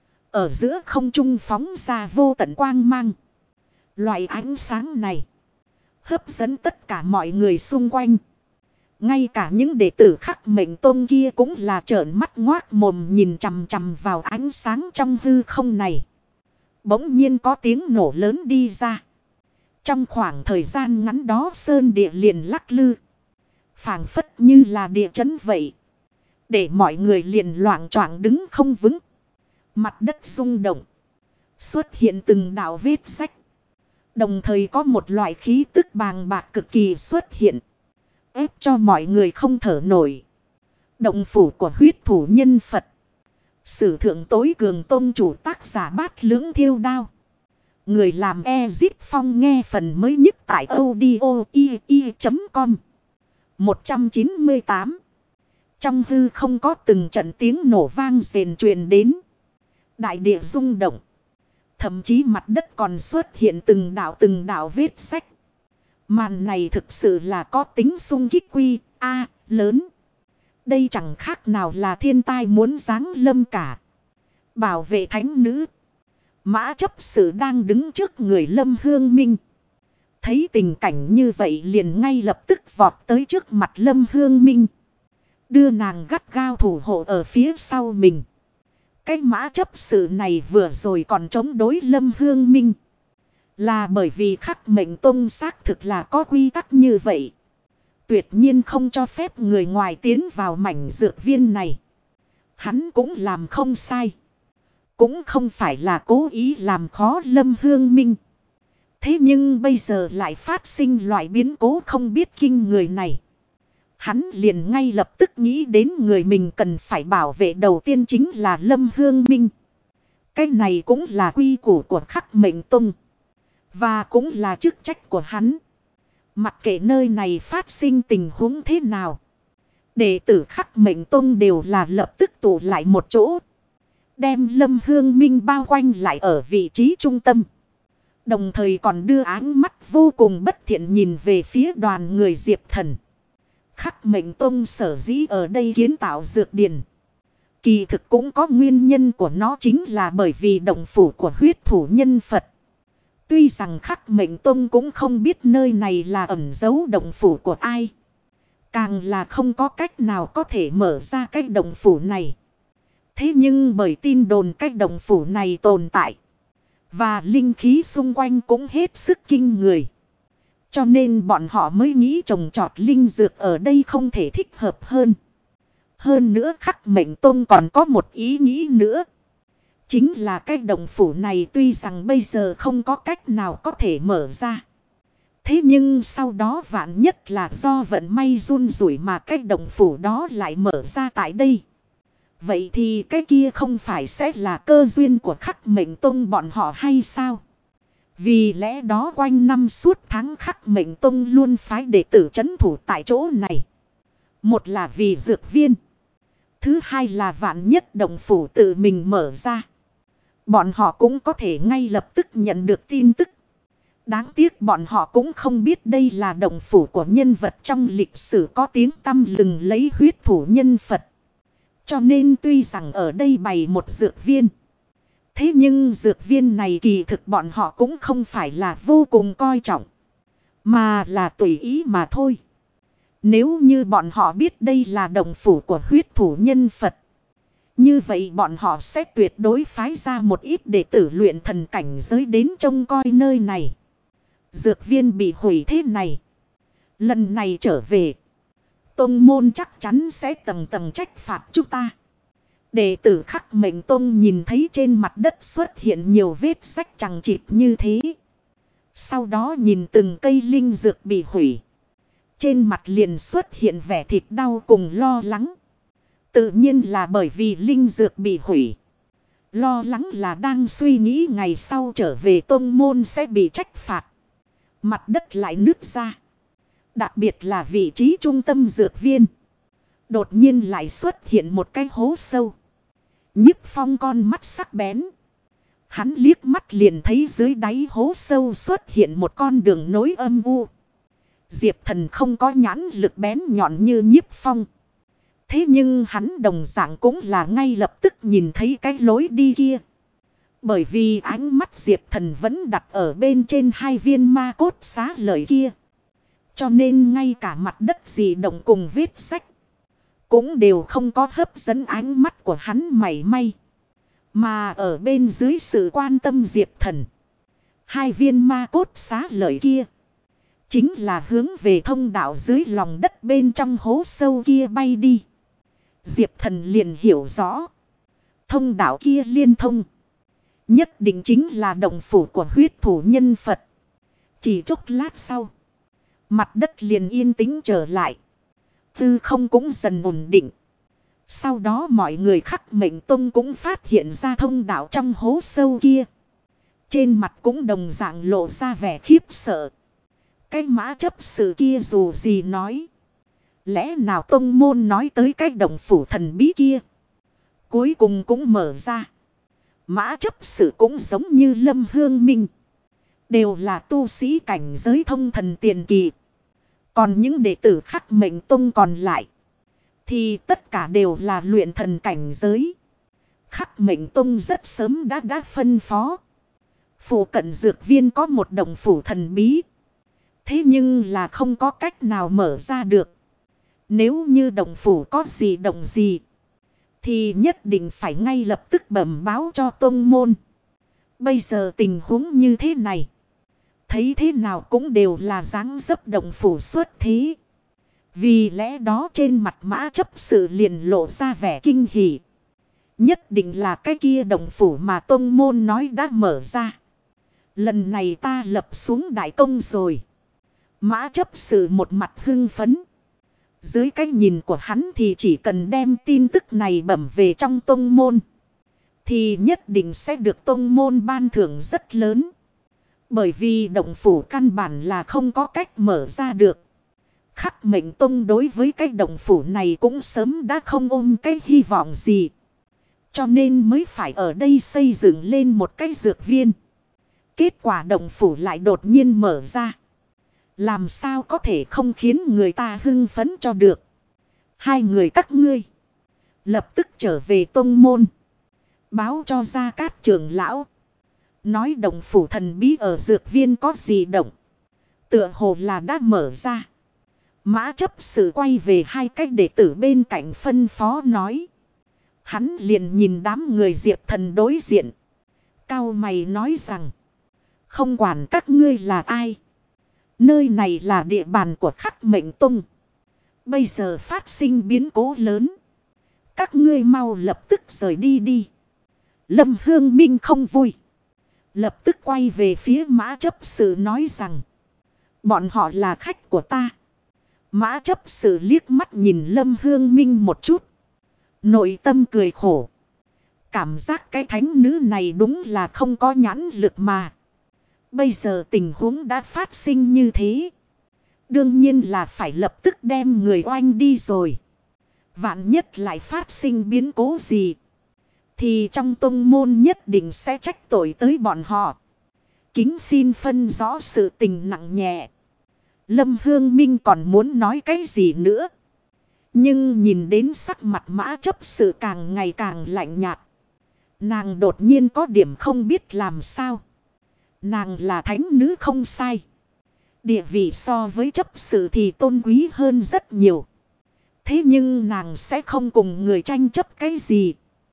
Ở giữa không trung phóng ra vô tận quang mang. Loại ánh sáng này. Hấp dẫn tất cả mọi người xung quanh. Ngay cả những đệ tử Khắc Mệnh Tông kia cũng là trợn mắt ngoác mồm nhìn chằm chằm vào ánh sáng trong hư không này. Bỗng nhiên có tiếng nổ lớn đi ra. Trong khoảng thời gian ngắn đó sơn địa liền lắc lư. Phảng phất như là địa chấn vậy. Để mọi người liền loạng choạng đứng không vững. Mặt đất rung động. Xuất hiện từng đạo vết rách. Đồng thời có một loại khí tức bàng bạc cực kỳ xuất hiện. Ép cho mọi người không thở nổi. Động phủ của huyết thủ nhân Phật. Sử thượng tối cường tôn chủ tác giả Bát Lưỡng Thiêu Đao. Người làm Ezip Phong nghe phần mới nhất tại audio.com 198. Trong hư không có từng trận tiếng nổ vang rền truyền đến. Đại địa rung động. Thậm chí mặt đất còn xuất hiện từng đạo vết rách. Màn này thực sự là có tính xung kích quy lớn. Đây chẳng khác nào là thiên tai muốn giáng lâm cả. Bảo vệ thánh nữ. Mã chấp sự đang đứng trước người Lâm Hương Minh. Thấy tình cảnh như vậy liền ngay lập tức vọt tới trước mặt Lâm Hương Minh. Đưa nàng gắt gao thủ hộ ở phía sau mình. Cái mã chấp sự này vừa rồi còn chống đối Lâm Hương Minh. Là bởi vì Khắc Mệnh Tông xác thực là có quy tắc như vậy. Tuyệt nhiên không cho phép người ngoài tiến vào mảnh dược viên này. Hắn cũng làm không sai. Cũng không phải là cố ý làm khó Lâm Hương Minh. Thế nhưng bây giờ lại phát sinh loại biến cố không biết kinh người này. Hắn liền ngay lập tức nghĩ đến người mình cần phải bảo vệ đầu tiên chính là Lâm Hương Minh. Cái này cũng là quy củ của Khắc Mệnh Tông. Và cũng là chức trách của hắn. Mặc kệ nơi này phát sinh tình huống thế nào. Đệ tử Khắc Mệnh Tông đều là lập tức tụ lại một chỗ. Đem Lâm Hương Minh bao quanh lại ở vị trí trung tâm. Đồng thời còn đưa áng mắt vô cùng bất thiện nhìn về phía đoàn người Diệp Thần. Khắc Mệnh Tông sở dĩ ở đây kiến tạo dược điển. Kỳ thực cũng có nguyên nhân của nó, chính là bởi vì động phủ của huyết thủ nhân Phật. Tuy rằng Khắc Mệnh Tông cũng không biết nơi này là ẩn giấu động phủ của ai. Càng là không có cách nào có thể mở ra cái động phủ này. Thế nhưng bởi tin đồn cái động phủ này tồn tại. Và linh khí xung quanh cũng hết sức kinh người. Cho nên bọn họ mới nghĩ trồng trọt linh dược ở đây không thể thích hợp hơn. Hơn nữa Khắc Mệnh Tông còn có một ý nghĩ nữa. Chính là cái động phủ này tuy rằng bây giờ không có cách nào có thể mở ra. Thế nhưng sau đó vạn nhất là do vận may run rủi mà cái động phủ đó lại mở ra tại đây. Vậy thì cái kia không phải sẽ là cơ duyên của Khắc Mệnh Tông bọn họ hay sao? Vì lẽ đó quanh năm suốt tháng Khắc Mệnh Tông luôn phái đệ tử trấn thủ tại chỗ này. Một là vì dược viên. Thứ hai là vạn nhất động phủ tự mình mở ra. Bọn họ cũng có thể ngay lập tức nhận được tin tức. Đáng tiếc bọn họ cũng không biết đây là động phủ của nhân vật trong lịch sử có tiếng tăm lừng lấy huyết thủ nhân Phật. Cho nên tuy rằng ở đây bày một dược viên. Thế nhưng dược viên này kỳ thực bọn họ cũng không phải là vô cùng coi trọng. Mà là tùy ý mà thôi. Nếu như bọn họ biết đây là động phủ của huyết thủ nhân Phật. Như vậy bọn họ sẽ tuyệt đối phái ra một ít đệ tử luyện thần cảnh giới đến trông coi nơi này. Dược viên bị hủy thế này. Lần này trở về. Tông môn chắc chắn sẽ tầng tầng trách phạt chúng ta. Đệ tử Khắc Mệnh Tông nhìn thấy trên mặt đất xuất hiện nhiều vết rách chằng chịt như thế. Sau đó nhìn từng cây linh dược bị hủy. Trên mặt liền xuất hiện vẻ thịt đau cùng lo lắng. Tự nhiên là bởi vì linh dược bị hủy. Lo lắng là đang suy nghĩ ngày sau trở về tông môn sẽ bị trách phạt. Mặt đất lại nứt ra. Đặc biệt là vị trí trung tâm dược viên. Đột nhiên lại xuất hiện một cái hố sâu. Nhiếp Phong con mắt sắc bén. Hắn liếc mắt liền thấy dưới đáy hố sâu xuất hiện một con đường nối âm u. Diệp Thần không có nhãn lực bén nhọn như Nhiếp Phong. Thế nhưng hắn đồng dạng cũng là ngay lập tức nhìn thấy cái lối đi kia. Bởi vì ánh mắt Diệp Thần vẫn đặt ở bên trên hai viên ma cốt xá lợi kia. Cho nên ngay cả mặt đất dị động cùng vết rách cũng đều không có hấp dẫn ánh mắt của hắn mảy may. Mà ở bên dưới sự quan tâm Diệp Thần, hai viên ma cốt xá lợi kia chính là hướng về thông đạo dưới lòng đất bên trong hố sâu kia bay đi. Diệp Thần liền hiểu rõ. Thông đạo kia liên thông. Nhất định chính là động phủ của huyết thủ nhân Phật. Chỉ chốc lát sau. Mặt đất liền yên tĩnh trở lại. Tư không cũng dần ổn định. Sau đó mọi người Khắc Mệnh Tông cũng phát hiện ra thông đạo trong hố sâu kia. Trên mặt cũng đồng dạng lộ ra vẻ khiếp sợ. Cái mã chấp sự kia dù gì nói. Lẽ nào tông môn nói tới cái động phủ thần bí kia. Cuối cùng cũng mở ra. Mã chấp sự cũng giống như Lâm Hương Minh. Đều là tu sĩ cảnh giới thông thần tiền kỳ. Còn những đệ tử Khắc Mệnh Tông còn lại. Thì tất cả đều là luyện thần cảnh giới. Khắc Mệnh Tông rất sớm đã phân phó. Phủ cận dược viên có một động phủ thần bí. Thế nhưng là không có cách nào mở ra được. Nếu như động phủ có gì động gì. Thì nhất định phải ngay lập tức bẩm báo cho tông môn. Bây giờ tình huống như thế này. Thấy thế nào cũng đều là dáng dấp động phủ xuất thế. Vì lẽ đó trên mặt mã chấp sự liền lộ ra vẻ kinh hỉ. Nhất định là cái kia động phủ mà tông môn nói đã mở ra. Lần này ta lập xuống đại công rồi. Mã chấp sự một mặt hưng phấn. Dưới cái nhìn của hắn thì chỉ cần đem tin tức này bẩm về trong tông môn. Thì nhất định sẽ được tông môn ban thưởng rất lớn. Bởi vì động phủ căn bản là không có cách mở ra được. Khắc Mệnh Tông đối với cái động phủ này cũng sớm đã không ôm cái hy vọng gì. Cho nên mới phải ở đây xây dựng lên một cái dược viên. Kết quả động phủ lại đột nhiên mở ra. Làm sao có thể không khiến người ta hưng phấn cho được. Hai người các ngươi lập tức trở về tông môn. Báo cho Gia Cát trưởng lão. Nói động phủ thần bí ở dược viên có gì động. Tựa hồ là đã mở ra. Mã chấp sự quay về hai cách đệ tử bên cạnh phân phó nói. Hắn liền nhìn đám người Diệp Thần đối diện. Cau mày nói rằng. Không quản các ngươi là ai. Nơi này là địa bàn của Khắc Mệnh Tông. Bây giờ phát sinh biến cố lớn. Các ngươi mau lập tức rời đi đi. Lâm Hương Minh không vui. Lập tức quay về phía mã chấp sự nói rằng. Bọn họ là khách của ta. Mã chấp sự liếc mắt nhìn Lâm Hương Minh một chút. Nội tâm cười khổ. Cảm giác cái thánh nữ này đúng là không có nhãn lực mà. Bây giờ tình huống đã phát sinh như thế. Đương nhiên là phải lập tức đem người oanh đi rồi. Vạn nhất lại phát sinh biến cố gì. Thì trong tông môn nhất định sẽ trách tội tới bọn họ. Kính xin phân rõ sự tình nặng nhẹ. Lâm Hương Minh còn muốn nói cái gì nữa. Nhưng nhìn đến sắc mặt mã chấp sự càng ngày càng lạnh nhạt. Nàng đột nhiên có điểm không biết làm sao. Nàng là thánh nữ không sai. Địa vị so với chấp sự thì tôn quý hơn rất nhiều. Thế nhưng nàng sẽ không cùng người tranh chấp cái gì.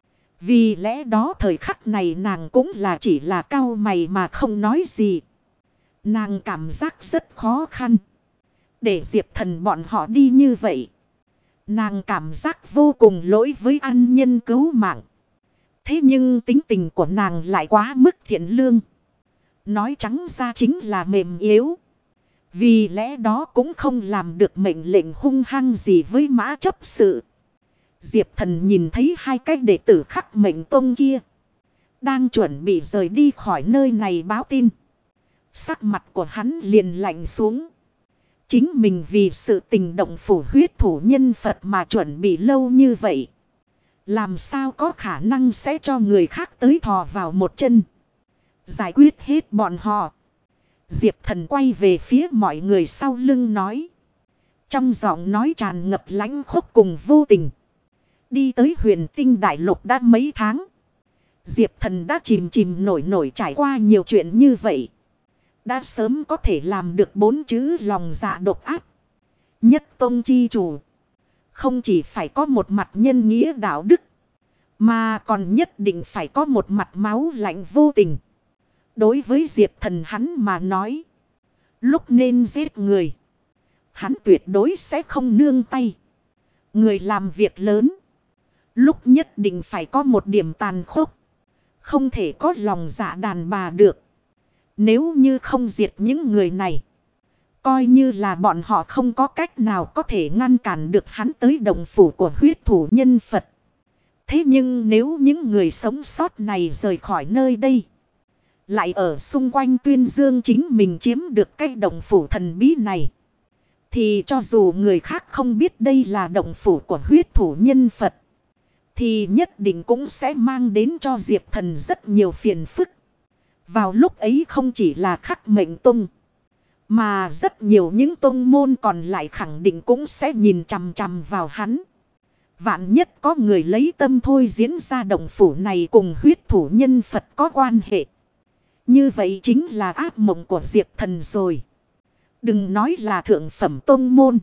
Vì lẽ đó thời khắc này nàng cũng là chỉ là cau mày mà không nói gì. Nàng cảm giác rất khó khăn. Để Diệp Thần bọn họ đi như vậy. Nàng cảm giác vô cùng lỗi với ân nhân cứu mạng. Thế nhưng tính tình của nàng lại quá mức thiện lương. Nói trắng ra chính là mềm yếu. Vì lẽ đó cũng không làm được mệnh lệnh hung hăng gì với mã chấp sự. Diệp Thần nhìn thấy hai cái đệ tử Khắc Mệnh Tông kia. Đang chuẩn bị rời đi khỏi nơi này báo tin. Sắc mặt của hắn liền lạnh xuống. Chính mình vì sự tình động phủ huyết thủ nhân Phật mà chuẩn bị lâu như vậy. Làm sao có khả năng sẽ cho người khác tới thò vào một chân. Giải quyết hết bọn họ. Diệp Thần quay về phía mọi người sau lưng nói. Trong giọng nói tràn ngập lãnh khốc cùng vô tình. Đi tới Huyền Tinh Đại Lục đã mấy tháng. Diệp Thần đã chìm nổi trải qua nhiều chuyện như vậy. Đã sớm có thể làm được 4 chữ lòng dạ độc ác. Nhất tông chi chủ. Không chỉ phải có một mặt nhân nghĩa đạo đức. Mà còn nhất định phải có một mặt máu lạnh vô tình. Đối với Diệp Thần hắn mà nói. Lúc nên giết người. Hắn tuyệt đối sẽ không nương tay. Người làm việc lớn. Lúc nhất định phải có một điểm tàn khốc. Không thể có lòng dạ đàn bà được. Nếu như không diệt những người này. Coi như là bọn họ không có cách nào có thể ngăn cản được hắn tới động phủ của huyết thủ nhân Phật. Thế nhưng nếu những người sống sót này rời khỏi nơi đây. Lại ở xung quanh tuyên dương chính mình chiếm được cái động phủ thần bí này. Thì cho dù người khác không biết đây là động phủ của huyết thủ nhân Phật. Thì nhất định cũng sẽ mang đến cho Diệp Thần rất nhiều phiền phức. Vào lúc ấy không chỉ là Khắc Mệnh Tông. Mà rất nhiều những tông môn còn lại khẳng định cũng sẽ nhìn chằm chằm vào hắn. Vạn nhất có người lấy tâm thôi diễn ra động phủ này cùng huyết thủ nhân Phật có quan hệ. Như vậy chính là ác mộng của Diệp Thần rồi. Đừng nói là thượng phẩm tông môn.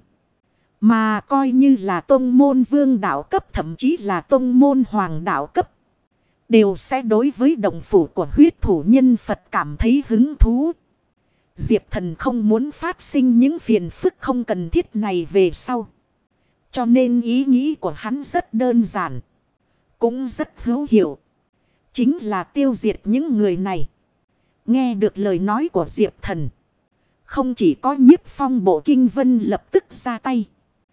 Mà coi như là tông môn vương đạo cấp thậm chí là tông môn hoàng đạo cấp. Đều sẽ đối với động phủ của huyết thủ nhân Phật cảm thấy hứng thú. Diệp Thần không muốn phát sinh những phiền phức không cần thiết này về sau. Cho nên ý nghĩ của hắn rất đơn giản. Cũng rất hữu hiệu. Chính là tiêu diệt những người này. Nghe được lời nói của Diệp Thần. Không chỉ có Nhiếp Phong Bộ Kinh Vân lập tức ra tay.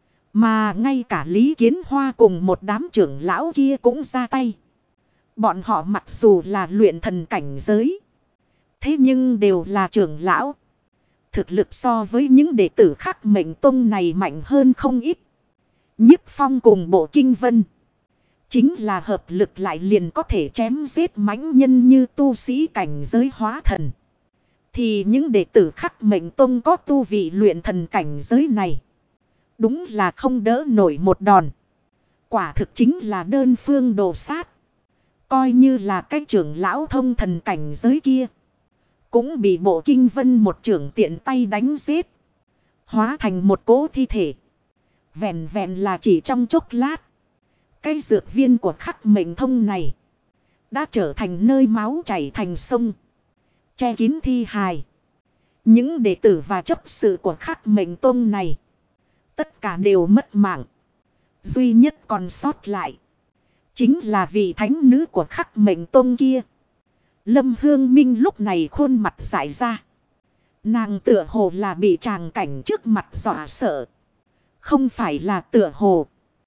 Mà ngay cả Lý Kiến Hoa cùng một đám trưởng lão kia cũng ra tay. Bọn họ mặc dù là luyện thần cảnh giới. Thế nhưng đều là trưởng lão. Thực lực so với những đệ tử Khắc Mệnh Tông này mạnh hơn không ít. Nhiếp Phong cùng Bộ Kinh Vân. Chính là hợp lực lại liền có thể chém giết mãnh nhân như tu sĩ cảnh giới hóa thần. Thì những đệ tử Khắc Mệnh Tông có tu vị luyện thần cảnh giới này. Đúng là không đỡ nổi một đòn. Quả thực chính là đơn phương đồ sát. Coi như là cái trưởng lão thông thần cảnh giới kia. Cũng bị Bộ Kinh Vân một trưởng tiện tay đánh giết. Hóa thành một cỗ thi thể. Vẹn vẹn là chỉ trong chốc lát. Cái dược viên của Khắc Mệnh Tông này. Đã trở thành nơi máu chảy thành sông. Che kín thi hài. Những đệ tử và chấp sự của Khắc Mệnh Tông này. Tất cả đều mất mạng. Duy nhất còn sót lại. Chính là vị thánh nữ của Khắc Mệnh Tông kia. Lâm Hương Minh lúc này khuôn mặt dại ra. Nàng tựa hồ là bị tràng cảnh trước mặt dọa sợ. Không phải là tựa hồ.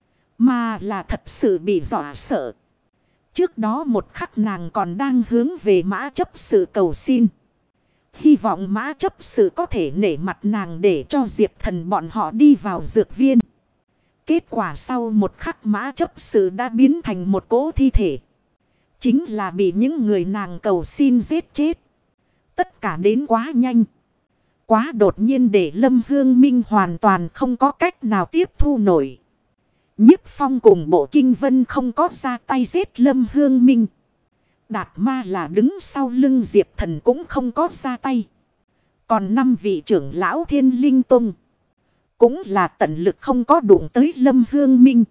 Mà là thật sự bị dọa sợ. Trước đó một khắc nàng còn đang hướng về Mã chấp sự cầu xin. Hy vọng Mã chấp sự có thể nể mặt nàng để cho Diệp Thần bọn họ đi vào dược viên. Kết quả sau một khắc Mã chấp sự đã biến thành một cỗ thi thể. Chính là bị những người nàng cầu xin giết chết. Tất cả đến quá nhanh. Quá đột nhiên để Lâm Hương Minh hoàn toàn không có cách nào tiếp thu nổi. Nhiếp Phong cùng Bộ Kinh Vân không có ra tay giết Lâm Hương Minh. Đạt Ma là đứng sau lưng Diệp Thần cũng không có ra tay. Còn 5 vị trưởng lão Thiên Linh Tông cũng là tận lực không có đụng tới Lâm Hương Minh.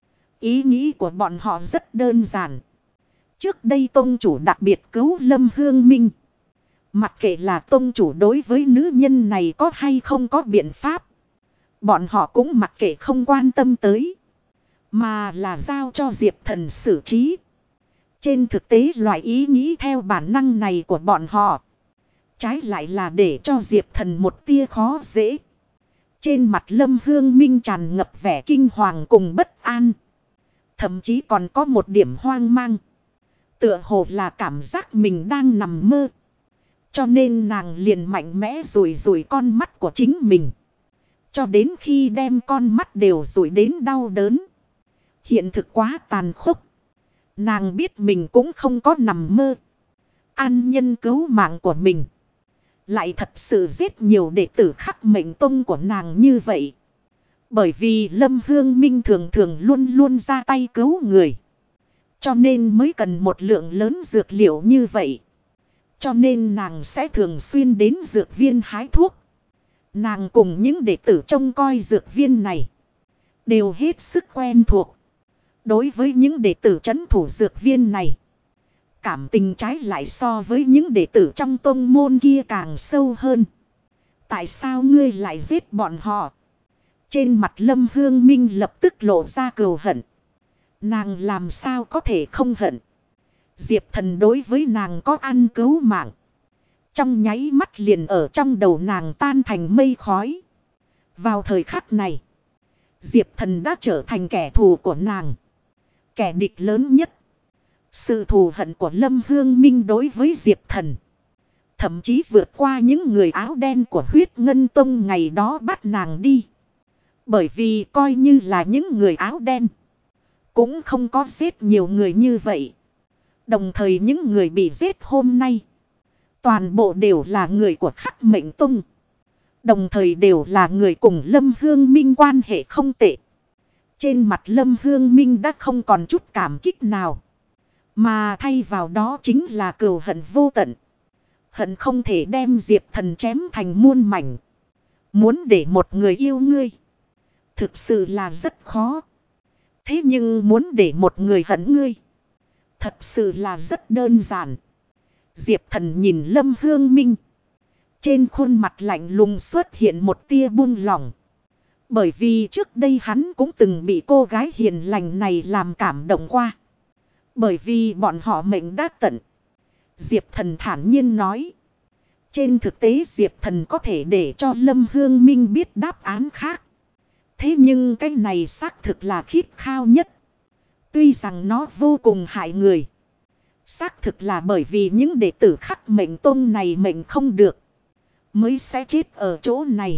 Ý nghĩ của bọn họ rất đơn giản. Trước đây tông chủ đặc biệt cứu Lâm Hương Minh. Mặc kệ là tông chủ đối với nữ nhân này có hay không có biện pháp. Bọn họ cũng mặc kệ không quan tâm tới. Mà là giao cho Diệp Thần xử trí. Trên thực tế loại ý nghĩ theo bản năng này của bọn họ. Trái lại là để cho Diệp Thần một tia khó dễ. Trên mặt Lâm Hương Minh tràn ngập vẻ kinh hoàng cùng bất an. Thậm chí còn có một điểm hoang mang. Tựa hồ là cảm giác mình đang nằm mơ. Cho nên nàng liền mạnh mẽ rủi rủi con mắt của chính mình. Cho đến khi đem con mắt đều rủi đến đau đớn. Hiện thực quá tàn khốc. Nàng biết mình cũng không có nằm mơ. An nhân cứu mạng của mình. Lại thật sự giết nhiều đệ tử Khắc Mệnh Tông của nàng như vậy. Bởi vì Lâm Hương Minh thường thường luôn luôn ra tay cứu người. Cho nên mới cần một lượng lớn dược liệu như vậy. Cho nên nàng sẽ thường xuyên đến dược viên hái thuốc. Nàng cùng những đệ tử trông coi dược viên này. Đều hết sức quen thuộc. Đối với những đệ tử trấn thủ dược viên này. Cảm tình trái lại so với những đệ tử trong tông môn kia càng sâu hơn. Tại sao ngươi lại giết bọn họ? Trên mặt Lâm Hương Minh lập tức lộ ra cừu hận. Nàng làm sao có thể không hận? Diệp Thần đối với nàng có ăn cứu mạng. Trong nháy mắt liền ở trong đầu nàng tan thành mây khói. Vào thời khắc này, Diệp Thần đã trở thành kẻ thù của nàng. Kẻ địch lớn nhất. Sự thù hận của Lâm Hương Minh đối với Diệp Thần. Thậm chí vượt qua những người áo đen của Huyết Ngân Tông ngày đó bắt nàng đi. Bởi vì coi như là những người áo đen. Cũng không có giết nhiều người như vậy. Đồng thời những người bị giết hôm nay. Toàn bộ đều là người của Khắc Mệnh Tông. Đồng thời đều là người cùng Lâm Hương Minh quan hệ không tệ. Trên mặt Lâm Hương Minh đã không còn chút cảm kích nào. Mà thay vào đó chính là cừu hận vô tận. Hận không thể đem Diệp Thần chém thành muôn mảnh. Muốn để một người yêu ngươi. Thực sự là rất khó. Thế nhưng muốn để một người hận ngươi. Thật sự là rất đơn giản. Diệp Thần nhìn Lâm Hương Minh. Trên khuôn mặt lạnh lùng xuất hiện một tia buông lỏng. Bởi vì trước đây hắn cũng từng bị cô gái hiền lành này làm cảm động qua. Bởi vì bọn họ mệnh đã tận. Diệp Thần thản nhiên nói. Trên thực tế Diệp Thần có thể để cho Lâm Hương Minh biết đáp án khác. Thế nhưng cái này xác thực là khít khao nhất. Tuy rằng nó vô cùng hại người. Xác thực là bởi vì những đệ tử Khắc Mệnh Tông này mệnh không được. Mới sẽ chết ở chỗ này.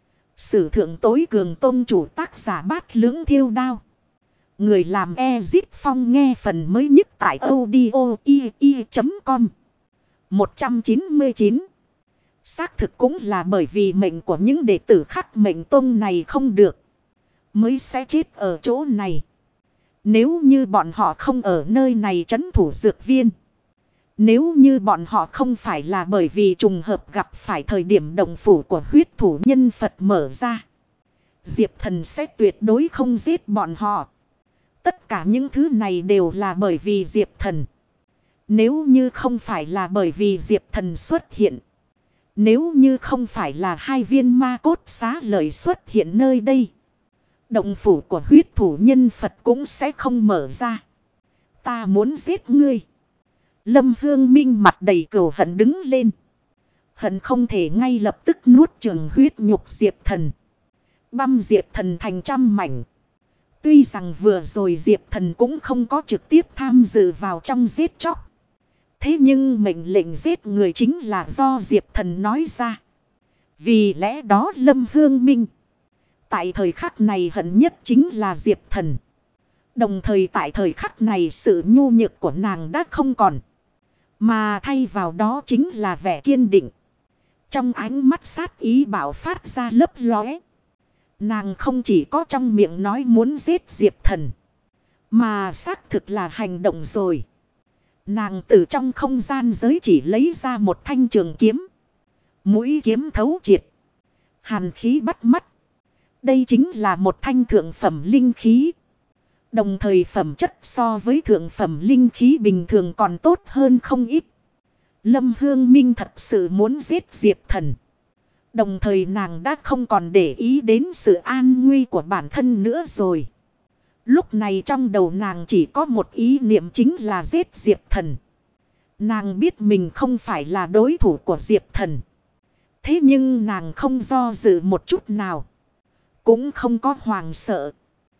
Sử thượng tối cường tông chủ tác giả Bát Lưỡng Thiêu Đao. Người làm Ezit Phong nghe phần mới nhất tại audio.com 199. Xác thực cũng là bởi vì mệnh của những đệ tử khắc mệnh tông này không được, mới sẽ chết ở chỗ này. Nếu như bọn họ không ở nơi này trấn thủ dược viên, nếu như bọn họ không phải là bởi vì trùng hợp gặp phải thời điểm động phủ của huyết thủ nhân Phật mở ra, Diệp Thần sẽ tuyệt đối không giết bọn họ. Tất cả những thứ này đều là bởi vì Diệp Thần. Nếu như không phải là bởi vì Diệp Thần xuất hiện, nếu như không phải là hai viên ma cốt xá lợi xuất hiện nơi đây, động phủ của huyết thủ nhân Phật cũng sẽ không mở ra. Ta muốn giết ngươi. Lâm Hương Minh mặt đầy cừu hận đứng lên. Hận không thể ngay lập tức nuốt chửng huyết nhục Diệp Thần, băm Diệp Thần thành trăm mảnh. Tuy rằng vừa rồi Diệp Thần cũng không có trực tiếp tham dự vào trong giết chóc, thế nhưng mệnh lệnh giết người chính là do Diệp Thần nói ra. Vì lẽ đó Lâm Hương Minh tại thời khắc này hận nhất chính là Diệp Thần. Đồng thời tại thời khắc này sự nhu nhược của nàng đã không còn, mà thay vào đó chính là vẻ kiên định. Trong ánh mắt sát ý bạo phát ra lấp lóe. Nàng không chỉ có trong miệng nói muốn giết Diệp Thần, mà xác thực là hành động rồi. Nàng từ trong không gian giới chỉ lấy ra một thanh trường kiếm. Mũi kiếm thấu triệt, hàn khí bắt mắt. Đây chính là một thanh thượng phẩm linh khí. Đồng thời phẩm chất so với thượng phẩm linh khí bình thường còn tốt hơn không ít. Lâm Hương Minh thật sự muốn giết Diệp Thần. Đồng thời nàng đã không còn để ý đến sự an nguy của bản thân nữa rồi. Lúc này trong đầu nàng chỉ có một ý niệm, chính là giết Diệp Thần. Nàng biết mình không phải là đối thủ của Diệp Thần. Thế nhưng nàng không do dự một chút nào, cũng không có hoảng sợ,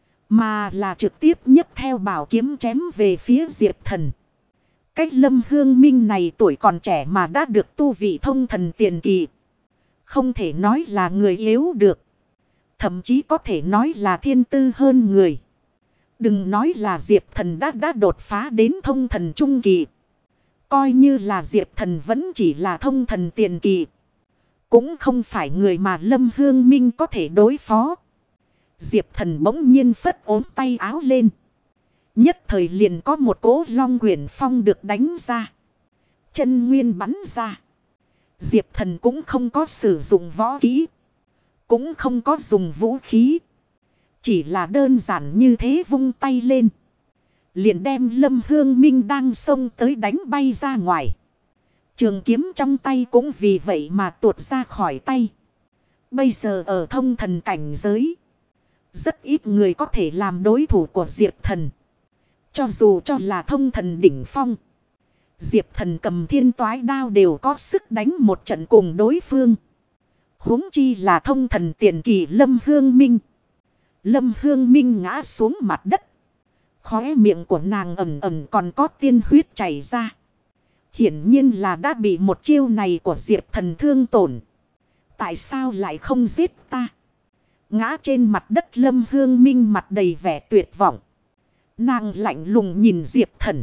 mà là trực tiếp nhấc theo bảo kiếm chém về phía Diệp Thần. Cách Lâm Hương Minh này tuổi còn trẻ mà đã được tu vị thông thần tiền kỳ, không thể nói là người yếu được, thậm chí có thể nói là thiên tư hơn người. Đừng nói là Diệp Thần đã đột phá đến thông thần trung kỳ, coi như là Diệp Thần vẫn chỉ là thông thần tiền kỳ, cũng không phải người mà Lâm Hương Minh có thể đối phó. Diệp Thần bỗng nhiên phất ốm tay áo lên. Nhất thời liền có một cỗ long quyển phong được đánh ra. Chân nguyên bắn ra. Diệp Thần cũng không có sử dụng võ kỹ, cũng không có dùng vũ khí. Chỉ là đơn giản như thế vung tay lên, liền đem Lâm Hương Minh đang xông tới đánh bay ra ngoài. Trường kiếm trong tay cũng vì vậy mà tuột ra khỏi tay. Bây giờ ở thông thần cảnh giới, rất ít người có thể làm đối thủ của Diệp Thần. Cho dù cho là thông thần đỉnh phong, Diệp Thần cầm thiên toái đao đều có sức đánh một trận cùng đối phương. Huống chi là thông thần tiền kỳ Lâm Hương Minh. Lâm Hương Minh ngã xuống mặt đất. Khóe miệng của nàng ẩn ẩn còn có tiên huyết chảy ra. Hiển nhiên là đã bị một chiêu này của Diệp Thần thương tổn. Tại sao lại không giết ta? Ngã trên mặt đất Lâm Hương Minh mặt đầy vẻ tuyệt vọng. Nàng lạnh lùng nhìn Diệp Thần.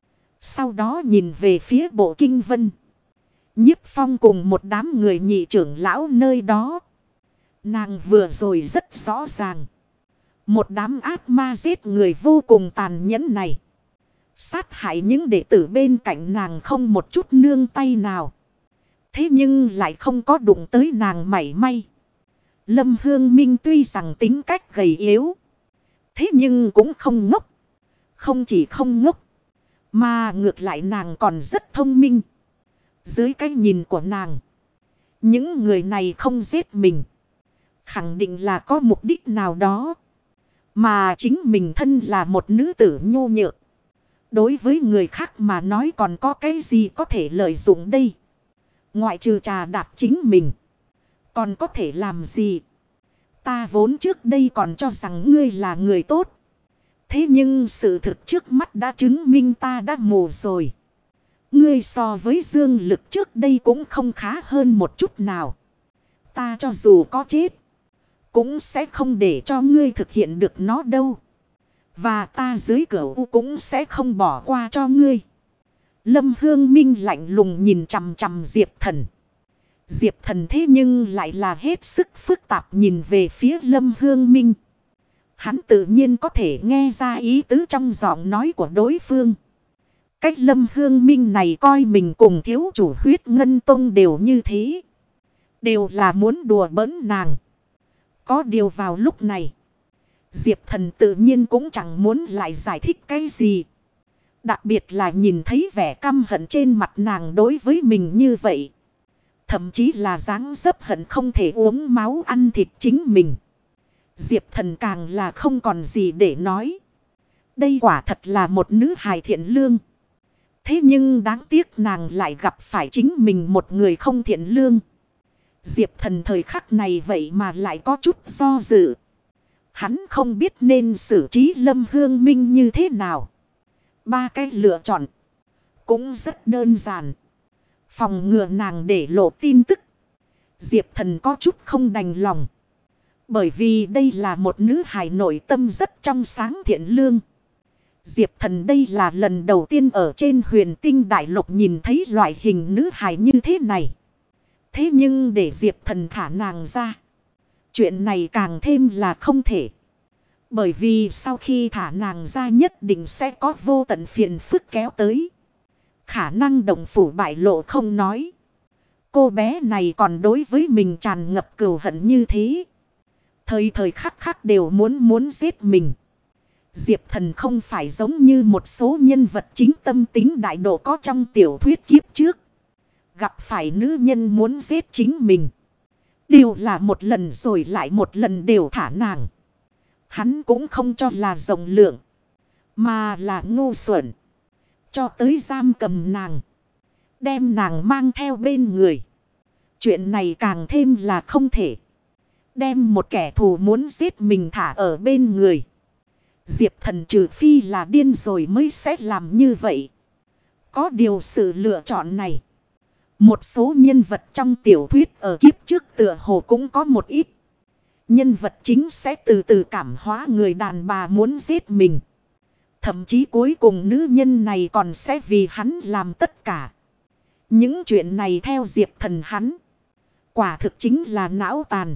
Sau đó nhìn về phía Bộ Kinh Vân, Nhiếp Phong cùng một đám người nhị trưởng lão nơi đó. Nàng vừa rồi rất rõ ràng, một đám ác ma giết người vô cùng tàn nhẫn này, sát hại những đệ tử bên cạnh nàng không một chút nương tay nào. Thế nhưng lại không có đụng tới nàng mảy may. Lâm Hương Minh tuy rằng tính cách gầy yếu, thế nhưng cũng không ngốc. Không chỉ không ngốc, mà ngược lại nàng còn rất thông minh. Dưới cái nhìn của nàng, những người này không giết mình, khẳng định là có mục đích nào đó. Mà chính mình thân là một nữ tử nhu nhược, đối với người khác mà nói còn có cái gì có thể lợi dụng đây? Ngoại trừ trà đạp chính mình, còn có thể làm gì? Ta vốn trước đây còn cho rằng ngươi là người tốt. Thế nhưng sự thực trước mắt đã chứng minh ta đã mù rồi. Ngươi so với Dương Lực trước đây cũng không khá hơn một chút nào. Ta cho dù có chết, cũng sẽ không để cho ngươi thực hiện được nó đâu. Và ta dưới cửa u cũng sẽ không bỏ qua cho ngươi. Lâm Hương Minh lạnh lùng nhìn chằm chằm Diệp Thần. Diệp Thần thế nhưng lại là hết sức phức tạp nhìn về phía Lâm Hương Minh. Hắn tự nhiên có thể nghe ra ý tứ trong giọng nói của đối phương. Cách Lâm Hương Minh này coi mình cùng thiếu chủ Huyết Ngân Tông đều như thế. Đều là muốn đùa bỡn nàng. Có điều vào lúc này, Diệp Thần tự nhiên cũng chẳng muốn lại giải thích cái gì. Đặc biệt là nhìn thấy vẻ căm hận trên mặt nàng đối với mình như vậy. Thậm chí là dáng dấp hận không thể uống máu ăn thịt chính mình. Diệp Thần càng là không còn gì để nói. Đây quả thật là một nữ hài thiện lương. Thế nhưng đáng tiếc nàng lại gặp phải chính mình một người không thiện lương. Diệp Thần thời khắc này vậy mà lại có chút do dự. Hắn không biết nên xử trí Lâm Hương Minh như thế nào. Ba cái lựa chọn cũng rất đơn giản. Phòng ngừa nàng để lộ tin tức. Diệp Thần có chút không đành lòng. Bởi vì đây là một nữ hài nội tâm rất trong sáng thiện lương. Diệp Thần đây là lần đầu tiên ở trên Huyền Tinh Đại Lục nhìn thấy loại hình nữ hài như thế này. Thế nhưng để Diệp Thần thả nàng ra, chuyện này càng thêm là không thể. Bởi vì sau khi thả nàng ra nhất định sẽ có vô tận phiền phức kéo tới. Khả năng động phủ bại lộ không nói. Cô bé này còn đối với mình tràn ngập cừu hận như thế. Thời khắc khắc đều muốn giết mình. Diệp Thần không phải giống như một số nhân vật chính tâm tính đại độ có trong tiểu thuyết kiếp trước. Gặp phải nữ nhân muốn giết chính mình. Đều là một lần rồi lại một lần đều thả nàng. Hắn cũng không cho là rộng lượng. Mà là ngu xuẩn. Cho tới giam cầm nàng. Đem nàng mang theo bên người. Chuyện này càng thêm là không thể. Đem một kẻ thù muốn giết mình thả ở bên người. Diệp Thần trừ phi là điên rồi mới sẽ làm như vậy. Có điều sự lựa chọn này. Một số nhân vật trong tiểu thuyết ở kiếp trước tựa hồ cũng có một ít. Nhân vật chính sẽ từ từ cảm hóa người đàn bà muốn giết mình. Thậm chí cuối cùng nữ nhân này còn sẽ vì hắn làm tất cả. Những chuyện này theo Diệp Thần hắn. Quả thực chính là não tàn.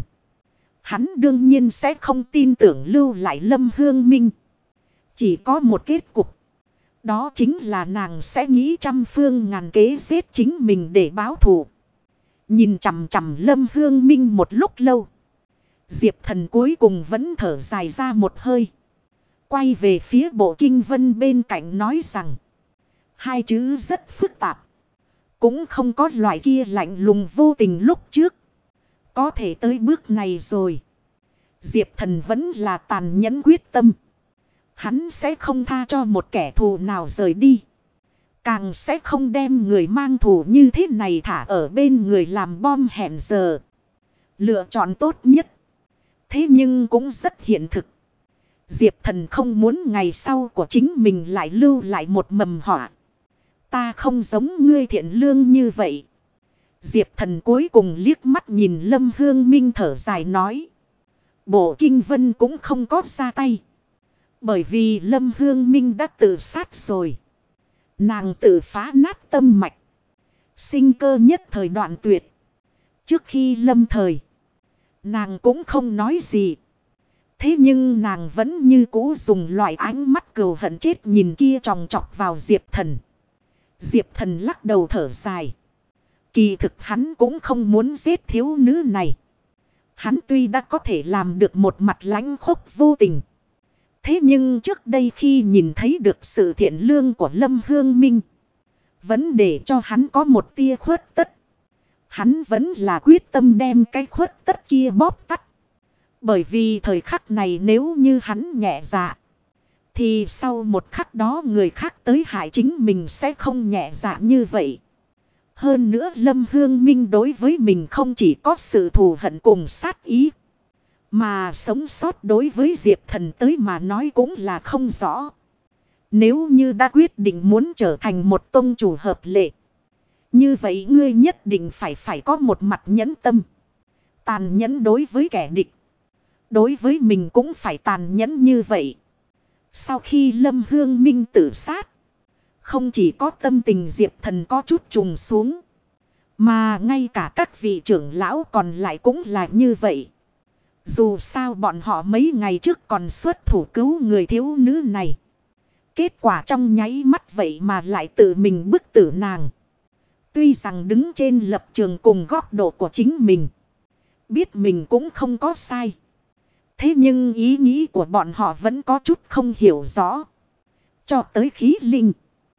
Hắn đương nhiên sẽ không tin tưởng lưu lại Lâm Hương Minh. Chỉ có một kết cục. Đó chính là nàng sẽ nghĩ trăm phương ngàn kế giết chính mình để báo thù. Nhìn chằm chằm Lâm Hương Minh một lúc lâu. Diệp Thần cuối cùng vẫn thở dài ra một hơi. Quay về phía Bộ Kinh Vân bên cạnh nói rằng. Hai chữ rất phức tạp. Cũng không có loại kia lạnh lùng vô tình lúc trước. Có thể tới bước này rồi. Diệp Thần vẫn là tàn nhẫn quyết tâm. Hắn sẽ không tha cho một kẻ thù nào rời đi. Càng sẽ không đem người mang thù như thế này thả ở bên người làm bom hẹn giờ. Lựa chọn tốt nhất. Thế nhưng cũng rất hiện thực. Diệp Thần không muốn ngày sau của chính mình lại lưu lại một mầm họa. Ta không giống ngươi thiện lương như vậy. Diệp Thần cuối cùng liếc mắt nhìn Lâm Hương Minh thở dài nói. Bộ Kinh Vân cũng không có ra tay. Bởi vì Lâm Hương Minh đã tự sát rồi. Nàng tự phá nát tâm mạch. Sinh cơ nhất thời đoạn tuyệt. Trước khi lâm thời, nàng cũng không nói gì. Thế nhưng nàng vẫn như cũ dùng loại ánh mắt cừu hận chết nhìn kia tròng trọc vào Diệp Thần. Diệp Thần lắc đầu thở dài. Kỳ thực hắn cũng không muốn giết thiếu nữ này. Hắn tuy đã có thể làm được một mặt lãnh khốc vô tình. Thế nhưng trước đây khi nhìn thấy được sự thiện lương của Lâm Hương Minh. Vẫn để cho hắn có một tia khuất tất. Hắn vẫn là quyết tâm đem cái khuất tất kia bóp tắt. Bởi vì thời khắc này nếu như hắn nhẹ dạ. Thì sau một khắc đó người khác tới hại chính mình sẽ không nhẹ dạ như vậy. Hơn nữa Lâm Hương Minh đối với mình không chỉ có sự thù hận cùng sát ý. Mà sống sót đối với Diệp Thần tới mà nói cũng là không rõ. Nếu như đã quyết định muốn trở thành một tông chủ hợp lệ. Như vậy ngươi nhất định phải có một mặt nhẫn tâm. Tàn nhẫn đối với kẻ địch. Đối với mình cũng phải tàn nhẫn như vậy. Sau khi Lâm Hương Minh tự sát. Không chỉ có tâm tình Diệp Thần có chút trùng xuống. Mà ngay cả các vị trưởng lão còn lại cũng là như vậy. Dù sao bọn họ mấy ngày trước còn xuất thủ cứu người thiếu nữ này. Kết quả trong nháy mắt vậy mà lại tự mình bức tử nàng. Tuy rằng đứng trên lập trường cùng góc độ của chính mình. Biết mình cũng không có sai. Thế nhưng ý nghĩ của bọn họ vẫn có chút không hiểu rõ. Cho tới khí linh.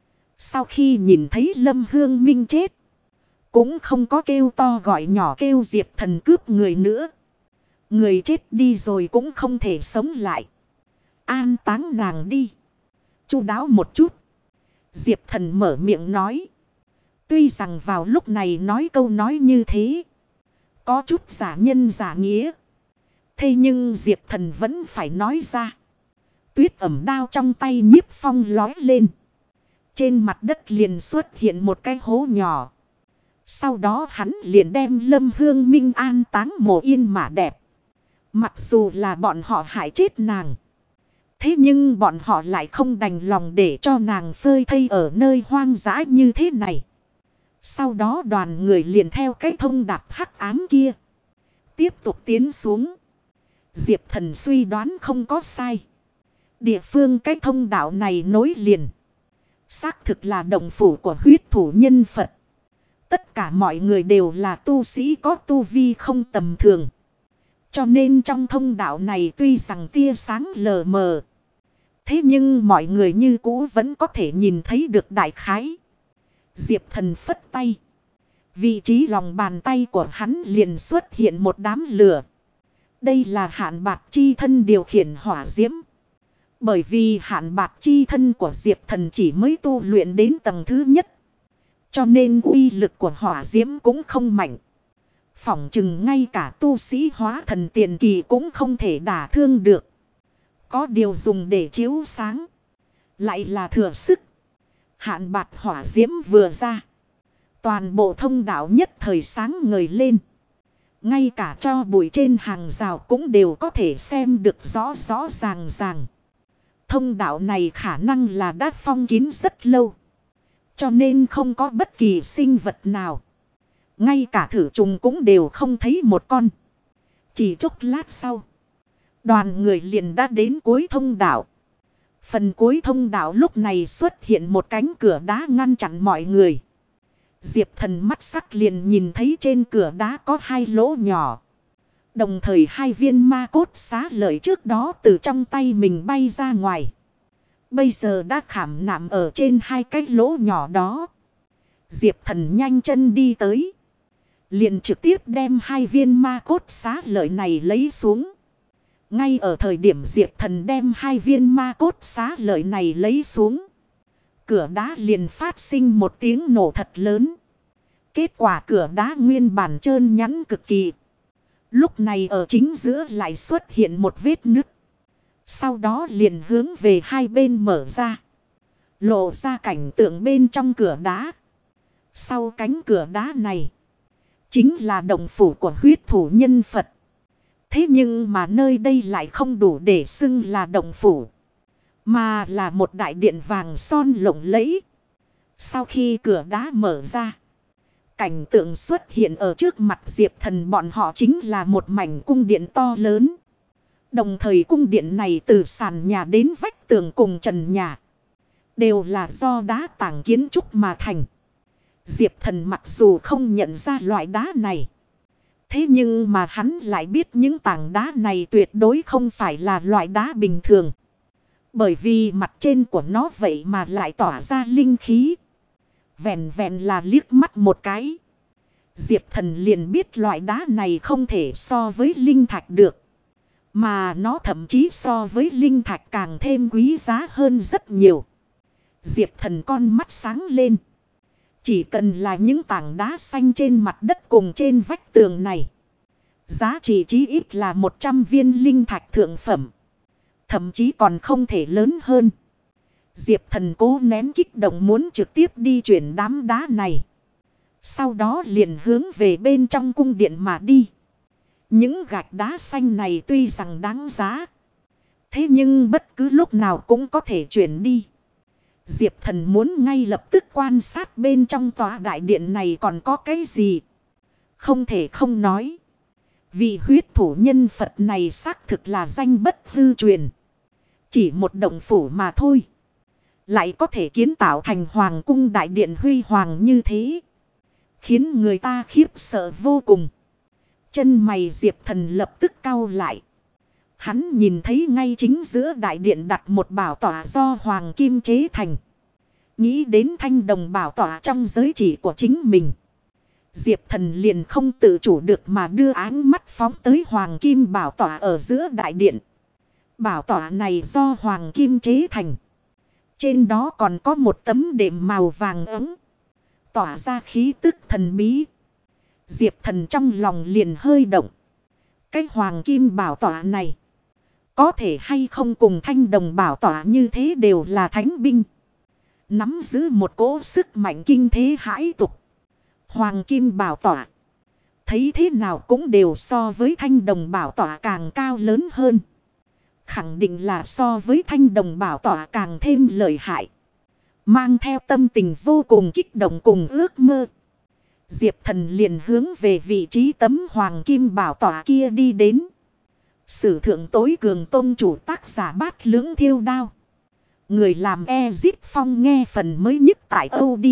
Sau khi nhìn thấy Lâm Hương Minh chết. Cũng không có kêu to gọi nhỏ kêu Diệp Thần cướp người nữa. Người chết đi rồi cũng không thể sống lại. An táng nàng đi. Chu đáo một chút. Diệp Thần mở miệng nói. Tuy rằng vào lúc này nói câu nói như thế. Có chút giả nhân giả nghĩa. Thế nhưng Diệp Thần vẫn phải nói ra. Tuyết ẩm đao trong tay Nhiếp Phong lói lên. Trên mặt đất liền xuất hiện một cái hố nhỏ. Sau đó hắn liền đem Lâm Hương Minh an táng mồ yên mà đẹp. Mặc dù là bọn họ hại chết nàng. Thế nhưng bọn họ lại không đành lòng để cho nàng phơi thây ở nơi hoang dã như thế này. Sau đó đoàn người liền theo cái thông đạp hắc ám kia. Tiếp tục tiến xuống. Diệp Thần suy đoán không có sai. Địa phương cái thông đạo này nối liền. Xác thực là động phủ của huyết thủ nhân Phật. Tất cả mọi người đều là tu sĩ có tu vi không tầm thường. Cho nên trong thông đạo này tuy rằng tia sáng lờ mờ. Thế nhưng mọi người như cũ vẫn có thể nhìn thấy được đại khái. Diệp Thần phất tay. Vị trí lòng bàn tay của hắn liền xuất hiện một đám lửa. Đây là Hạn Bạc chi thân điều khiển hỏa diễm. Bởi vì Hạn Bạc chi thân của Diệp Thần chỉ mới tu luyện đến tầng thứ nhất. Cho nên uy lực của hỏa diễm cũng không mạnh. Phỏng chừng ngay cả tu sĩ hóa thần tiền kỳ cũng không thể đả thương được. Có điều dùng để chiếu sáng. Lại là thừa sức. Hạn Bạc hỏa diễm vừa ra. Toàn bộ thông đạo nhất thời sáng ngời lên. Ngay cả cho bụi trên hàng rào cũng đều có thể xem được rõ rõ ràng ràng. Thông đạo này khả năng là đã phong kín rất lâu. Cho nên không có bất kỳ sinh vật nào. Ngay cả thử trùng cũng đều không thấy một con. Chỉ chốc lát sau. Đoàn người liền đã đến cuối thông đạo. Phần cuối thông đạo lúc này xuất hiện một cánh cửa đá ngăn chặn mọi người. Diệp Thần mắt sắc liền nhìn thấy trên cửa đá có hai lỗ nhỏ. Đồng thời hai viên ma cốt xá lợi trước đó từ trong tay mình bay ra ngoài. Bây giờ đã khảm nạm ở trên hai cái lỗ nhỏ đó. Diệp Thần nhanh chân đi tới. Liền trực tiếp đem hai viên ma cốt xá lợi này lấy xuống. Ngay ở thời điểm Diệp Thần đem hai viên ma cốt xá lợi này lấy xuống. Cửa đá liền phát sinh một tiếng nổ thật lớn. Kết quả cửa đá nguyên bản trơn nhẵn cực kỳ. Lúc này ở chính giữa lại xuất hiện một vết nứt. Sau đó liền hướng về hai bên mở ra. Lộ ra cảnh tượng bên trong cửa đá. Sau cánh cửa đá này. Chính là động phủ của huyết thủ nhân Phật. Thế nhưng mà nơi đây lại không đủ để xưng là động phủ. Mà là một đại điện vàng son lộng lẫy. Sau khi cửa đá mở ra. Cảnh tượng xuất hiện ở trước mặt Diệp Thần bọn họ chính là một mảnh cung điện to lớn. Đồng thời cung điện này từ sàn nhà đến vách tường cùng trần nhà. Đều là do đá tảng kiến trúc mà thành. Diệp Thần mặc dù không nhận ra loại đá này. Thế nhưng mà hắn lại biết những tảng đá này tuyệt đối không phải là loại đá bình thường. Bởi vì mặt trên của nó vậy mà lại tỏa ra linh khí. Vẹn vẹn là liếc mắt một cái. Diệp Thần liền biết loại đá này không thể so với linh thạch được. Mà nó thậm chí so với linh thạch càng thêm quý giá hơn rất nhiều. Diệp Thần con mắt sáng lên. Chỉ cần là những tảng đá xanh trên mặt đất cùng trên vách tường này. Giá trị chí ít là 100 viên linh thạch thượng phẩm. Thậm chí còn không thể lớn hơn. Diệp Thần cố nén kích động muốn trực tiếp đi chuyển đám đá này. Sau đó liền hướng về bên trong cung điện mà đi. Những gạch đá xanh này tuy rằng đáng giá. Thế nhưng bất cứ lúc nào cũng có thể chuyển đi. Diệp Thần muốn ngay lập tức quan sát bên trong tòa đại điện này còn có cái gì. Không thể không nói. Vị huyết thủ nhân Phật này xác thực là danh bất hư truyền. Chỉ một động phủ mà thôi. Lại có thể kiến tạo thành hoàng cung đại điện huy hoàng như thế. Khiến người ta khiếp sợ vô cùng. Chân mày Diệp Thần lập tức cau lại. Hắn nhìn thấy ngay chính giữa đại điện đặt một bảo tọa do hoàng kim chế thành. Nghĩ đến thanh đồng bảo tọa trong giới chỉ của chính mình. Diệp Thần liền không tự chủ được mà đưa ánh mắt phóng tới hoàng kim bảo tọa ở giữa đại điện. Bảo tọa này do hoàng kim chế thành. Trên đó còn có một tấm đệm màu vàng ấm. Tỏa ra khí tức thần bí. Diệp Thần trong lòng liền hơi động. Cái hoàng kim bảo tọa này. Có thể hay không cùng thanh đồng bảo tọa như thế đều là thánh binh. Nắm giữ một cỗ sức mạnh kinh thế hãi tục. Hoàng kim bảo tọa. Thấy thế nào cũng đều so với thanh đồng bảo tọa càng cao lớn hơn. Khẳng định là so với thanh đồng bảo tọa càng thêm lợi hại. Mang theo tâm tình vô cùng kích động cùng ước mơ. Diệp Thần liền hướng về vị trí tấm hoàng kim bảo tọa kia đi đến. Sử thượng tối cường tôn chủ tác giả Bát Lưỡng Thiêu Đao. Người làm Ezit Phong nghe phần mới nhất tại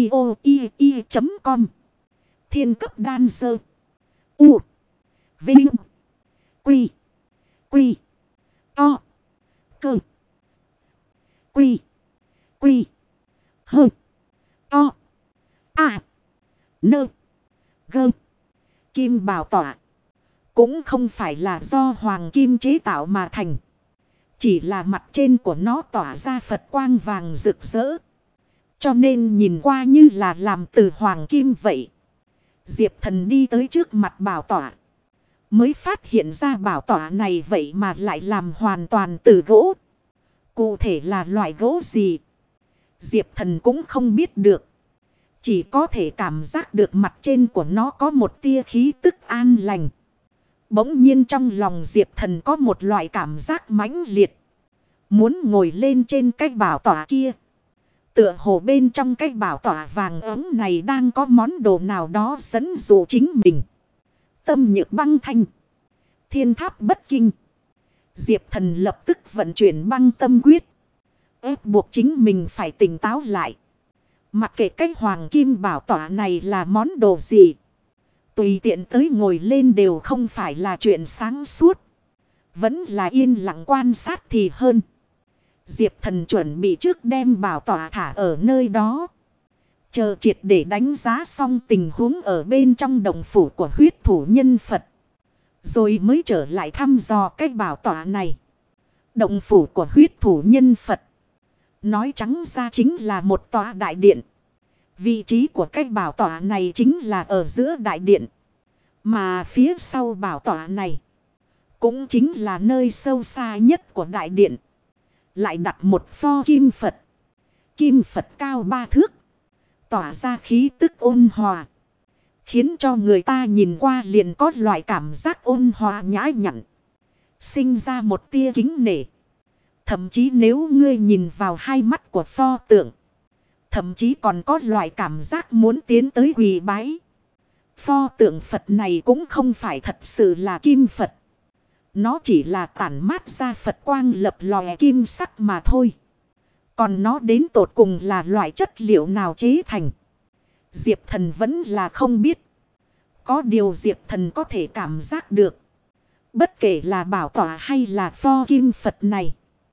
audio.com. Thiên cấp đan sơ. U. Vinh. Quy. Quy. To. Cơ. Quy. Quy. Hơ. To. À. Nơ. Gơ. Kim bảo tọa. Cũng không phải là do hoàng kim chế tạo mà thành. Chỉ là mặt trên của nó tỏa ra Phật quang vàng rực rỡ. Cho nên nhìn qua như là làm từ hoàng kim vậy. Diệp Thần đi tới trước mặt bảo tọa. Mới phát hiện ra bảo tọa này vậy mà lại làm hoàn toàn từ gỗ. Cụ thể là loại gỗ gì? Diệp Thần cũng không biết được. Chỉ có thể cảm giác được mặt trên của nó có một tia khí tức an lành. Bỗng nhiên trong lòng Diệp Thần có một loại cảm giác mãnh liệt. Muốn ngồi lên trên cái bảo tọa kia. Tựa hồ bên trong cái bảo tọa vàng ấm này đang có món đồ nào đó dẫn dụ chính mình. Tâm nhược băng thanh. Thiên tháp bất kinh. Diệp Thần lập tức vận chuyển băng tâm quyết. Ép buộc chính mình phải tỉnh táo lại. Mặc kệ cái hoàng kim bảo tọa này là món đồ gì. Tùy tiện tới ngồi lên đều không phải là chuyện sáng suốt. Vẫn là yên lặng quan sát thì hơn. Diệp Thần chuẩn bị trước đem bảo tọa thả ở nơi đó. Chờ triệt để đánh giá xong tình huống ở bên trong động phủ của huyết thủ nhân Phật. Rồi mới trở lại thăm dò cái bảo tọa này. Động phủ của huyết thủ nhân Phật. Nói trắng ra chính là một tòa đại điện. Vị trí của cái bảo tọa này chính là ở giữa đại điện. Mà phía sau bảo tọa này cũng chính là nơi sâu xa nhất của đại điện. Lại đặt một pho kim Phật. Kim Phật cao 3 thước. Tỏa ra khí tức ôn hòa. Khiến cho người ta nhìn qua liền có loại cảm giác ôn hòa nhã nhặn. Sinh ra một tia kính nể. Thậm chí nếu ngươi nhìn vào hai mắt của pho tượng. Thậm chí còn có loại cảm giác muốn tiến tới quỳ bái. Pho tượng Phật này cũng không phải thật sự là kim Phật. Nó chỉ là tản mát ra Phật quang lập lòe kim sắc mà thôi. Còn nó đến tột cùng là loại chất liệu nào chế thành. Diệp Thần vẫn là không biết. Có điều Diệp Thần có thể cảm giác được. Bất kể là bảo tọa hay là pho kim Phật này.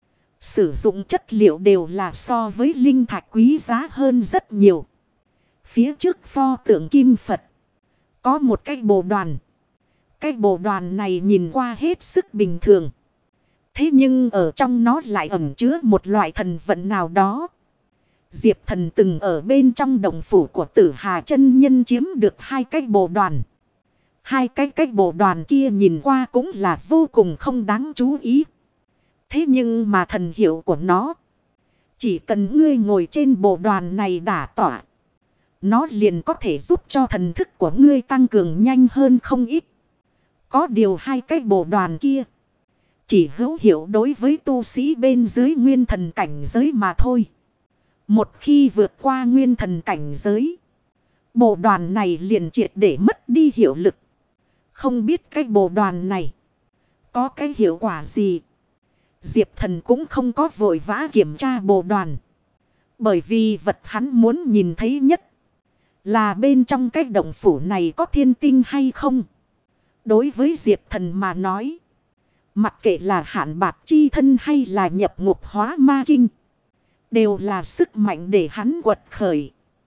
Sử dụng chất liệu đều là so với linh thạch quý giá hơn rất nhiều. Phía trước pho tượng kim Phật. Có một cái bồ đoàn. Cái bồ đoàn này nhìn qua hết sức bình thường. Thế nhưng ở trong nó lại ẩn chứa một loại thần vận nào đó. Diệp Thần từng ở bên trong động phủ của Tử Hà chân nhân chiếm được hai cái bồ đoàn. Hai cái bồ đoàn kia nhìn qua cũng là vô cùng không đáng chú ý. Thế nhưng mà thần hiệu của nó. Chỉ cần ngươi ngồi trên bồ đoàn này đả tọa. Nó liền có thể giúp cho thần thức của ngươi tăng cường nhanh hơn không ít. Có điều hai cái bồ đoàn kia. Chỉ hữu hiệu đối với tu sĩ bên dưới nguyên thần cảnh giới mà thôi. Một khi vượt qua nguyên thần cảnh giới, bộ đoàn này liền triệt để mất đi hiệu lực. Không biết cái bộ đoàn này có cái hiệu quả gì. Diệp Thần cũng không có vội vã kiểm tra bộ đoàn. Bởi vì vật hắn muốn nhìn thấy nhất là bên trong cái động phủ này có thiên tinh hay không. Đối với Diệp Thần mà nói, mặc kệ là hạn bạc chi thân hay là nhập ngục hóa ma kinh, đều là sức mạnh để hắn quật khởi.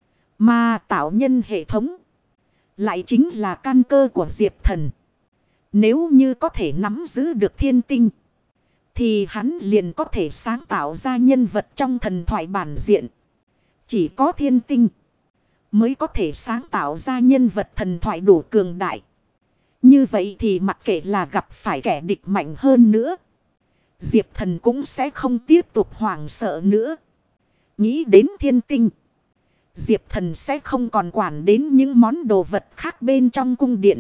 Mà tạo nhân hệ thống lại chính là căn cơ của Diệp Thần. Nếu như có thể nắm giữ được thiên tinh, thì hắn liền có thể sáng tạo ra nhân vật trong thần thoại bản diện. Chỉ có thiên tinh mới có thể sáng tạo ra nhân vật thần thoại đủ cường đại. Như vậy thì mặc kệ là gặp phải kẻ địch mạnh hơn nữa, Diệp Thần cũng sẽ không tiếp tục hoảng sợ nữa. Nghĩ đến thiên tinh, Diệp Thần sẽ không còn quản đến những món đồ vật khác bên trong cung điện,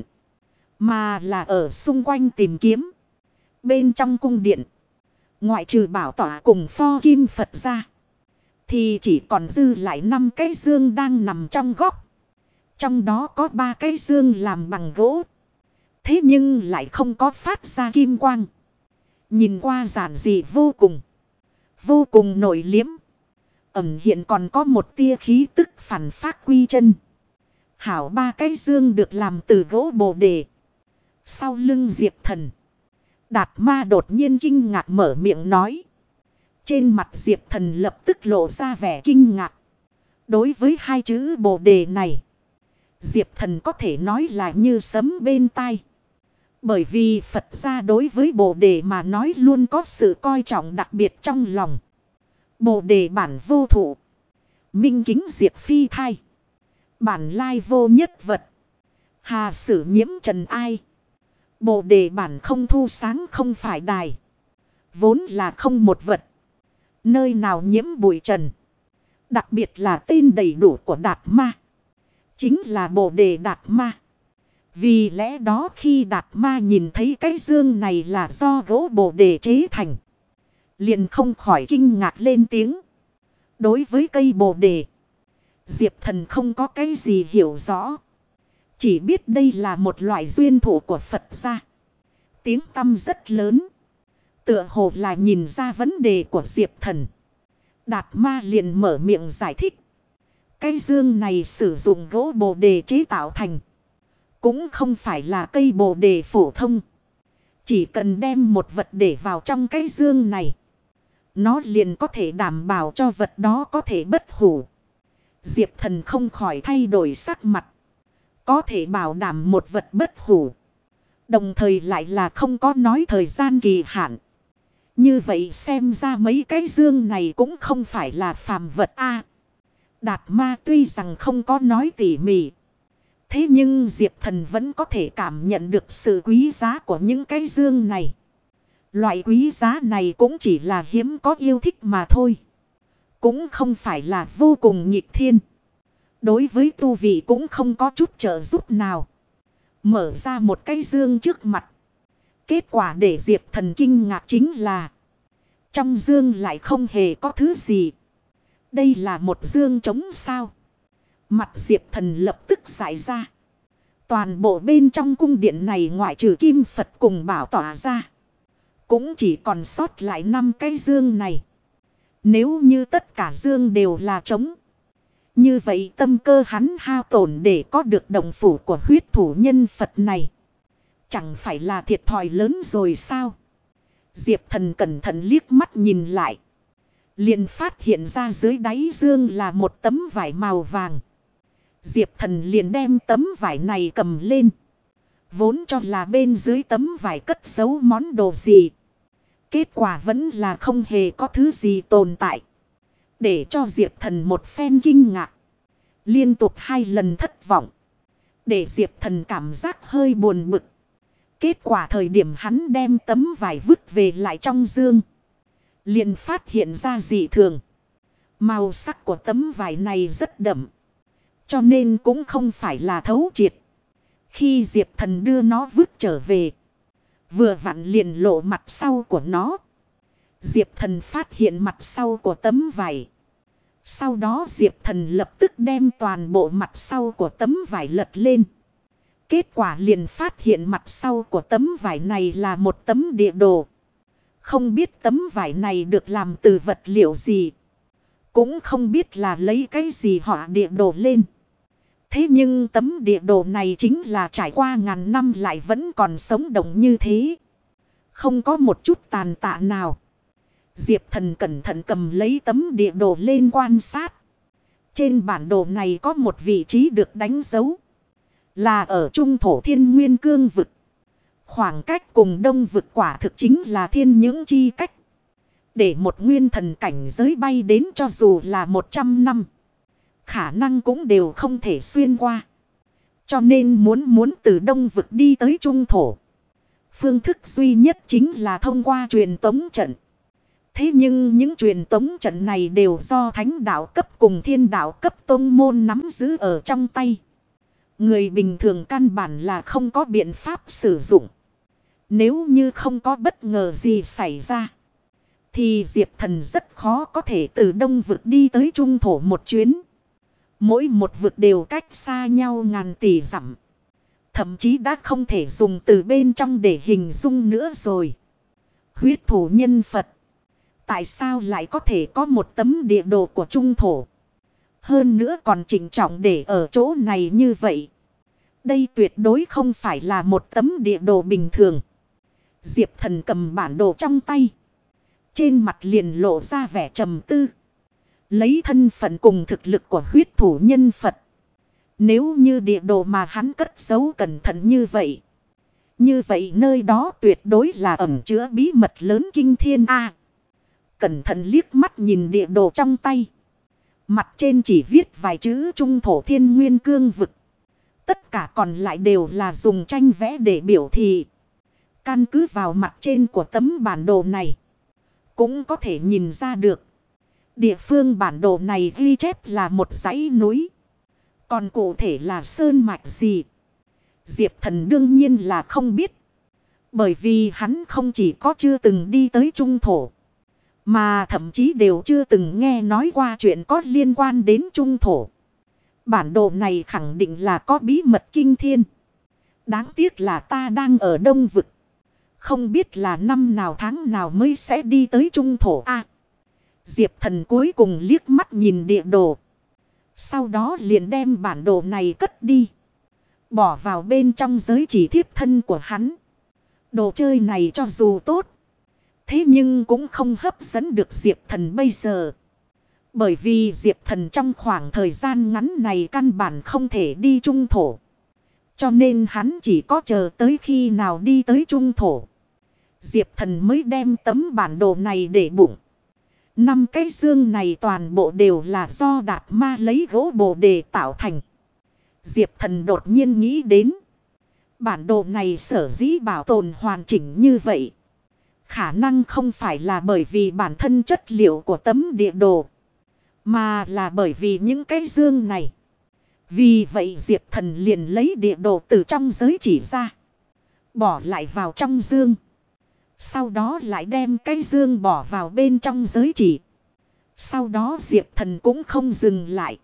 mà là ở xung quanh tìm kiếm. Bên trong cung điện, ngoại trừ bảo tỏa cùng pho kim Phật ra, thì chỉ còn dư lại 5 cái dương đang nằm trong góc. Trong đó có 3 cái dương làm bằng gỗ, thế nhưng lại không có phát ra kim quang. Nhìn qua giản dị vô cùng, vô cùng nội liếm. Ẩn hiện còn có một tia khí tức phản phát quy chân. Hảo 3 cái dương được làm từ gỗ bồ đề. Sau lưng Diệp Thần, Đạt Ma đột nhiên kinh ngạc mở miệng nói. Trên mặt Diệp Thần lập tức lộ ra vẻ kinh ngạc. Đối với 2 chữ bồ đề này, Diệp Thần có thể nói là như sấm bên tai. Bởi vì Phật gia đối với bồ đề mà nói luôn có sự coi trọng đặc biệt trong lòng. Bồ đề bản vô thụ, minh kính diệt phi thai, bản lai vô nhất vật, hà sử nhiễm trần ai. Bồ đề bản không thu sáng không phải đài, vốn là không một vật, nơi nào nhiễm bụi trần. Đặc biệt là tên đầy đủ của Đạt Ma, chính là Bồ Đề Đạt Ma. Vì lẽ đó khi Đạt Ma nhìn thấy cái dương này là do gỗ Bồ Đề chế thành, liền không khỏi kinh ngạc lên tiếng. Đối với cây Bồ Đề, Diệp Thần không có cái gì hiểu rõ, chỉ biết đây là một loại duyên thụ của Phật gia. Tiếng tăm rất lớn, tựa hồ là nhìn ra vấn đề của Diệp Thần. Đạt Ma liền mở miệng giải thích. Cây dương này sử dụng gỗ Bồ Đề chế tạo thành, cũng không phải là cây Bồ Đề phổ thông. Chỉ cần đem một vật để vào trong cái dương này, nó liền có thể đảm bảo cho vật đó có thể bất hủ. Diệp Thần không khỏi thay đổi sắc mặt. Có thể bảo đảm một vật bất hủ, đồng thời lại là không có nói thời gian kỳ hạn. Như vậy xem ra mấy cái dương này cũng không phải là phàm vật a. Đạt Ma tuy rằng không có nói tỉ mỉ, thế nhưng Diệp Thần vẫn có thể cảm nhận được sự quý giá của những cái dương này. Loại quý giá này cũng chỉ là hiếm có yêu thích mà thôi, cũng không phải là vô cùng nghịch thiên. Đối với tu vị cũng không có chút trợ giúp nào. Mở ra một cái dương trước mặt, kết quả để Diệp Thần kinh ngạc chính là trong dương lại không hề có thứ gì. Đây là một dương trống sao? Mặt Diệp Thần lập tức giải ra. Toàn bộ bên trong cung điện này ngoại trừ kim Phật cùng bảo tỏa ra, cũng chỉ còn sót lại 5 cái dương này. Nếu như tất cả dương đều là trống, như vậy tâm cơ hắn hao tổn để có được đồng phủ của huyết thủ nhân Phật này, chẳng phải là thiệt thòi lớn rồi sao? Diệp Thần cẩn thận liếc mắt nhìn lại, liền phát hiện ra dưới đáy dương là một tấm vải màu vàng. Diệp Thần liền đem tấm vải này cầm lên, vốn cho là bên dưới tấm vải cất giấu món đồ gì. Kết quả vẫn là không hề có thứ gì tồn tại, để cho Diệp Thần một phen kinh ngạc, liên tục 2 lần thất vọng, để Diệp Thần cảm giác hơi buồn bực. Kết quả thời điểm hắn đem tấm vải vứt về lại trong dương, liền phát hiện ra dị thường. Màu sắc của tấm vải này rất đậm, cho nên cũng không phải là thấu triệt. Khi Diệp Thần đưa nó vứt trở về, vừa vặn liền lộ mặt sau của nó. Diệp Thần phát hiện mặt sau của tấm vải Sau đó Diệp Thần lập tức đem toàn bộ mặt sau của tấm vải lật lên. Kết quả liền phát hiện mặt sau của tấm vải này là một tấm địa đồ. Không biết tấm vải này được làm từ vật liệu gì. Cũng không biết là lấy cái gì họa địa đồ lên. Thế nhưng tấm địa đồ này chính là trải qua ngàn năm lại vẫn còn sống động như thế. Không có một chút tàn tạ nào. Diệp Thần cẩn thận cầm lấy tấm địa đồ lên quan sát. Trên bản đồ này có một vị trí được đánh dấu. Là ở trung thổ Thiên Nguyên Cương vực. Khoảng cách cùng đông vực quả thực chính là thiên những chi cách. Để một nguyên thần cảnh giới bay đến cho dù là 100 năm. Khả năng cũng đều không thể xuyên qua. Cho nên muốn từ đông vực đi tới trung thổ. Phương thức duy nhất chính là thông qua truyền tống trận. Thế nhưng những truyền tống trận này đều do thánh đạo cấp cùng thiên đạo cấp tông môn nắm giữ ở trong tay. Người bình thường căn bản là không có biện pháp sử dụng. Nếu như không có bất ngờ gì xảy ra. Thì Diệp Thần rất khó có thể từ đông vực đi tới trung thổ một chuyến. Mỗi một vực đều cách xa nhau ngàn tỷ dặm. Thậm chí đã không thể dùng từ bên trong để hình dung nữa rồi. Huyết thủ nhân Phật. Tại sao lại có thể có một tấm địa đồ của trung thổ? Hơn nữa còn chỉnh trọng để ở chỗ này như vậy. Đây tuyệt đối không phải là một tấm địa đồ bình thường. Diệp Thần cầm bản đồ trong tay. Trên mặt liền lộ ra vẻ trầm tư. Lấy thân phận cùng thực lực của huyết thủ nhân Phật. Nếu như địa đồ mà hắn cất giấu cẩn thận như vậy. Như vậy nơi đó tuyệt đối là ẩn chứa bí mật lớn kinh thiên a. Cẩn thận liếc mắt nhìn địa đồ trong tay. Mặt trên chỉ viết vài chữ trung thổ Thiên Nguyên Cương vực. Tất cả còn lại đều là dùng tranh vẽ để biểu thị. Căn cứ vào mặt trên của tấm bản đồ này. Cũng có thể nhìn ra được. Địa phương bản đồ này ghi chép là một dãy núi. Còn cụ thể là sơn mạch gì? Diệp Thần đương nhiên là không biết. Bởi vì hắn không chỉ có chưa từng đi tới trung thổ. Mà thậm chí đều chưa từng nghe nói qua chuyện có liên quan đến trung thổ. Bản đồ này khẳng định là có bí mật kinh thiên. Đáng tiếc là ta đang ở đông vực. Không biết là năm nào tháng nào mới sẽ đi tới trung thổ a. Diệp Thần cuối cùng liếc mắt nhìn địa đồ. Sau đó liền đem bản đồ này cất đi. Bỏ vào bên trong giới chỉ thiếp thân của hắn. Đồ chơi này cho dù tốt. Thế nhưng cũng không hấp dẫn được Diệp Thần bây giờ. Bởi vì Diệp Thần trong khoảng thời gian ngắn này căn bản không thể đi trung thổ. Cho nên hắn chỉ có chờ tới khi nào đi tới trung thổ. Diệp Thần mới đem tấm bản đồ này để bụng. 5 cái dương này toàn bộ đều là do Đạt Ma lấy gỗ bồ đề tạo thành. Diệp Thần đột nhiên nghĩ đến. Bản đồ này sở dĩ bảo tồn hoàn chỉnh như vậy. Khả năng không phải là bởi vì bản thân chất liệu của tấm địa đồ. Mà là bởi vì những cái dương này. Vì vậy Diệp Thần liền lấy địa đồ từ trong giới chỉ ra. Bỏ lại vào trong dương. Sau đó lại đem cái dương bỏ vào bên trong giới chỉ. Sau đó Diệp Thần cũng không dừng lại.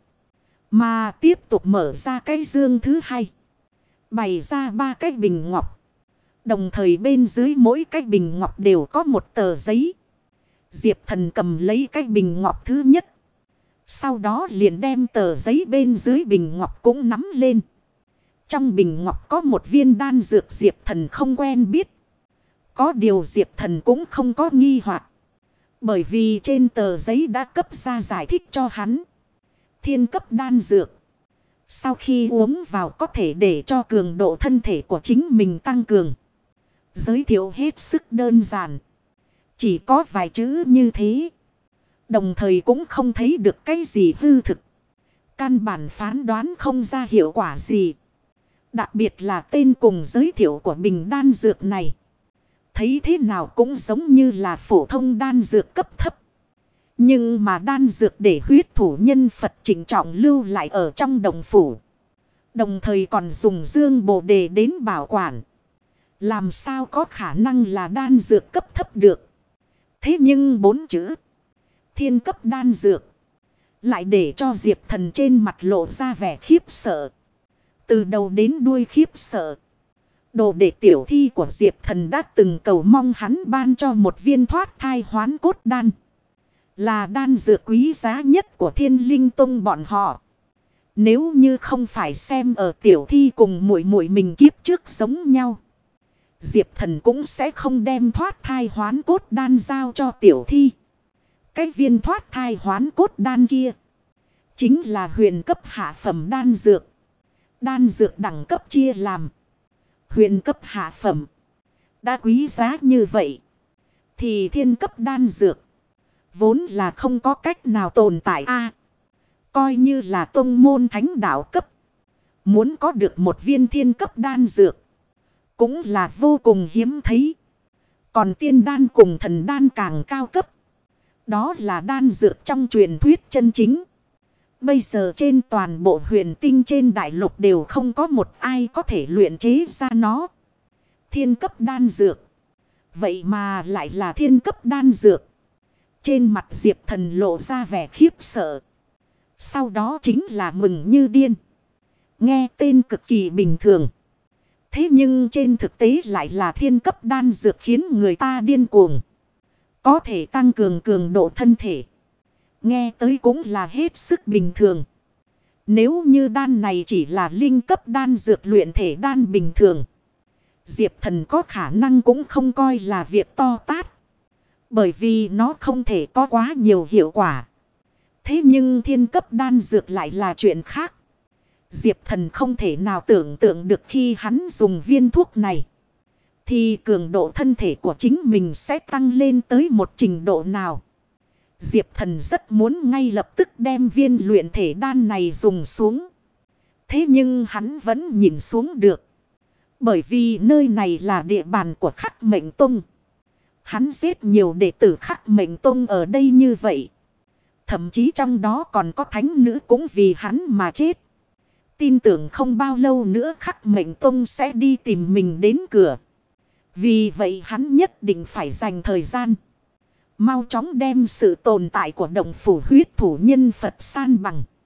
Mà tiếp tục mở ra cái dương thứ hai. Bày ra 3 cái bình ngọc. Đồng thời bên dưới mỗi cái bình ngọc đều có một tờ giấy. Diệp Thần cầm lấy cái bình ngọc thứ nhất. Sau đó liền đem tờ giấy bên dưới bình ngọc cũng nắm lên. Trong bình ngọc có một viên đan dược Diệp Thần không quen biết. Có điều Diệp Thần cũng không có nghi hoặc. Bởi vì trên tờ giấy đã cấp ra giải thích cho hắn. Thiên cấp đan dược. Sau khi uống vào có thể để cho cường độ thân thể của chính mình tăng cường. Giới thiệu hết sức đơn giản. Chỉ có vài chữ như thế. Đồng thời cũng không thấy được cái gì hư thực. Căn bản phán đoán không ra hiệu quả gì. Đặc biệt là tên cùng giới thiệu của bình đan dược này. Thấy thế nào cũng giống như là phổ thông đan dược cấp thấp. Nhưng mà đan dược để huyết thủ nhân Phật trịnh trọng lưu lại ở trong đồng phủ. Đồng thời còn dùng dương bồ đề đến bảo quản. Làm sao có khả năng là đan dược cấp thấp được. Thế nhưng 4 chữ. Thiên cấp đan dược. Lại để cho Diệp Thần trên mặt lộ ra vẻ khiếp sợ. Từ đầu đến đuôi khiếp sợ. Đồ đệ tiểu thi của Diệp Thần đã từng cầu mong hắn ban cho một viên thoát thai hoán cốt đan. Là đan dược quý giá nhất của Thiên Linh Tông bọn họ. Nếu như không phải xem ở tiểu thi cùng muội muội mình kiếp trước giống nhau, Diệp Thần cũng sẽ không đem thoát thai hoán cốt đan giao cho tiểu thi. Cái viên thoát thai hoán cốt đan kia chính là huyền cấp hạ phẩm đan dược. Đan dược đẳng cấp chia làm huyền cấp hạ phẩm. Đã quý giá như vậy thì thiên cấp đan dược vốn là không có cách nào tồn tại a. Coi như là tông môn thánh đạo cấp, muốn có được một viên thiên cấp đan dược cũng là vô cùng hiếm thấy. Còn tiên đan cùng thần đan càng cao cấp. Đó là đan dược trong truyền thuyết chân chính. Bây giờ trên toàn bộ huyền tinh trên đại lục đều không có một ai có thể luyện chế ra nó. Thiên cấp đan dược. Vậy mà lại là thiên cấp đan dược. Trên mặt Diệp Thần lộ ra vẻ khiếp sợ. Sau đó chính là mừng như điên. Nghe tên cực kỳ bình thường. Thế nhưng trên thực tế lại là thiên cấp đan dược khiến người ta điên cuồng. Có thể tăng cường cường độ thân thể. Nghe tới cũng là hết sức bình thường. Nếu như đan này chỉ là linh cấp đan dược luyện thể đan bình thường, Diệp Thần có khả năng cũng không coi là việc to tát. Bởi vì nó không thể có quá nhiều hiệu quả. Thế nhưng thiên cấp đan dược lại là chuyện khác. Diệp Thần không thể nào tưởng tượng được khi hắn dùng viên thuốc này thì cường độ thân thể của chính mình sẽ tăng lên tới một trình độ nào. Diệp Thần rất muốn ngay lập tức đem viên luyện thể đan này dùng xuống. Thế nhưng hắn vẫn nhìn xuống được. Bởi vì nơi này là địa bàn của Khắc Mệnh Tông. Hắn giết nhiều đệ tử Khắc Mệnh Tông ở đây như vậy. Thậm chí trong đó còn có thánh nữ cũng vì hắn mà chết. Tin tưởng không bao lâu nữa Khắc Mệnh Tông sẽ đi tìm mình đến cửa. Vì vậy hắn nhất định phải dành thời gian. Mau chóng đem sự tồn tại của động phủ huyết thủ nhân Phật san bằng.